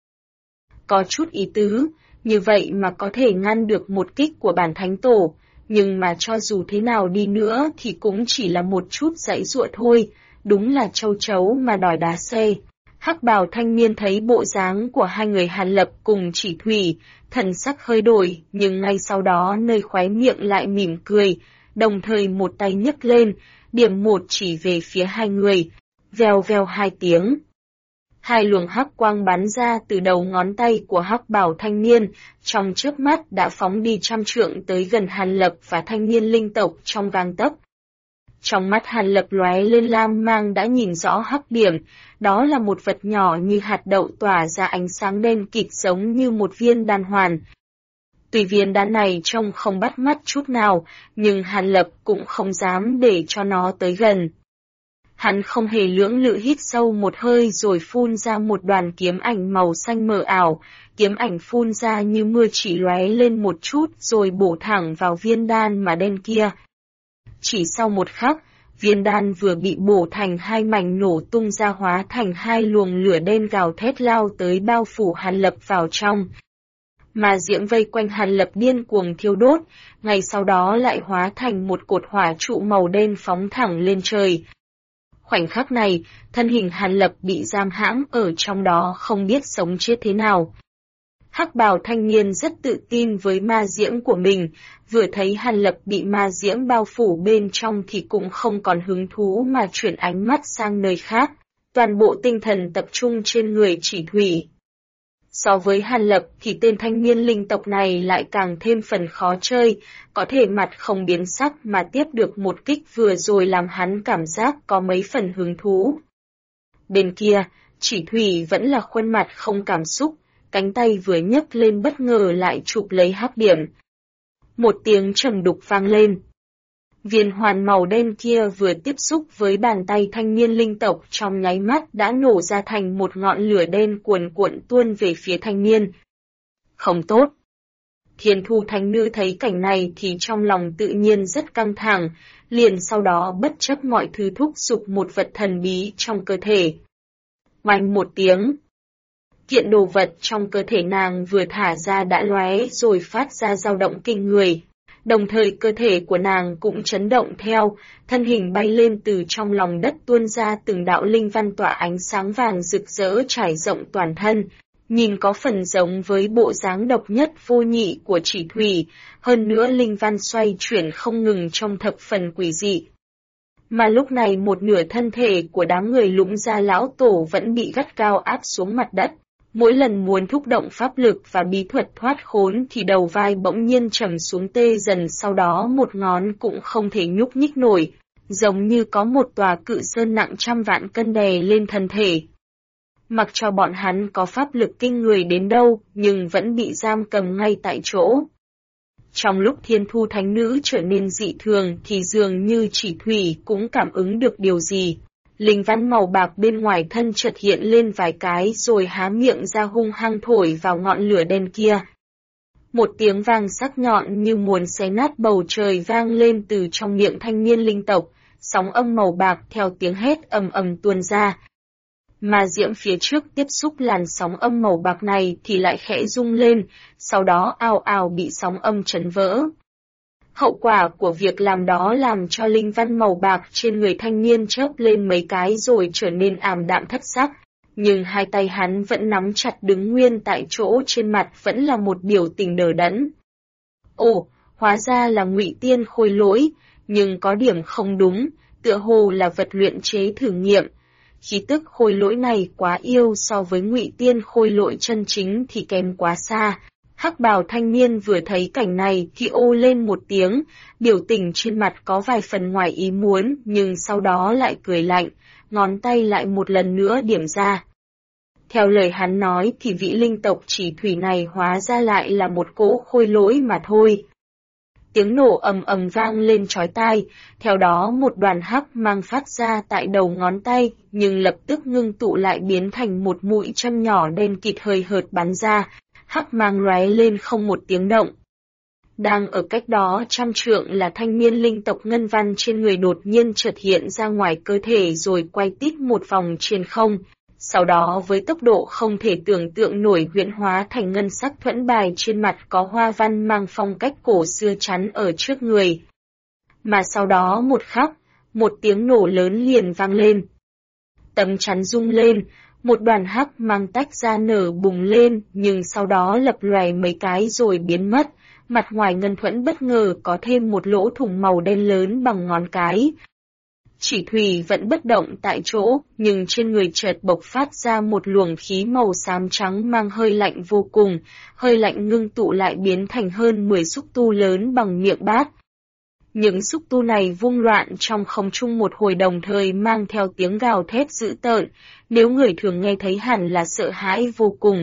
[SPEAKER 1] Có chút ý tứ, như vậy mà có thể ngăn được một kích của bản thánh tổ, nhưng mà cho dù thế nào đi nữa thì cũng chỉ là một chút giãy giụa thôi, đúng là châu chấu mà đòi đá xe. Hắc bào thanh niên thấy bộ dáng của hai người Hàn Lập cùng Chỉ Thủy, thần sắc hơi đổi, nhưng ngay sau đó nơi khóe miệng lại mỉm cười, đồng thời một tay nhấc lên, điểm một chỉ về phía hai người, vèo vèo hai tiếng. Hai luồng hắc quang bắn ra từ đầu ngón tay của hắc bào thanh niên, trong chớp mắt đã phóng đi 100 trượng tới gần Hàn Lập và thanh niên linh tộc trong gang tấc. Trong mắt Hàn Lập lóe lên lam mang đã nhìn rõ hắc điểm, đó là một vật nhỏ như hạt đậu tỏa ra ánh sáng đen kịt giống như một viên đan hoàn. Tuy viên đan này trông không bắt mắt chút nào, nhưng Hàn Lập cũng không dám để cho nó tới gần. Hắn không hề lưỡng lự hít sâu một hơi rồi phun ra một đoàn kiếm ảnh màu xanh mờ ảo, kiếm ảnh phun ra như mưa chỉ lóe lên một chút rồi bổ thẳng vào viên đan mà đen kia. Chỉ sau một khắc, viên đan vừa bị bổ thành hai mảnh nổ tung ra hóa thành hai luồng lửa đen gào thét lao tới bao phủ Hàn Lập vào trong. Mà diễm vây quanh Hàn Lập điên cuồng thiêu đốt, ngay sau đó lại hóa thành một cột hỏa trụ màu đen phóng thẳng lên trời. Khoảnh khắc này, thân hình Hàn Lập bị giam hãm ở trong đó không biết sống chết thế nào. Hắc bào thanh niên rất tự tin với ma diễm của mình, vừa thấy Hàn Lập bị ma diễm bao phủ bên trong thì cũng không còn hứng thú mà chuyển ánh mắt sang nơi khác, toàn bộ tinh thần tập trung trên người Chỉ Thủy. So với Hàn Lập thì tên thanh niên linh tộc này lại càng thêm phần khó chơi, có thể mặt không biến sắc mà tiếp được một kích vừa rồi làm hắn cảm giác có mấy phần hứng thú. Bên kia, Chỉ Thủy vẫn là khuôn mặt không cảm xúc, cánh tay vừa nhấc lên bất ngờ lại chụp lấy hắc điểm. Một tiếng trầm đục vang lên. Viên hoàn màu đen kia vừa tiếp xúc với bàn tay thanh niên linh tộc trong nháy mắt đã nổ ra thành một ngọn lửa đen cuồn cuộn tuôn về phía thanh niên. Không tốt. Thiên Thu Thánh Nữ thấy cảnh này thì trong lòng tự nhiên rất căng thẳng, liền sau đó bất chấp mọi thứ thúc giục một vật thần bí trong cơ thể. Oanh một tiếng. Kiện đồ vật trong cơ thể nàng vừa thả ra đã lóe rồi phát ra dao động kinh người. Đồng thời cơ thể của nàng cũng chấn động theo, thân hình bay lên từ trong lòng đất tuôn ra từng đạo linh văn tỏa ánh sáng vàng rực rỡ trải rộng toàn thân, nhìn có phần giống với bộ dáng độc nhất vô nhị của Chỉ Thủy, hơn nữa linh văn xoay chuyển không ngừng trong thập phần quỷ dị. Mà lúc này một nửa thân thể của đám người Lũng Gia lão tổ vẫn bị gắt gao áp xuống mặt đất. Mỗi lần muốn thúc động pháp lực và bí thuật thoát khốn thì đầu vai bỗng nhiên trầm xuống tê dần, sau đó một ngón cũng không thể nhúc nhích nổi, giống như có một tòa cự sơn nặng trăm vạn cân đè lên thân thể. Mặc cho bọn hắn có pháp lực kinh người đến đâu, nhưng vẫn bị giam cầm ngay tại chỗ. Trong lúc Thiên Thu Thánh Nữ trở nên dị thường thì dường như Chỉ Thủy cũng cảm ứng được điều gì. Linh văn màu bạc bên ngoài thân chợt hiện lên vài cái rồi há miệng ra hung hăng thổi vào ngọn lửa đen kia. Một tiếng vang sắc nhọn như muốn xé nát bầu trời vang lên từ trong miệng thanh niên linh tộc, sóng âm màu bạc theo tiếng hét ầm ầm tuôn ra. Mà diễm phía trước tiếp xúc làn sóng âm màu bạc này thì lại khẽ rung lên, sau đó ào ào bị sóng âm chấn vỡ. Hậu quả của việc làm đó làm cho linh văn màu bạc trên người thanh niên chớp lên mấy cái rồi trở nên ảm đạm thất sắc, nhưng hai tay hắn vẫn nắm chặt đứng nguyên tại chỗ, trên mặt vẫn là một biểu tình đờ đẫn. Ồ, hóa ra là Ngụy Tiên Khôi Lỗi, nhưng có điểm không đúng, tựa hồ là vật luyện chế thử nghiệm. Khí tức khôi lỗi này quá yêu, so với Ngụy Tiên Khôi Lỗi chân chính thì kém quá xa. Hắc bào thanh niên vừa thấy cảnh này thì ô lên một tiếng, biểu tình trên mặt có vài phần ngoài ý muốn, nhưng sau đó lại cười lạnh, ngón tay lại một lần nữa điểm ra. Theo lời hắn nói thì vị linh tộc Chỉ Thủy này hóa ra lại là một cỗ khôi lỗi mà thôi. Tiếng nổ ầm ầm vang lên chói tai, theo đó một đoàn hắc mang phát ra tại đầu ngón tay, nhưng lập tức ngưng tụ lại biến thành một mũi châm nhỏ đen kịt hời hợt bắn ra, hắc mang lóe lên không một tiếng động. Đang ở cách đó trăm trượng là thanh niên linh tộc ngân văn trên người đột nhiên chợt hiện ra ngoài cơ thể rồi quay tít một vòng trên không, sau đó với tốc độ không thể tưởng tượng nổi huyễn hóa thành ngân sắc thuẫn bài trên mặt có hoa văn mang phong cách cổ xưa chắn ở trước người. Mà sau đó một khắc, một tiếng nổ lớn liền vang lên. Tấm chắn rung lên, một đoàn hắc mang tách ra nở bùng lên, nhưng sau đó lập lòe mấy cái rồi biến mất, mặt ngoài ngân thuẫn bất ngờ có thêm một lỗ thủng màu đen lớn bằng ngón cái. Chỉ Thủy vẫn bất động tại chỗ, nhưng trên người chợt bộc phát ra một luồng khí màu xám trắng mang hơi lạnh vô cùng, hơi lạnh ngưng tụ lại biến thành hơn 10 xúc tu lớn bằng miệng bát. Những xúc tu này vung loạn trong không trung một hồi đồng thời mang theo tiếng gào thét dữ tợn, nếu người thường nghe thấy hẳn là sợ hãi vô cùng.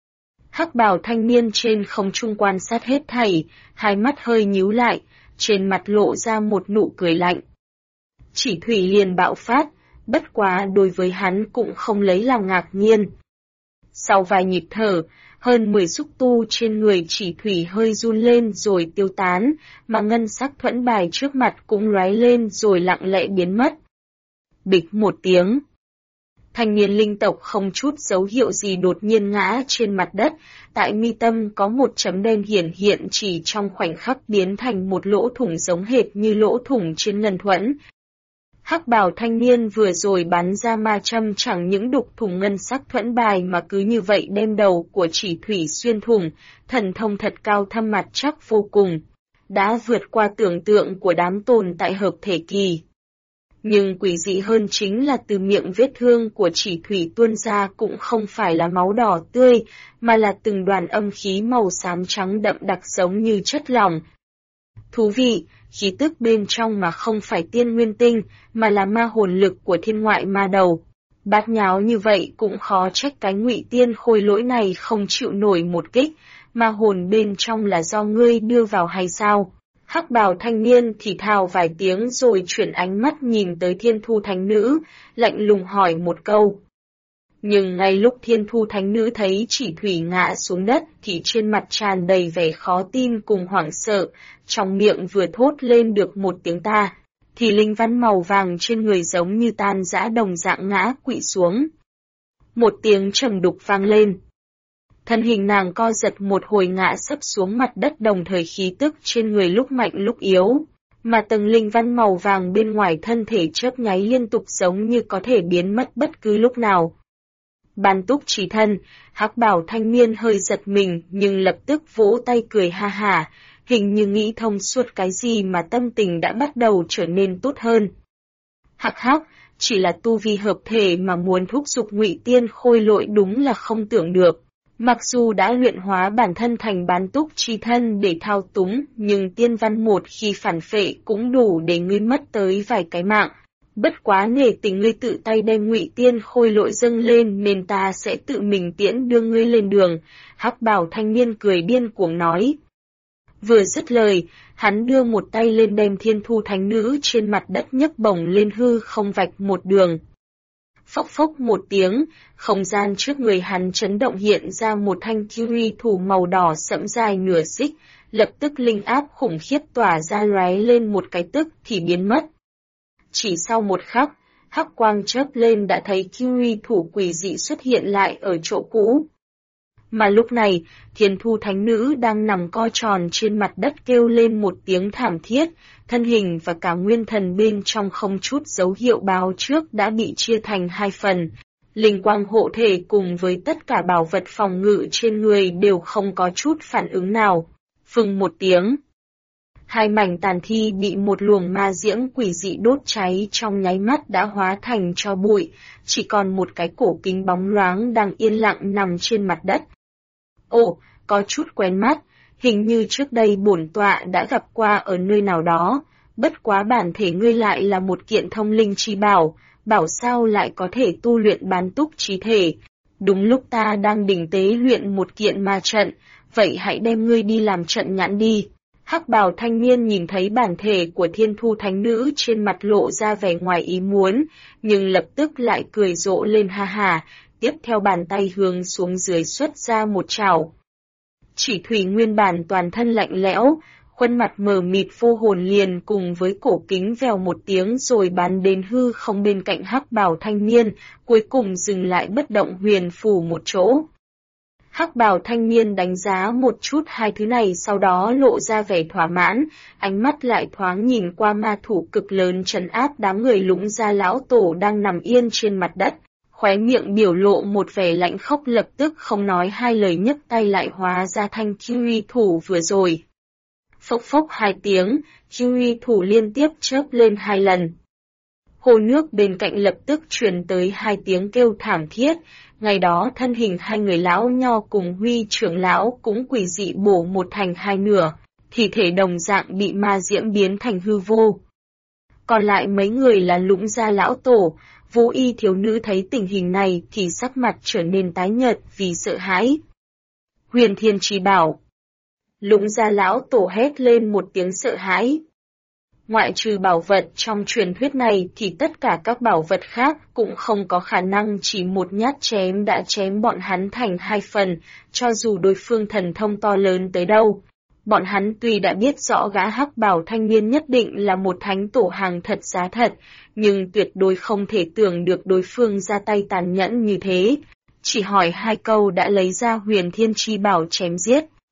[SPEAKER 1] Hắc bào thanh niên trên không trung quan sát hết thảy, hai mắt hơi nhíu lại, trên mặt lộ ra một nụ cười lạnh. Chỉ Thủy liền bạo phát, bất quá đối với hắn cũng không lấy làm ngạc nhiên. Sau vài nhịp thở, hơn 10 xúc tu trên người Chỉ Thủy hơi run lên rồi tiêu tán, mà ngân sắc thuẫn bài trước mặt cũng lóe lên rồi lặng lẽ biến mất. Bịch một tiếng. Thanh niên linh tộc không chút dấu hiệu gì đột nhiên ngã trên mặt đất, tại mi tâm có một chấm đen hiển hiện chỉ trong khoảnh khắc biến thành một lỗ thủng giống hệt như lỗ thủng trên ngân thuẫn. Hắc bào thanh niên vừa rồi bắn ra ma châm chẳng những đục thủng ngân sắc thuẫn bài mà cứ như vậy đem đầu của Chỉ Thủy xuyên thủng, thần thông thật cao thâm mặt chắc vô cùng, đã vượt qua tưởng tượng của đám tồn tại hợp thể kỳ. Nhưng quỷ dị hơn chính là từ miệng vết thương của Chỉ Thủy tuôn ra cũng không phải là máu đỏ tươi, mà là từng đoàn âm khí màu xám trắng đậm đặc giống như chất lỏng. Thú vị, khí tức bên trong mà không phải tiên nguyên tinh, mà là ma hồn lực của thiên ngoại ma đầu. Bát nháo như vậy cũng khó trách cái Ngụy Tiên khôi lỗi này không chịu nổi một kích, ma hồn bên trong là do ngươi đưa vào hay sao? Hắc bào thanh niên thì thào vài tiếng rồi chuyển ánh mắt nhìn tới Thiên Thu Thánh Nữ, lạnh lùng hỏi một câu. Nhưng ngay lúc Thiên Thu Thánh Nữ thấy Chỉ Thủy ngã xuống đất thì trên mặt tràn đầy vẻ khó tin cùng hoảng sợ, trong miệng vừa thốt lên được một tiếng ta, thì linh văn màu vàng trên người giống như tan rã đồng dạng ngã quỵ xuống. Một tiếng trầm đục vang lên. Thân hình nàng co giật một hồi ngã sấp xuống mặt đất, đồng thời khí tức trên người lúc mạnh lúc yếu, mà tầng linh văn màu vàng bên ngoài thân thể chớp nháy liên tục giống như có thể biến mất bất cứ lúc nào. Ban Túc Chí Thân, Hắc bào thanh niên hơi giật mình nhưng lập tức vỗ tay cười ha hả, hình như nghĩ thông suốt cái gì mà tâm tình đã bắt đầu trở nên tốt hơn. Hắc hắc, chỉ là tu vi hợp thể mà muốn thúc giục Ngụy Tiên khôi lỗi đúng là không tưởng được. Mặc dù đã luyện hóa bản thân thành Bán Túc Chí Thân để thao túng, nhưng tiên văn một khi phản phệ cũng đủ để ngươi mất tới vài cái mạng. Bất quá nể tình ngươi tự tay đem Ngụy Tiên khôi lỗi dâng lên nên ta sẽ tự mình tiễn đưa ngươi lên đường, Hắc bào thanh niên cười điên cuồng nói. Vừa dứt lời, hắn đưa một tay lên đem Thiên Thu Thánh Nữ trên mặt đất nhấc bổng lên hư không vạch một đường. Phốc phốc một tiếng, không gian trước người hắn chấn động, hiện ra một thanh kiwi thủ màu đỏ sẫm dài nửa xích, lập tức linh áp khủng khiếp tỏa ra lóe lên một cái tức thì biến mất. Chỉ sau một khắc, hắc quang chớp lên đã thấy kiwi thủ quỷ dị xuất hiện lại ở chỗ cũ. Mà lúc này, Thiên Thu Thánh Nữ đang nằm co tròn trên mặt đất kêu lên một tiếng thảm thiết, thân hình và cả nguyên thần bên trong không chút dấu hiệu báo trước đã bị chia thành hai phần. Linh quang hộ thể cùng với tất cả bảo vật phòng ngự trên người đều không có chút phản ứng nào. Phừng một tiếng. Hai mảnh tàn thi bị một luồng ma diễm quỷ dị đốt cháy trong nháy mắt đã hóa thành tro bụi, chỉ còn một cái cổ kính bóng loáng đang yên lặng nằm trên mặt đất. Ồ, có chút quen mắt, hình như trước đây bổn tọa đã gặp qua ở nơi nào đó, bất quá bản thể ngươi lại là một kiện thông linh chi bảo, bảo sao lại có thể tu luyện bán túc trí thể. Đúng lúc ta đang đỉnh tế luyện một kiện ma trận, vậy hãy đem ngươi đi làm trận nhãn đi. Hắc bào thanh niên nhìn thấy bản thể của Thiên Thu Thánh Nữ trên mặt lộ ra vẻ ngoài ý muốn, nhưng lập tức lại cười rộ lên ha ha, tiếp theo bàn tay hướng xuống dưới xuất ra một chảo. Chỉ Thủy nguyên bản toàn thân lạnh lẽo, khuôn mặt mờ mịt vô hồn liền cùng với cổ kính vèo một tiếng rồi bắn đến hư không bên cạnh hắc bào thanh niên, cuối cùng dừng lại bất động huyền phù một chỗ. Hắc bào thanh niên đánh giá một chút hai thứ này, sau đó lộ ra vẻ thỏa mãn, ánh mắt lại thoáng nhìn qua ma thủ cực lớn trấn áp đám người Lũng Gia lão tổ đang nằm yên trên mặt đất, khóe miệng biểu lộ một vẻ lạnh khốc, lập tức không nói hai lời nhấc tay lại hóa ra thanh kiwi thủ vừa rồi. Phốc phốc hai tiếng, kiwi thủ liên tiếp chớp lên hai lần. Hồ nước bên cạnh lập tức truyền tới hai tiếng kêu thảm thiết, ngày đó thân hình hai người lão nho cùng Huy trưởng lão cũng quỷ dị bổ một thành hai nửa, thi thể đồng dạng bị ma diễm biến thành hư vô. Còn lại mấy người là Lũng Gia lão tổ, Vũ Y thiếu nữ thấy tình hình này thì sắc mặt trở nên tái nhợt vì sợ hãi. Huyền Thiên Chi Bảo. Lũng Gia lão tổ hét lên một tiếng sợ hãi. Ngoại trừ bảo vật trong truyền thuyết này thì tất cả các bảo vật khác cũng không có khả năng chỉ một nhát chém đã chém bọn hắn thành hai phần, cho dù đối phương thần thông to lớn tới đâu. Bọn hắn tuy đã biết rõ gã hắc bào thanh niên nhất định là một thánh tổ hàng thật giá thật, nhưng tuyệt đối không thể tưởng được đối phương ra tay tàn nhẫn như thế. Chỉ hỏi hai câu đã lấy ra Huyền Thiên Chi Bảo chém giết.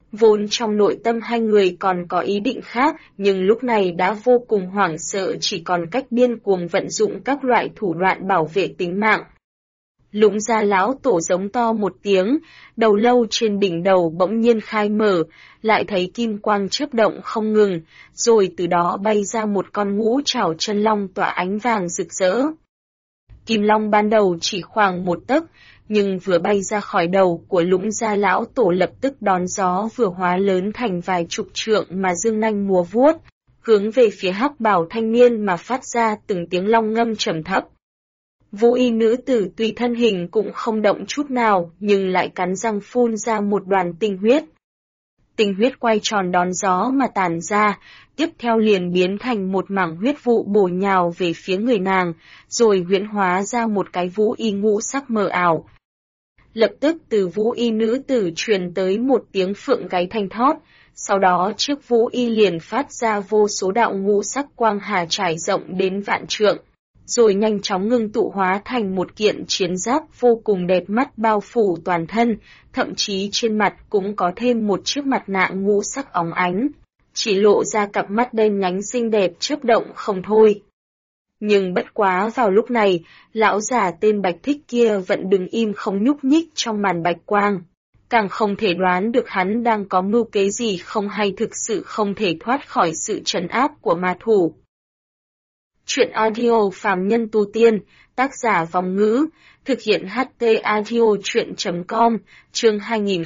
[SPEAKER 1] Vốn trong nội tâm hai người còn có ý định khác, nhưng lúc này đã vô cùng hoảng sợ, chỉ còn cách điên cuồng vận dụng các loại thủ đoạn bảo vệ tính mạng. Lũng Gia lão tổ giống to một tiếng, đầu lâu trên đỉnh đầu bỗng nhiên khai mở, lại thấy kim quang chớp động không ngừng, rồi từ đó bay ra một con ngũ trảo chân long tỏa ánh vàng rực rỡ. Kim long ban đầu chỉ khoảng 1 tấc, nhưng vừa bay ra khỏi đầu của Lũng Gia lão tổ lập tức đón gió vừa hóa lớn thành vài chục trượng mà dương nanh múa vuốt, hướng về phía hắc bào thanh niên mà phát ra từng tiếng long ngâm trầm thấp. Vũ y nữ tử tuy thân hình cũng không động chút nào, nhưng lại cắn răng phun ra một đoàn tinh huyết. Tinh huyết quay tròn đón gió mà tản ra, tiếp theo liền biến thành một mảng huyết vụ bổ nhào về phía người nàng, rồi huyễn hóa ra một cái vũ y ngũ sắc mờ ảo. Lập tức từ vũ y nữ tử truyền tới một tiếng phượng gáy thanh thót, sau đó chiếc vũ y liền phát ra vô số đạo ngũ sắc quang hà trải rộng đến vạn trượng, rồi nhanh chóng ngưng tụ hóa thành một kiện chiến giáp vô cùng đẹp mắt bao phủ toàn thân, thậm chí trên mặt cũng có thêm một chiếc mặt nạ ngũ sắc óng ánh, chỉ lộ ra cặp mắt đen nhánh xinh đẹp chớp động không thôi. Nhưng bất quá vào lúc này, lão già tên Bạch Thích kia vẫn đứng im không nhúc nhích trong màn bạch quang. Càng không thể đoán được hắn đang có mưu kế gì không hay thực sự không thể thoát khỏi sự trấn áp của ma thủ. Chuyện audio phàm nhân tu tiên, tác giả Vong Ngữ, thực hiện HT Audio Chuyện.com, chương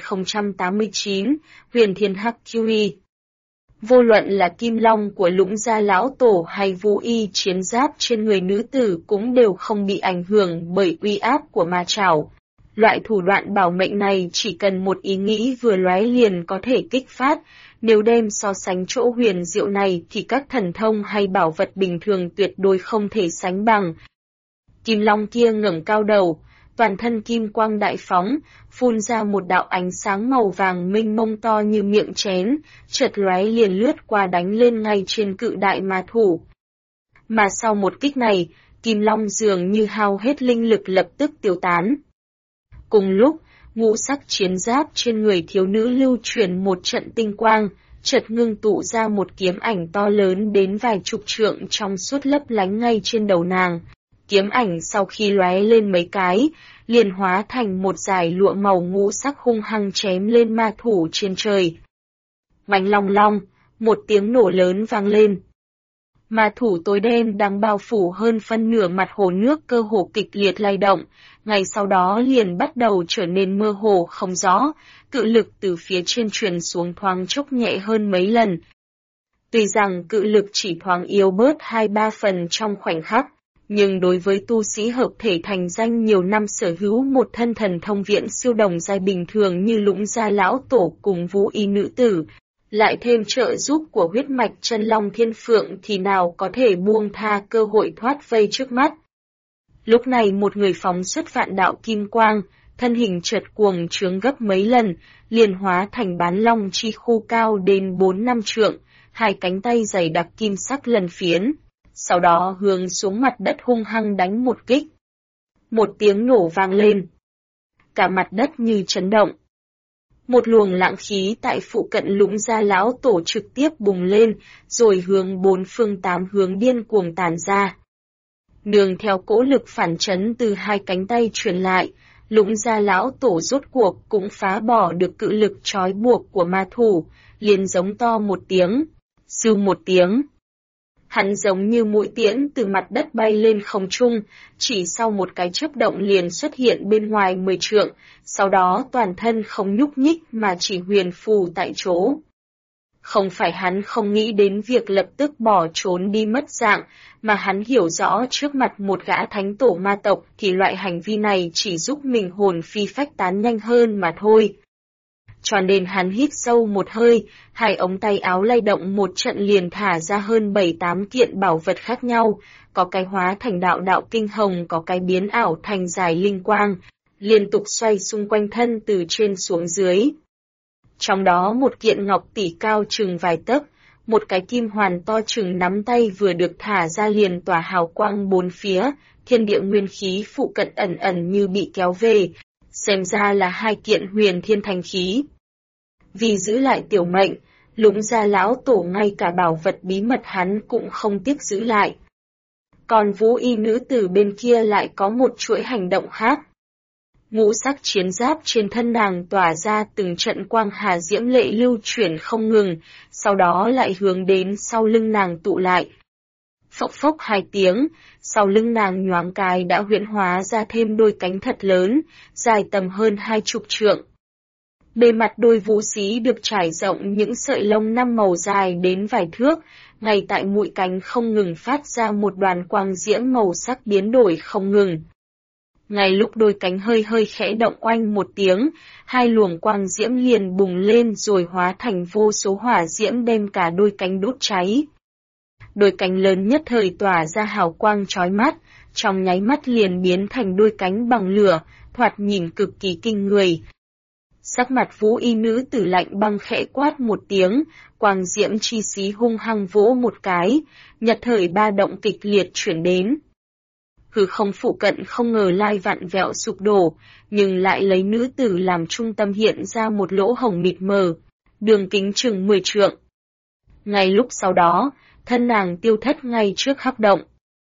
[SPEAKER 1] 2089, Huyền Thiên Hắc QE. Vô luận là kim long của Lũng Gia lão tổ hay vũ y chiến giáp trên người nữ tử cũng đều không bị ảnh hưởng bởi uy áp của ma trảo. Loại thủ đoạn bảo mệnh này chỉ cần một ý nghĩ vừa lóe liền có thể kích phát, nếu đem so sánh chỗ huyền diệu này thì các thần thông hay bảo vật bình thường tuyệt đối không thể sánh bằng. Kim long kia ngẩng cao đầu, toàn thân kim quang đại phóng, phun ra một đạo ánh sáng màu vàng mênh mông to như miệng chén, chợt lóe liền lướt qua đánh lên ngay trên cự đại ma thủ. Mà sau một kích này, kim long dường như hao hết linh lực lập tức tiêu tán. Cùng lúc, ngũ sắc chiến giáp trên người thiếu nữ lưu chuyển một trận tinh quang, chợt ngưng tụ ra một kiếm ảnh to lớn đến vài chục trượng trong suốt lấp lánh ngay trên đầu nàng. Kiếm ảnh sau khi lóe lên mấy cái, liền hóa thành một dải lụa màu ngũ sắc hung hăng chém lên ma thủ trên trời. Oanh long long, một tiếng nổ lớn vang lên. Ma thủ tối đen đang bao phủ hơn phân nửa mặt hồ nước cơ hồ kịch liệt lay động, ngay sau đó liền bắt đầu trở nên mơ hồ không rõ, cự lực từ phía trên truyền xuống thoáng chốc nhẹ hơn mấy lần. Tuy rằng cự lực chỉ thoáng yếu bớt 2-3 phần trong khoảnh khắc, nhưng đối với tu sĩ hợp thể thành danh nhiều năm sở hữu một thân thần thông viện siêu đồng giai bình thường như Lũng Gia lão tổ cùng vũ y nữ tử, lại thêm trợ giúp của huyết mạch chân long thiên phượng thì nào có thể buông tha cơ hội thoát vây trước mắt. Lúc này một người phóng xuất vạn đạo kim quang, thân hình chợt cuồng trướng gấp mấy lần, liền hóa thành bán long chi khu cao đến 4-5 trượng, hai cánh tay dày đặc kim sắc lần phiến, sau đó hướng xuống mặt đất hung hăng đánh một kích. Một tiếng nổ vang lên. Cả mặt đất như chấn động. Một luồng lãng khí tại phụ cận Lũng Gia lão tổ trực tiếp bùng lên, rồi hướng 4 phương 8 hướng điên cuồng tản ra. Nương theo cỗ lực phản chấn từ hai cánh tay truyền lại, Lũng Gia lão tổ rốt cuộc cũng phá bỏ được cự lực trói buộc của ma thủ, liền giống to một tiếng, sưu một tiếng. Hắn giống như mũi tiễn từ mặt đất bay lên không trung, chỉ sau một cái chớp động liền xuất hiện bên ngoài 10 trượng, sau đó toàn thân không nhúc nhích mà chỉ huyền phù tại chỗ. Không phải hắn không nghĩ đến việc lập tức bỏ trốn đi mất dạng, mà hắn hiểu rõ trước mặt một gã thánh tổ ma tộc thì loại hành vi này chỉ giúp mình hồn phi phách tán nhanh hơn mà thôi. Cho nên hắn hít sâu một hơi, hai ống tay áo lay động một trận liền thả ra hơn 7-8 kiện bảo vật khác nhau, có cái hóa thành đạo đạo kinh hồng, có cái biến ảo thành dài linh quang, liên tục xoay xung quanh thân từ trên xuống dưới. Trong đó một kiện ngọc tỷ cao chừng vài tấc, một cái kim hoàn to chừng nắm tay vừa được thả ra liền tỏa hào quang bốn phía, thiên địa nguyên khí phụ cận ẩn ẩn như bị kéo về, xem ra là hai kiện huyền thiên thành khí. Vì giữ lại tiểu mệnh, Lũng Gia lão tổ ngay cả bảo vật bí mật hắn cũng không tiếc giữ lại. Còn Vũ Y nữ tử bên kia lại có một chuỗi hành động khác. Ngũ sắc chiến giáp trên thân nàng tỏa ra từng trận quang hà diễm lệ lưu chuyển không ngừng, sau đó lại hướng đến sau lưng nàng tụ lại. Phốc phốc hai tiếng, sau lưng nàng nhoáng cái đã huyễn hóa ra thêm đôi cánh thật lớn, dài tầm hơn 20 trượng. Bề mặt đôi vũ xí được trải rộng những sợi lông 5 màu dài đến vài thước, ngay tại mũi cánh không ngừng phát ra một đoàn quang diễm màu sắc biến đổi không ngừng. Ngay lúc đôi cánh hơi hơi khẽ động oanh một tiếng, hai luồng quang diễm liền bùng lên rồi hóa thành vô số hỏa diễm đem cả đôi cánh đốt cháy. Đôi cánh lớn nhất thời tỏa ra hào quang chói mắt, trong nháy mắt liền biến thành đôi cánh bằng lửa, thoạt nhìn cực kỳ kinh người. Sắc mặt Vũ Y nữ tử lạnh băng khẽ quát một tiếng, quang diễm chi xí hung hăng vỗ một cái, nhật thời ba động kịch liệt chuyển đến. Hư không phụ cận không ngờ lai vặn vẹo sụp đổ, nhưng lại lấy nữ tử làm trung tâm hiện ra một lỗ hổng mịt mờ, đường kính chừng 10 trượng. Ngay lúc sau đó, thân nàng tiêu thất ngay trước hắc động.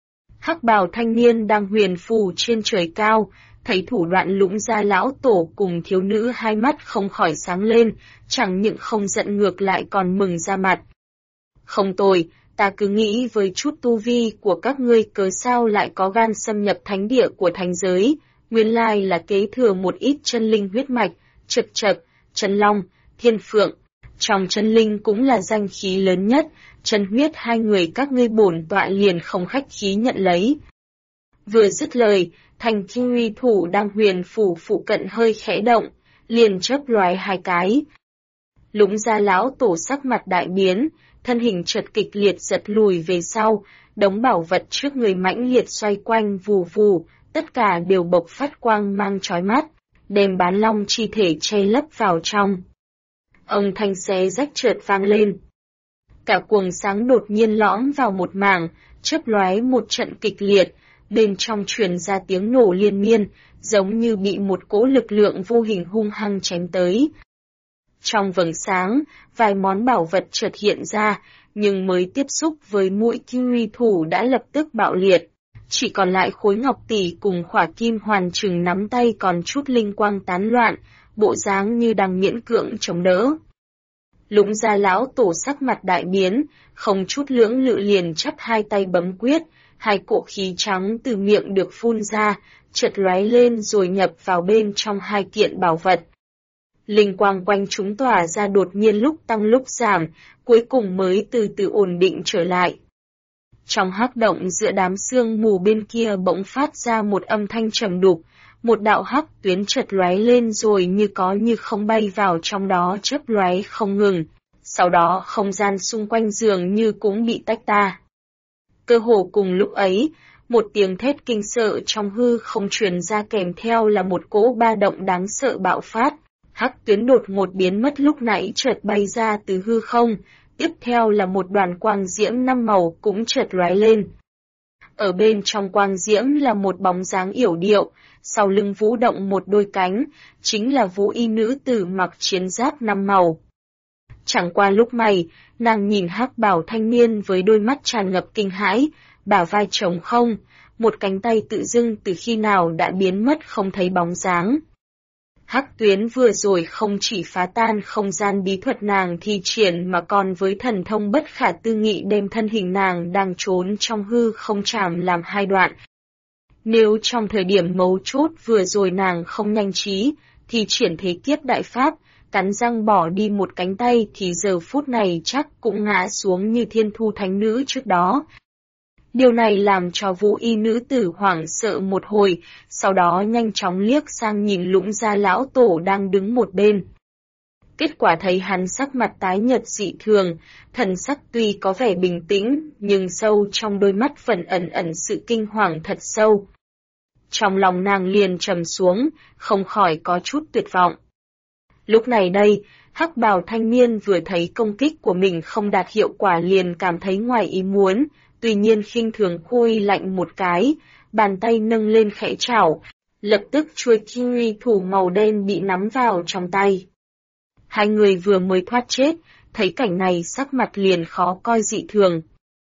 [SPEAKER 1] Hắc bào thanh niên đang huyền phù trên trời cao, thấy thủ đoạn Lũng Gia lão tổ cùng thiếu nữ hai mắt không khỏi sáng lên, chẳng những không giận ngược lại còn mừng ra mặt. Không tồi, ta cứ nghĩ với chút tu vi của các ngươi cớ sao lại có gan xâm nhập thánh địa của thánh giới, nguyên lai là kế thừa một ít chân linh huyết mạch, chập chập, chân long, thiên phượng. Trong chân linh cũng là danh khí lớn nhất, chân huyết hai người các ngươi bổn tọa liền không khách khí nhận lấy. Vừa dứt lời, thành kiwi thủ đang huyền phủ phụ cận hơi khẽ động, liền chớp loài hai cái. Lũng Gia lão tổ sắc mặt đại biến, thân hình chợt kịch liệt giật lùi về sau, đống bảo vật trước người mãnh liệt xoay quanh vù vù, tất cả đều bộc phát quang mang chói mắt, đem bán long chi thể che lấp vào trong. Âm thanh xé rách chợt vang lên. Cả quầng sáng đột nhiên lõm vào một mảng, chớp lóe một trận kịch liệt, bên trong truyền ra tiếng nổ liên miên, giống như bị một cỗ lực lượng vô hình hung hăng chém tới. Trong vầng sáng, vài món bảo vật chợt hiện ra, nhưng mới tiếp xúc với mũi kiwi thủ đã lập tức bạo liệt. Chỉ còn lại khối ngọc tỷ cùng khỏa kim hoàn chừng nắm tay còn chút linh quang tán loạn, bộ dáng như đang miễn cưỡng chống đỡ. Lũng Gia lão tổ sắc mặt đại biến, không chút lưỡng lự liền chắp hai tay bấm quyết, hai cỗ khí trắng từ miệng được phun ra, chợt lóe lên rồi nhập vào bên trong hai kiện bảo vật. Linh quang quanh chúng tỏa ra đột nhiên lúc tăng lúc giảm, cuối cùng mới từ từ ổn định trở lại. Trong hắc động giữa đám sương mù bên kia bỗng phát ra một âm thanh trầm đục, một đạo hắc tuyến chợt lóe lên rồi như có như không bay vào trong đó chớp lóe không ngừng, sau đó không gian xung quanh dường như cũng bị tách ta. Cơ hồ cùng lúc ấy, một tiếng thét kinh sợ trong hư không truyền ra kèm theo là một cỗ ba động đáng sợ bạo phát. Hắc tuyến đột ngột biến mất lúc nãy chợt bay ra từ hư không, tiếp theo là một đoàn quang diễm 5 màu cũng chợt lóe lên. Ở bên trong quang diễm là một bóng dáng yểu điệu, sau lưng vũ động một đôi cánh, chính là Vũ Y nữ tử mặc chiến giáp 5 màu. Chẳng qua lúc này, nàng nhìn hắc bào thanh niên với đôi mắt tràn ngập kinh hãi, bả vai trống không, một cánh tay tự dưng từ khi nào đã biến mất không thấy bóng dáng. Hắc tuyến vừa rồi không chỉ phá tan không gian bí thuật nàng thi triển mà còn với thần thông bất khả tư nghị đem thân hình nàng đang trốn trong hư không chạm làm hai đoạn. Nếu trong thời điểm mấu chốt vừa rồi nàng không nhanh trí, thì triển thế kiếp đại pháp, cắn răng bỏ đi một cánh tay thì giờ phút này chắc cũng ngã xuống như thiên thu thánh nữ trước đó. Điều này làm cho Vũ Y nữ tử hoảng sợ một hồi, sau đó nhanh chóng liếc sang nhìn Lũng Gia lão tổ đang đứng một bên. Kết quả thấy hắn sắc mặt tái nhợt dị thường, thần sắc tuy có vẻ bình tĩnh, nhưng sâu trong đôi mắt vẫn ẩn ẩn sự kinh hoàng thật sâu. Trong lòng nàng liền trầm xuống, không khỏi có chút tuyệt vọng. Lúc này đây, hắc bào thanh niên vừa thấy công kích của mình không đạt hiệu quả liền cảm thấy ngoài ý muốn, tuy nhiên khinh thường khui lạnh một cái, bàn tay nâng lên khẽ chảo, lập tức chuôi kiwi thủ màu đen bị nắm vào trong tay. Hai người vừa mới thoát chết, thấy cảnh này sắc mặt liền khó coi dị thường.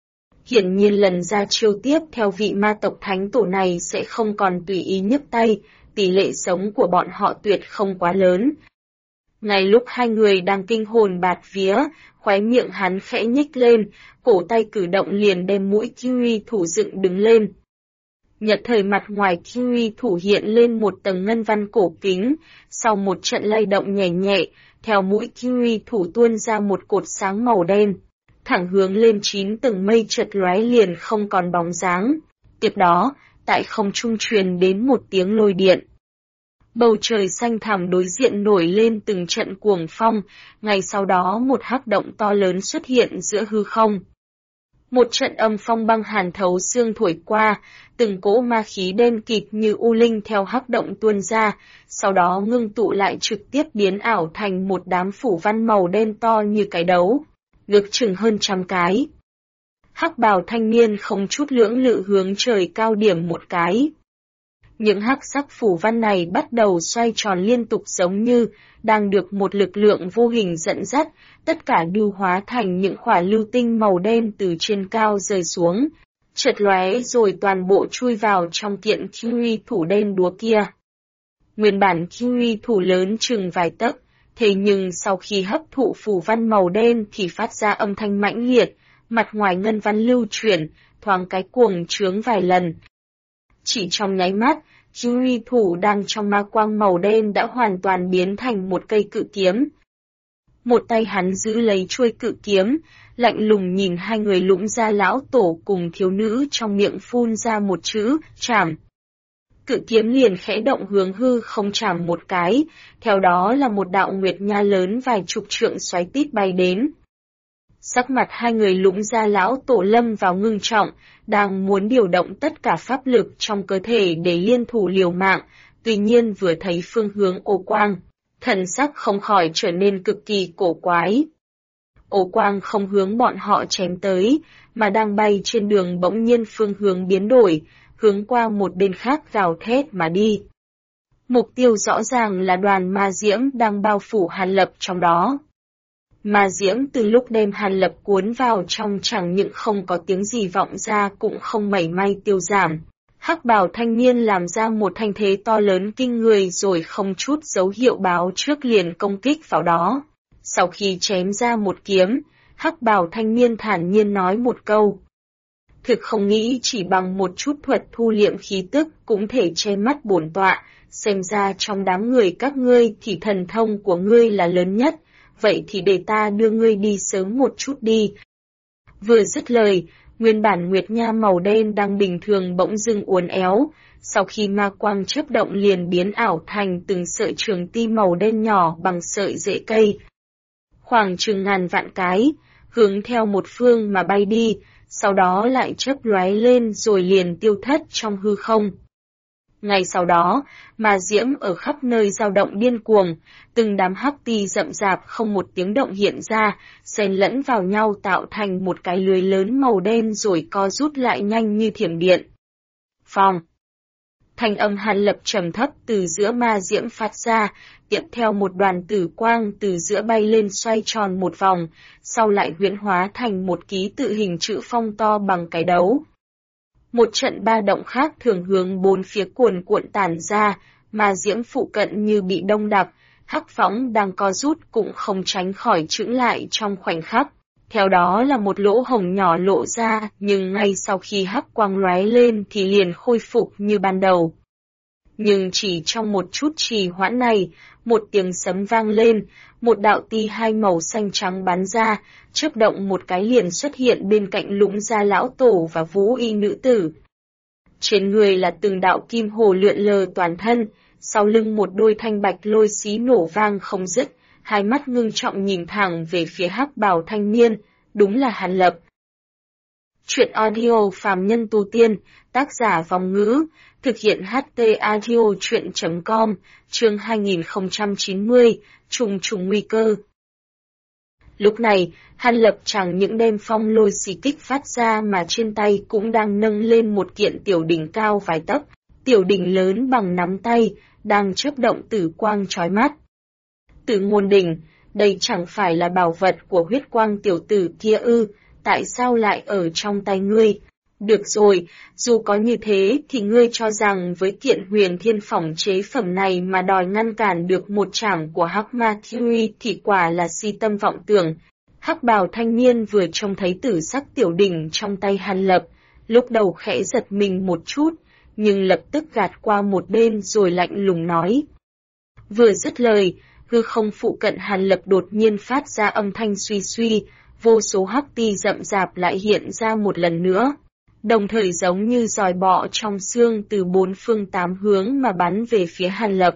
[SPEAKER 1] Hiển nhiên lần ra chiêu tiếp theo vị ma tộc thánh tổ này sẽ không còn tùy ý nhấc tay, tỷ lệ sống của bọn họ tuyệt không quá lớn. Ngay lúc hai người đang kinh hồn bạt vía, khóe miệng hắn khẽ nhích lên, cổ tay cử động liền đem mũi kiwi thủ dựng đứng lên. Nhật thời mặt ngoài kiwi thủ hiện lên một tầng ngân văn cổ kính, sau một trận lay động nhẹ nhẹ, theo mũi kiwi thủ tuôn ra một cột sáng màu đen, thẳng hướng lên 9 tầng mây chợt lóe liền không còn bóng dáng. Tiếp đó, tại không trung truyền đến một tiếng lôi điện. Bầu trời xanh thẳm đối diện nổi lên từng trận cuồng phong, ngay sau đó một hắc động to lớn xuất hiện giữa hư không. Một trận âm phong băng hàn thấu xương thổi qua, từng cỗ ma khí đen kịt như u linh theo hắc động tuôn ra, sau đó ngưng tụ lại trực tiếp biến ảo thành một đám phủ văn màu đen to như cái đấu, ngực chừng hơn 100 cái. Hắc bào thanh niên không chút lưỡng lự hướng trời cao điểm một cái. Những hắc sắc phủ văn này bắt đầu xoay tròn liên tục giống như đang được một lực lượng vô hình dẫn dắt, tất cả lưu hóa thành những khỏa lưu tinh màu đen từ trên cao rơi xuống, chợt lóe rồi toàn bộ chui vào trong kiện kiwi thủ đen đúa kia. Nguyên bản kiwi thủ lớn chừng vài tấc, thế nhưng sau khi hấp thụ phủ văn màu đen thì phát ra âm thanh mãnh liệt, mặt ngoài ngân văn lưu chuyển, thoáng cái cuồng trướng vài lần. Chỉ trong nháy mắt, kiwi thủ đang trong ma quang màu đen đã hoàn toàn biến thành một cây cự kiếm. Một tay hắn giữ lấy chuôi cự kiếm, lạnh lùng nhìn hai người Lũng Gia lão tổ cùng thiếu nữ trong miệng phun ra một chữ, chảm. Cự kiếm liền khẽ động hướng hư không chảm một cái, theo đó là một đạo nguyệt nha lớn vài chục trượng xoáy tít bay đến. Sắc mặt hai người Lũng Gia lão tổ lâm vào ngưng trọng, đang muốn điều động tất cả pháp lực trong cơ thể để liên thủ liều mạng, tuy nhiên vừa thấy phương hướng ô quang, thần sắc không khỏi trở nên cực kỳ cổ quái. Ô quang không hướng bọn họ chém tới, mà đang bay trên đường bỗng nhiên phương hướng biến đổi, hướng qua một bên khác gào thét mà đi. Mục tiêu rõ ràng là đoàn ma diễm đang bao phủ Hàn Lập trong đó. Ma diễm từ lúc đem Hàn Lập cuốn vào trong chẳng những không có tiếng gì vọng ra cũng không mảy may tiêu giảm. Hắc bào thanh niên làm ra một thanh thế to lớn kinh người rồi không chút dấu hiệu báo trước liền công kích vào đó. Sau khi chém ra một kiếm, hắc bào thanh niên thản nhiên nói một câu. Thực không nghĩ chỉ bằng một chút thuật thu liệm khí tức cũng thể che mắt bổn tọa, xem ra trong đám người các ngươi thì thần thông của ngươi là lớn nhất, vậy thì để ta đưa ngươi đi sớm một chút đi. Vừa dứt lời, nguyên bản nguyệt nha màu đen đang bình thường bỗng dưng uốn éo, sau khi ma quang chớp động liền biến ảo thành từng sợi trường ti màu đen nhỏ bằng sợi rễ cây. Khoảng chừng ngàn vạn cái, hướng theo một phương mà bay đi, sau đó lại chớp lóe lên rồi liền tiêu thất trong hư không. Ngay sau đó, ma diễm ở khắp nơi dao động điên cuồng, từng đám hắc ti rậm rạp không một tiếng động hiện ra, xen lẫn vào nhau tạo thành một cái lưới lớn màu đen rồi co rút lại nhanh như thiểm điện. Phòng. Thanh âm Hàn Lập trầm thấp từ giữa ma diễm phát ra, tiếp theo một đoàn tử quang từ giữa bay lên xoay tròn một vòng, sau lại huyễn hóa thành một ký tự hình chữ phong to bằng cái đấu. Một trận ba động khác thường hướng bốn phía cuồn cuộn tản ra, ma diễm phụ cận như bị đông đặc, hắc phóng đang co rút cũng không tránh khỏi chững lại trong khoảnh khắc. Theo đó là một lỗ hổng nhỏ lộ ra, nhưng ngay sau khi hắc quang lóe lên thì liền khôi phục như ban đầu. Nhưng chỉ trong một chút trì hoãn này, một tiếng sấm vang lên, một đạo ti hai màu xanh trắng bắn ra, chớp động một cái liền xuất hiện bên cạnh Lũng Gia lão tổ và Vũ Y nữ tử. Trên người là từng đạo kim hồ lượn lờ toàn thân, sau lưng một đôi thanh bạch lôi xí nổ vang không dứt, hai mắt ngưng trọng nhìn thẳng về phía hắc bào thanh niên, đúng là Hàn Lập. Chuyện audio phàm nhân tu tiên, tác giả Vòng Ngữ, thực hiện HT audio chuyện.com, chương 2090, trùng trùng nguy cơ. Lúc này, Hàn Lập chẳng những đem phong lôi xì kích phát ra mà trên tay cũng đang nâng lên một kiện tiểu đỉnh cao vài tấc, tiểu đỉnh lớn bằng nắm tay, đang chớp động tử quang chói mắt. Tử ngôn đỉnh, đây chẳng phải là bảo vật của huyết quang tiểu tử kia ư, tại sao lại ở trong tay ngươi? Được rồi, dù có như thế thì ngươi cho rằng với kiện huyền thiên phỏng chế phẩm này mà đòi ngăn cản được một trảm của Hắc Ma Thiuy thì quả là si tâm vọng tưởng. Hắc bào thanh niên vừa trông thấy tử sắc tiểu đỉnh trong tay Hàn Lập, lúc đầu khẽ giật mình một chút, nhưng lập tức gạt qua một bên rồi lạnh lùng nói. Vừa dứt lời, hư không phụ cận Hàn Lập đột nhiên phát ra âm thanh suy suy, vô số hắc ti rậm rạp lại hiện ra một lần nữa, đồng thời giống như giòi bọ trong xương từ bốn phương tám hướng mà bắn về phía Hàn Lập.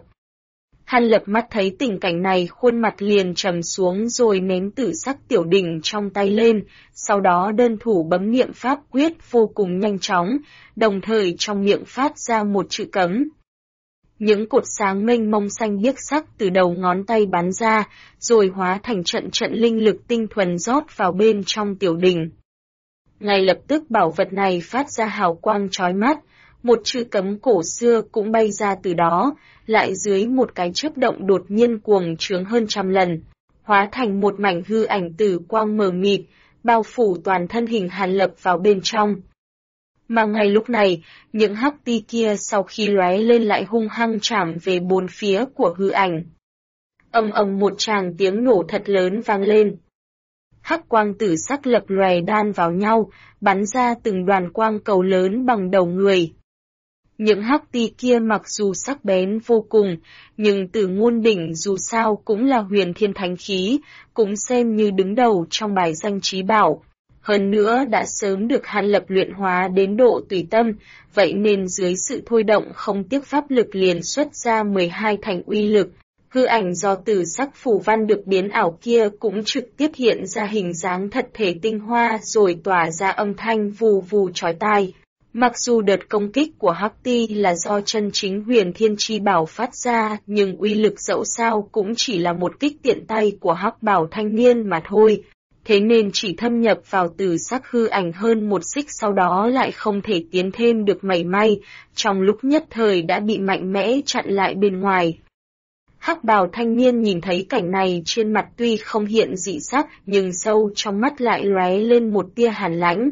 [SPEAKER 1] Hàn Lập mắt thấy tình cảnh này, khuôn mặt liền trầm xuống rồi ném tử sắc tiểu đỉnh trong tay lên, sau đó đơn thủ bấm niệm pháp quyết vô cùng nhanh chóng, đồng thời trong miệng phát ra một chữ cấm. Những cột sáng mênh mông xanh biếc sắc từ đầu ngón tay bắn ra, rồi hóa thành trận trận linh lực tinh thuần rót vào bên trong tiểu đỉnh. Ngay lập tức bảo vật này phát ra hào quang chói mắt, một chữ cấm cổ xưa cũng bay ra từ đó, lại dưới một cái chớp động đột nhiên cuồng trướng hơn 100 lần, hóa thành một mảnh hư ảnh tử quang mờ mịt, bao phủ toàn thân hình Hàn Lập vào bên trong. Mà ngay lúc này, những hắc ti kia sau khi lóe lên lại hung hăng chạm về bốn phía của hư ảnh. Ầm ầm một tràng tiếng nổ thật lớn vang lên. Hắc quang tử sắc lập lòe đan vào nhau, bắn ra từng đoàn quang cầu lớn bằng đầu người. Những hắc ti kia mặc dù sắc bén vô cùng, nhưng Tử Ngôn Đỉnh dù sao cũng là huyền thiên thánh khí, cũng xem như đứng đầu trong bài danh trí bảo. Hơn nữa đã sớm được Hàn Lập luyện hóa đến độ tùy tâm, vậy nên dưới sự thôi động không tiếc pháp lực liền xuất ra 12 thành uy lực. Hư ảnh do tử sắc phù văn được biến ảo kia cũng trực tiếp hiện ra hình dáng thật thể tinh hoa rồi tỏa ra âm thanh vù vù chói tai. Mặc dù đợt công kích của Hắc Ti là do chân chính huyền thiên chi bảo phát ra, nhưng uy lực dẫu sao cũng chỉ là một kích tiện tay của Hắc Bảo thanh niên mà thôi. Thế nên chỉ thâm nhập vào tử sắc hư ảnh hơn một xích sau đó lại không thể tiến thêm được mảy may, trong lúc nhất thời đã bị mạnh mẽ chặn lại bên ngoài. Hắc bào thanh niên nhìn thấy cảnh này trên mặt tuy không hiện dị sắc nhưng sâu trong mắt lại lóe lên một tia hàn lãnh.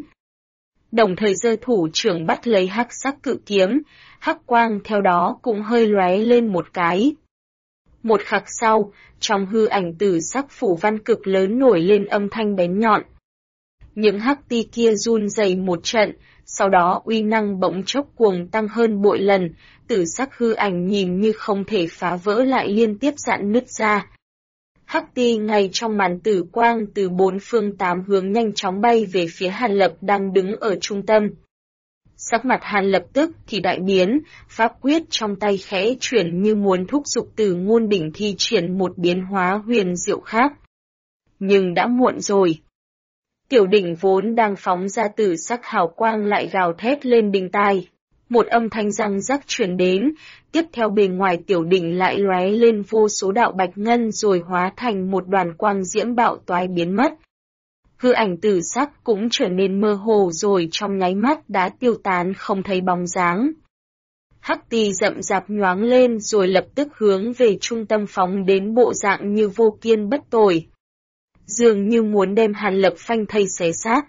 [SPEAKER 1] Đồng thời giơ thủ trưởng bắt lấy hắc sắc cự kiếm, hắc quang theo đó cũng hơi lóe lên một cái. Một khắc sau, trong hư ảnh tử sắc phủ văn cực lớn nổi lên âm thanh bén nhọn. Những hắc ti kia run rẩy một trận, sau đó uy năng bỗng chốc cuồng tăng hơn bội lần, tử sắc hư ảnh nhìn như không thể phá vỡ lại liên tiếp rạn nứt ra. Hắc ti ngay trong màn tử quang từ bốn phương tám hướng nhanh chóng bay về phía Hàn Lập đang đứng ở trung tâm. Sắc mặt Hàn lập tức thì đại biến, pháp quyết trong tay khẽ chuyển như muốn thúc giục Tử Ngôn Đỉnh thi triển một biến hóa huyền diệu khác. Nhưng đã muộn rồi. Tiểu đỉnh vốn đang phóng ra tử sắc hào quang lại gào thét lên đinh tai. Một âm thanh răng rắc truyền đến, tiếp theo bề ngoài tiểu đỉnh lại lóe lên vô số đạo bạch ngân rồi hóa thành một đoàn quang diễm bạo toái biến mất. Hư ảnh tử sắc cũng trở nên mơ hồ rồi trong nháy mắt đã tiêu tán không thấy bóng dáng. Hắc ti rậm rạp nhoáng lên rồi lập tức hướng về trung tâm phóng đến bộ dạng như vô kiên bất tồi. Dường như muốn đem Hàn Lập phanh thây xé xác.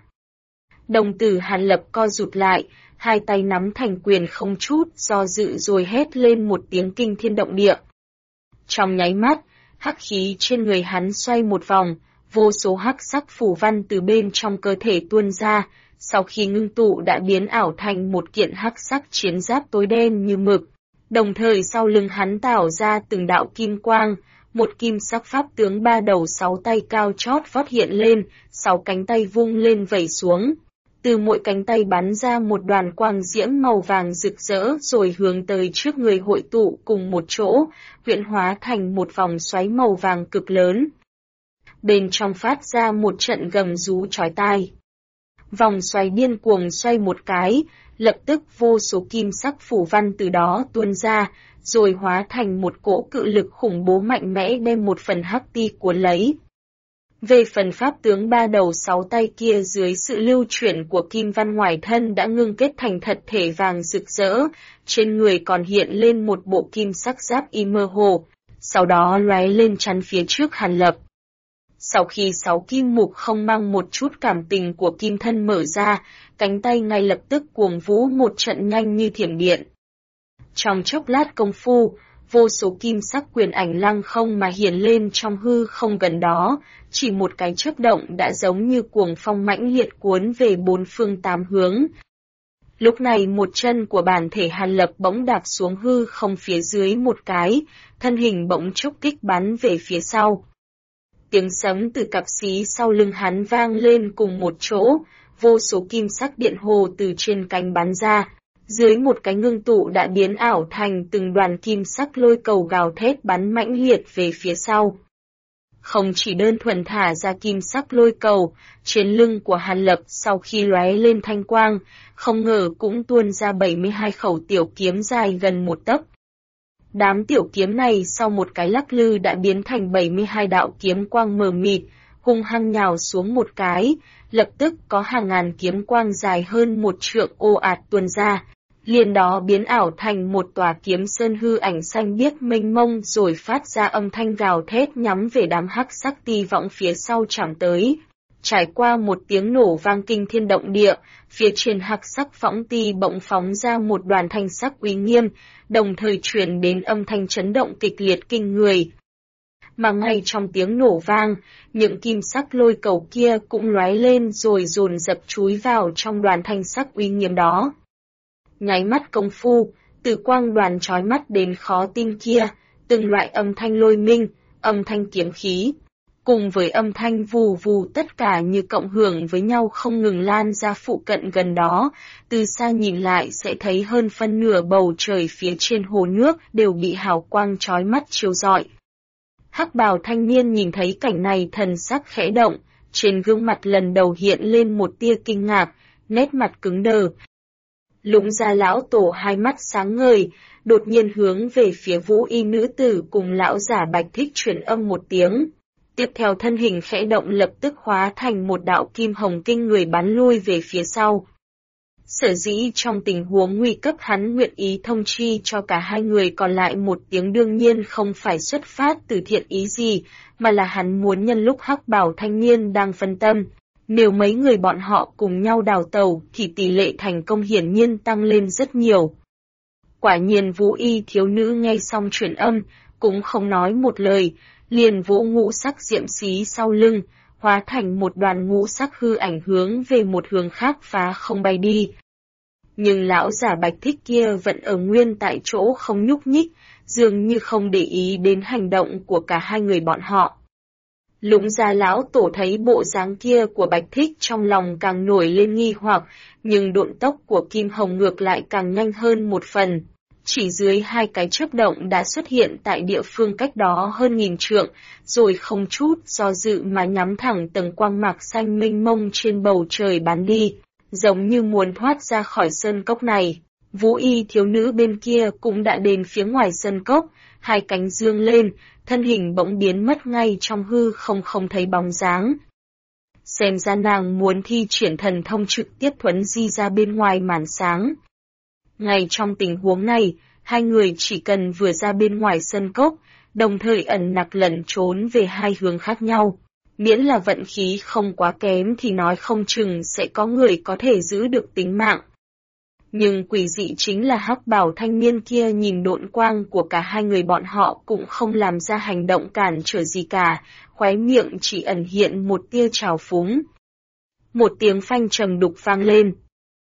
[SPEAKER 1] Đồng tử Hàn Lập co rụt lại, hai tay nắm thành quyền không chút do dự rồi hét lên một tiếng kinh thiên động địa. Trong nháy mắt, hắc khí trên người hắn xoay một vòng, vô số hắc sắc phù văn từ bên trong cơ thể tuôn ra, sau khi ngưng tụ đã biến ảo thành một kiện hắc sắc chiến giáp tối đen như mực. Đồng thời sau lưng hắn tạo ra từng đạo kim quang, một kim sắc pháp tướng ba đầu sáu tay cao chót vót hiện lên, sáu cánh tay vung lên vẩy xuống. Từ mỗi cánh tay bắn ra một đoàn quang diễm màu vàng rực rỡ rồi hướng tới trước người hội tụ cùng một chỗ, huyễn hóa thành một vòng xoáy màu vàng cực lớn. Bên trong phát ra một trận gầm rú chói tai. Vòng xoáy điên cuồng xoay một cái, lập tức vô số kim sắc phủ văn từ đó tuôn ra, rồi hóa thành một cỗ cự lực khủng bố mạnh mẽ đem một phần hắc ti cuốn lấy. Về phần pháp tướng ba đầu sáu tay kia dưới sự lưu chuyển của kim văn ngoài thân đã ngưng kết thành thật thể vàng rực rỡ, trên người còn hiện lên một bộ kim sắc giáp y mơ hồ, sau đó lóe lên chắn phía trước Hàn Lập. Sau khi 6 kim mục không mang một chút cảm tình của kim thân mở ra, cánh tay ngay lập tức cuồng vũ một trận nhanh như thiểm điện. Trong chốc lát công phu, vô số kim sắc quyền ảnh lăng không mà hiển lên trong hư không gần đó, chỉ một cái chớp động đã giống như cuồng phong mãnh liệt cuốn về bốn phương tám hướng. Lúc này một chân của bản thể Hàn Lập bỗng đạp xuống hư không phía dưới một cái, thân hình bỗng chốc kích bắn về phía sau. Tiếng sấm từ cặp xí sau lưng hắn vang lên cùng một chỗ, vô số kim sắc điện hồ từ trên cánh bắn ra. Dưới một cái ngưng tụ đã biến ảo thành từng đoàn kim sắc lôi cầu gào thét bắn mãnh liệt về phía sau. Không chỉ đơn thuần thả ra kim sắc lôi cầu, trên lưng của Hàn Lập sau khi lóe lên thanh quang, không ngờ cũng tuôn ra 72 khẩu tiểu kiếm dài gần một tấc. Đám tiểu kiếm này sau một cái lắc lư đã biến thành 72 đạo kiếm quang mờ mịt, hung hăng nhào xuống một cái, lập tức có hàng ngàn kiếm quang dài hơn một trượng ồ ạt tuôn ra. Liền đó biến ảo thành một tòa kiếm sơn hư ảnh xanh biếc mênh mông rồi phát ra âm thanh gào thét nhắm về đám hắc sắc ti võng phía sau chạm tới. Trải qua một tiếng nổ vang kinh thiên động địa, phía trên hắc sắc võng ti bỗng phóng ra một đoàn thanh sắc uy nghiêm, đồng thời truyền đến âm thanh chấn động kịch liệt kinh người. Mà ngay trong tiếng nổ vang, những kim sắc lôi cầu kia cũng lóe lên rồi dồn dập chúi vào trong đoàn thanh sắc uy nghiêm đó. Nháy mắt công phu, từ quang đoàn chói mắt đến khó tin kia, từng loại âm thanh lôi minh, âm thanh kiếm khí, cùng với âm thanh vù vù tất cả như cộng hưởng với nhau không ngừng lan ra phụ cận gần đó, từ xa nhìn lại sẽ thấy hơn phân nửa bầu trời phía trên hồ nước đều bị hào quang chói mắt chiếu rọi. Hắc bào thanh niên nhìn thấy cảnh này thần sắc khẽ động, trên gương mặt lần đầu hiện lên một tia kinh ngạc, nét mặt cứng đờ. Lũng Gia lão tổ hai mắt sáng ngời, đột nhiên hướng về phía Vũ Y nữ tử cùng lão giả Bạch Thích truyền âm một tiếng. Tiếp theo thân hình khẽ động lập tức hóa thành một đạo kim hồng kinh người bắn lui về phía sau. Sở dĩ trong tình huống nguy cấp hắn nguyện ý thông chi cho cả hai người còn lại một tiếng đương nhiên không phải xuất phát từ thiện ý gì, mà là hắn muốn nhân lúc hắc bảo thanh niên đang phân tâm. Nếu mấy người bọn họ cùng nhau đào tẩu thì tỷ lệ thành công hiển nhiên tăng lên rất nhiều. Quả nhiên Vũ Y thiếu nữ nghe xong truyền âm, cũng không nói một lời, liền vỗ ngũ sắc diệm xí sau lưng, hóa thành một đoàn ngũ sắc hư ảnh hướng về một hướng khác phá không bay đi. Nhưng lão giả Bạch Thích kia vẫn ở nguyên tại chỗ không nhúc nhích, dường như không để ý đến hành động của cả hai người bọn họ. Lũng Gia lão tổ thấy bộ dáng kia của Bạch Thích trong lòng càng nổi lên nghi hoặc, nhưng độn tốc của Kim Hồng ngược lại càng nhanh hơn một phần. Chỉ dưới hai cái chớp động đã xuất hiện tại địa phương cách đó hơn 1000 trượng, rồi không chút do dự mà nhắm thẳng tầng quang mạc xanh mênh mông trên bầu trời bắn đi, giống như muốn thoát ra khỏi sơn cốc này. Vũ Y thiếu nữ bên kia cũng đã đến phía ngoài sơn cốc, hai cánh dương lên, thân hình bỗng biến mất ngay trong hư không thấy bóng dáng. Xem ra nàng muốn thi triển thần thông trực tiếp thuấn di ra bên ngoài màn sáng. Ngay trong tình huống này, hai người chỉ cần vừa ra bên ngoài sân cốc, đồng thời ẩn nặc lẩn trốn về hai hướng khác nhau. Miễn là vận khí không quá kém thì nói không chừng sẽ có người có thể giữ được tính mạng. Nhưng quỷ dị chính là hắc bảo thanh niên kia nhìn độn quang của cả hai người bọn họ cũng không làm ra hành động cản trở gì cả, khóe miệng chỉ ẩn hiện một tia trào phúng. Một tiếng phanh trầm đục vang lên.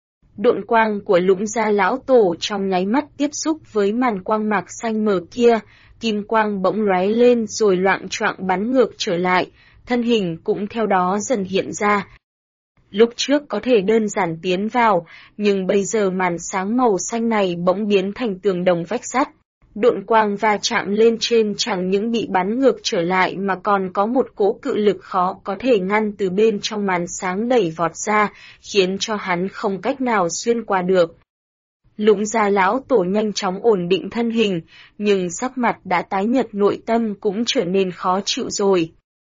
[SPEAKER 1] Độn quang của Lũng Gia lão tổ trong nháy mắt tiếp xúc với màn quang mạc xanh mờ kia, kim quang bỗng lóe lên rồi loạng choạng bắn ngược trở lại, thân hình cũng theo đó dần hiện ra. Lúc trước có thể đơn giản tiến vào, nhưng bây giờ màn sáng màu xanh này bỗng biến thành tường đồng vách sắt. Độn quang va chạm lên trên chẳng những bị bắn ngược trở lại mà còn có một cỗ cự lực khó có thể ngăn từ bên trong màn sáng đẩy vọt ra, khiến cho hắn không cách nào xuyên qua được. Lũng Gia lão tổ nhanh chóng ổn định thân hình, nhưng sắc mặt đã tái nhợt, nội tâm cũng trở nên khó chịu rồi.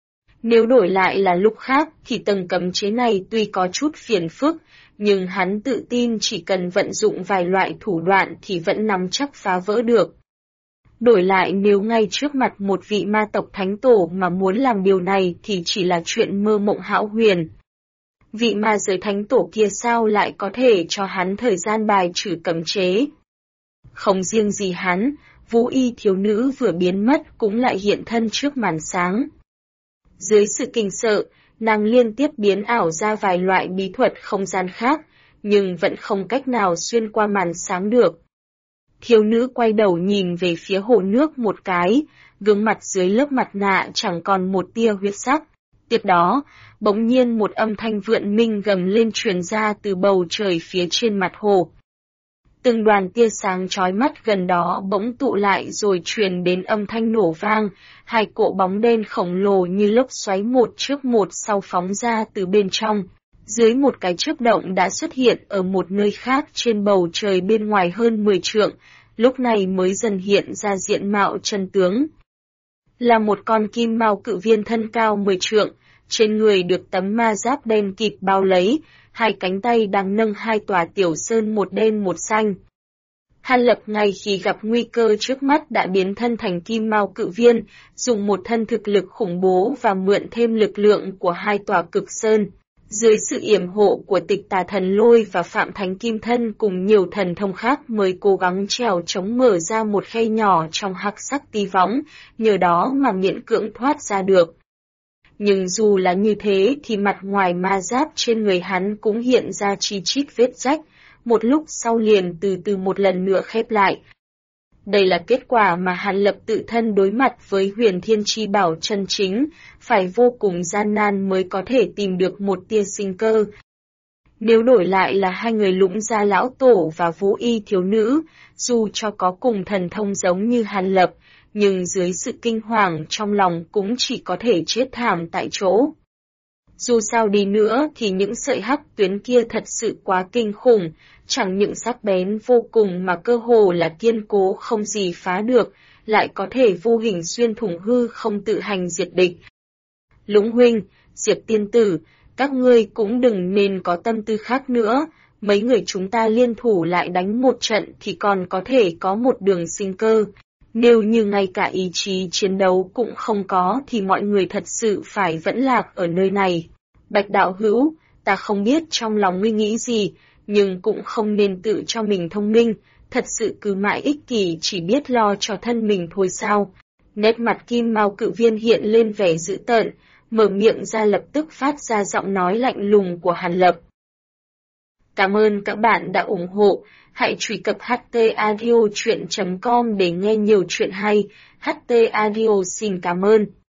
[SPEAKER 1] Nếu đổi lại là lúc khác thì tầng cấm chế này tuy có chút phiền phức, nhưng hắn tự tin chỉ cần vận dụng vài loại thủ đoạn thì vẫn nắm chắc phá vỡ được. Đổi lại nếu ngay trước mặt một vị ma tộc thánh tổ mà muốn làm điều này thì chỉ là chuyện mơ mộng hão huyền. Vị ma giới thánh tổ kia sao lại có thể cho hắn thời gian bài trừ cấm chế? Không riêng gì hắn, Vũ Y thiếu nữ vừa biến mất cũng lại hiện thân trước màn sáng. Dưới sự kinh sợ, nàng liên tiếp biến ảo ra vài loại bí thuật không gian khác, nhưng vẫn không cách nào xuyên qua màn sáng được. Thiếu nữ quay đầu nhìn về phía hồ nước một cái, gương mặt dưới lớp mặt nạ chẳng còn một tia huyết sắc. Tiếp đó, bỗng nhiên một âm thanh vượn minh gầm lên truyền ra từ bầu trời phía trên mặt hồ. Từng đoàn tia sáng chói mắt gần đó bỗng tụ lại rồi truyền đến âm thanh nổ vang, hai cỗ bóng đen khổng lồ như lốc xoáy một trước một sau phóng ra từ bên trong. Dưới một cái chớp động đã xuất hiện ở một nơi khác trên bầu trời bên ngoài hơn 10 trượng, lúc này mới dần hiện ra diện mạo chân tướng. Là một con kim mao cự viên thân cao 10 trượng, trên người được tấm ma giáp đen kịt bao lấy, hai cánh tay đang nâng hai tòa tiểu sơn một đen một xanh. Hàn Lập ngay khi gặp nguy cơ trước mắt đã biến thân thành kim mao cự viên, dùng một thân thực lực khủng bố và mượn thêm lực lượng của hai tòa cực sơn. Dưới sự yểm hộ của Tịch Tà Thần Lôi và Phạm Thánh Kim Thân cùng nhiều thần thông khác mới cố gắng trèo chống mở ra một khe nhỏ trong hắc sắc tí võng, nhờ đó mà miễn cưỡng thoát ra được. Nhưng dù là như thế thì mặt ngoài ma giáp trên người hắn cũng hiện ra chi chít vết rách, một lúc sau liền từ từ một lần nữa khép lại. Đây là kết quả mà Hàn Lập tự thân đối mặt với Huyền Thiên Chi Bảo chân chính, phải vô cùng gian nan mới có thể tìm được một tia sinh cơ. Nếu đổi lại là hai người Lũng Gia lão tổ và Vũ Y thiếu nữ, dù cho có cùng thần thông giống như Hàn Lập, nhưng dưới sự kinh hoàng trong lòng cũng chỉ có thể chết thảm tại chỗ. Dù sao đi nữa thì những sợi hắc tuyến kia thật sự quá kinh khủng, chẳng những sắc bén vô cùng mà cơ hồ là kiên cố không gì phá được, lại có thể vô hình xuyên thủng hư không tự hành diệt địch. Lũng huynh, Diệp tiên tử, các ngươi cũng đừng nên có tâm tư khác nữa, mấy người chúng ta liên thủ lại đánh một trận thì còn có thể có một đường sinh cơ. Nếu như ngay cả ý chí chiến đấu cũng không có thì mọi người thật sự phải vẫn lạc ở nơi này. Bạch đạo hữu, ta không biết trong lòng ngươi nghĩ gì, nhưng cũng không nên tự cho mình thông minh, thật sự cứ mãi ích kỷ chỉ biết lo cho thân mình thôi sao. Nét mặt kim mao cự viên hiện lên vẻ dữ tợn, mở miệng ra lập tức phát ra giọng nói lạnh lùng của Hàn Lập. Cảm ơn các bạn đã ủng hộ, hãy truy cập htaudio.com để nghe nhiều chuyện hay, HT Audio xin cảm ơn.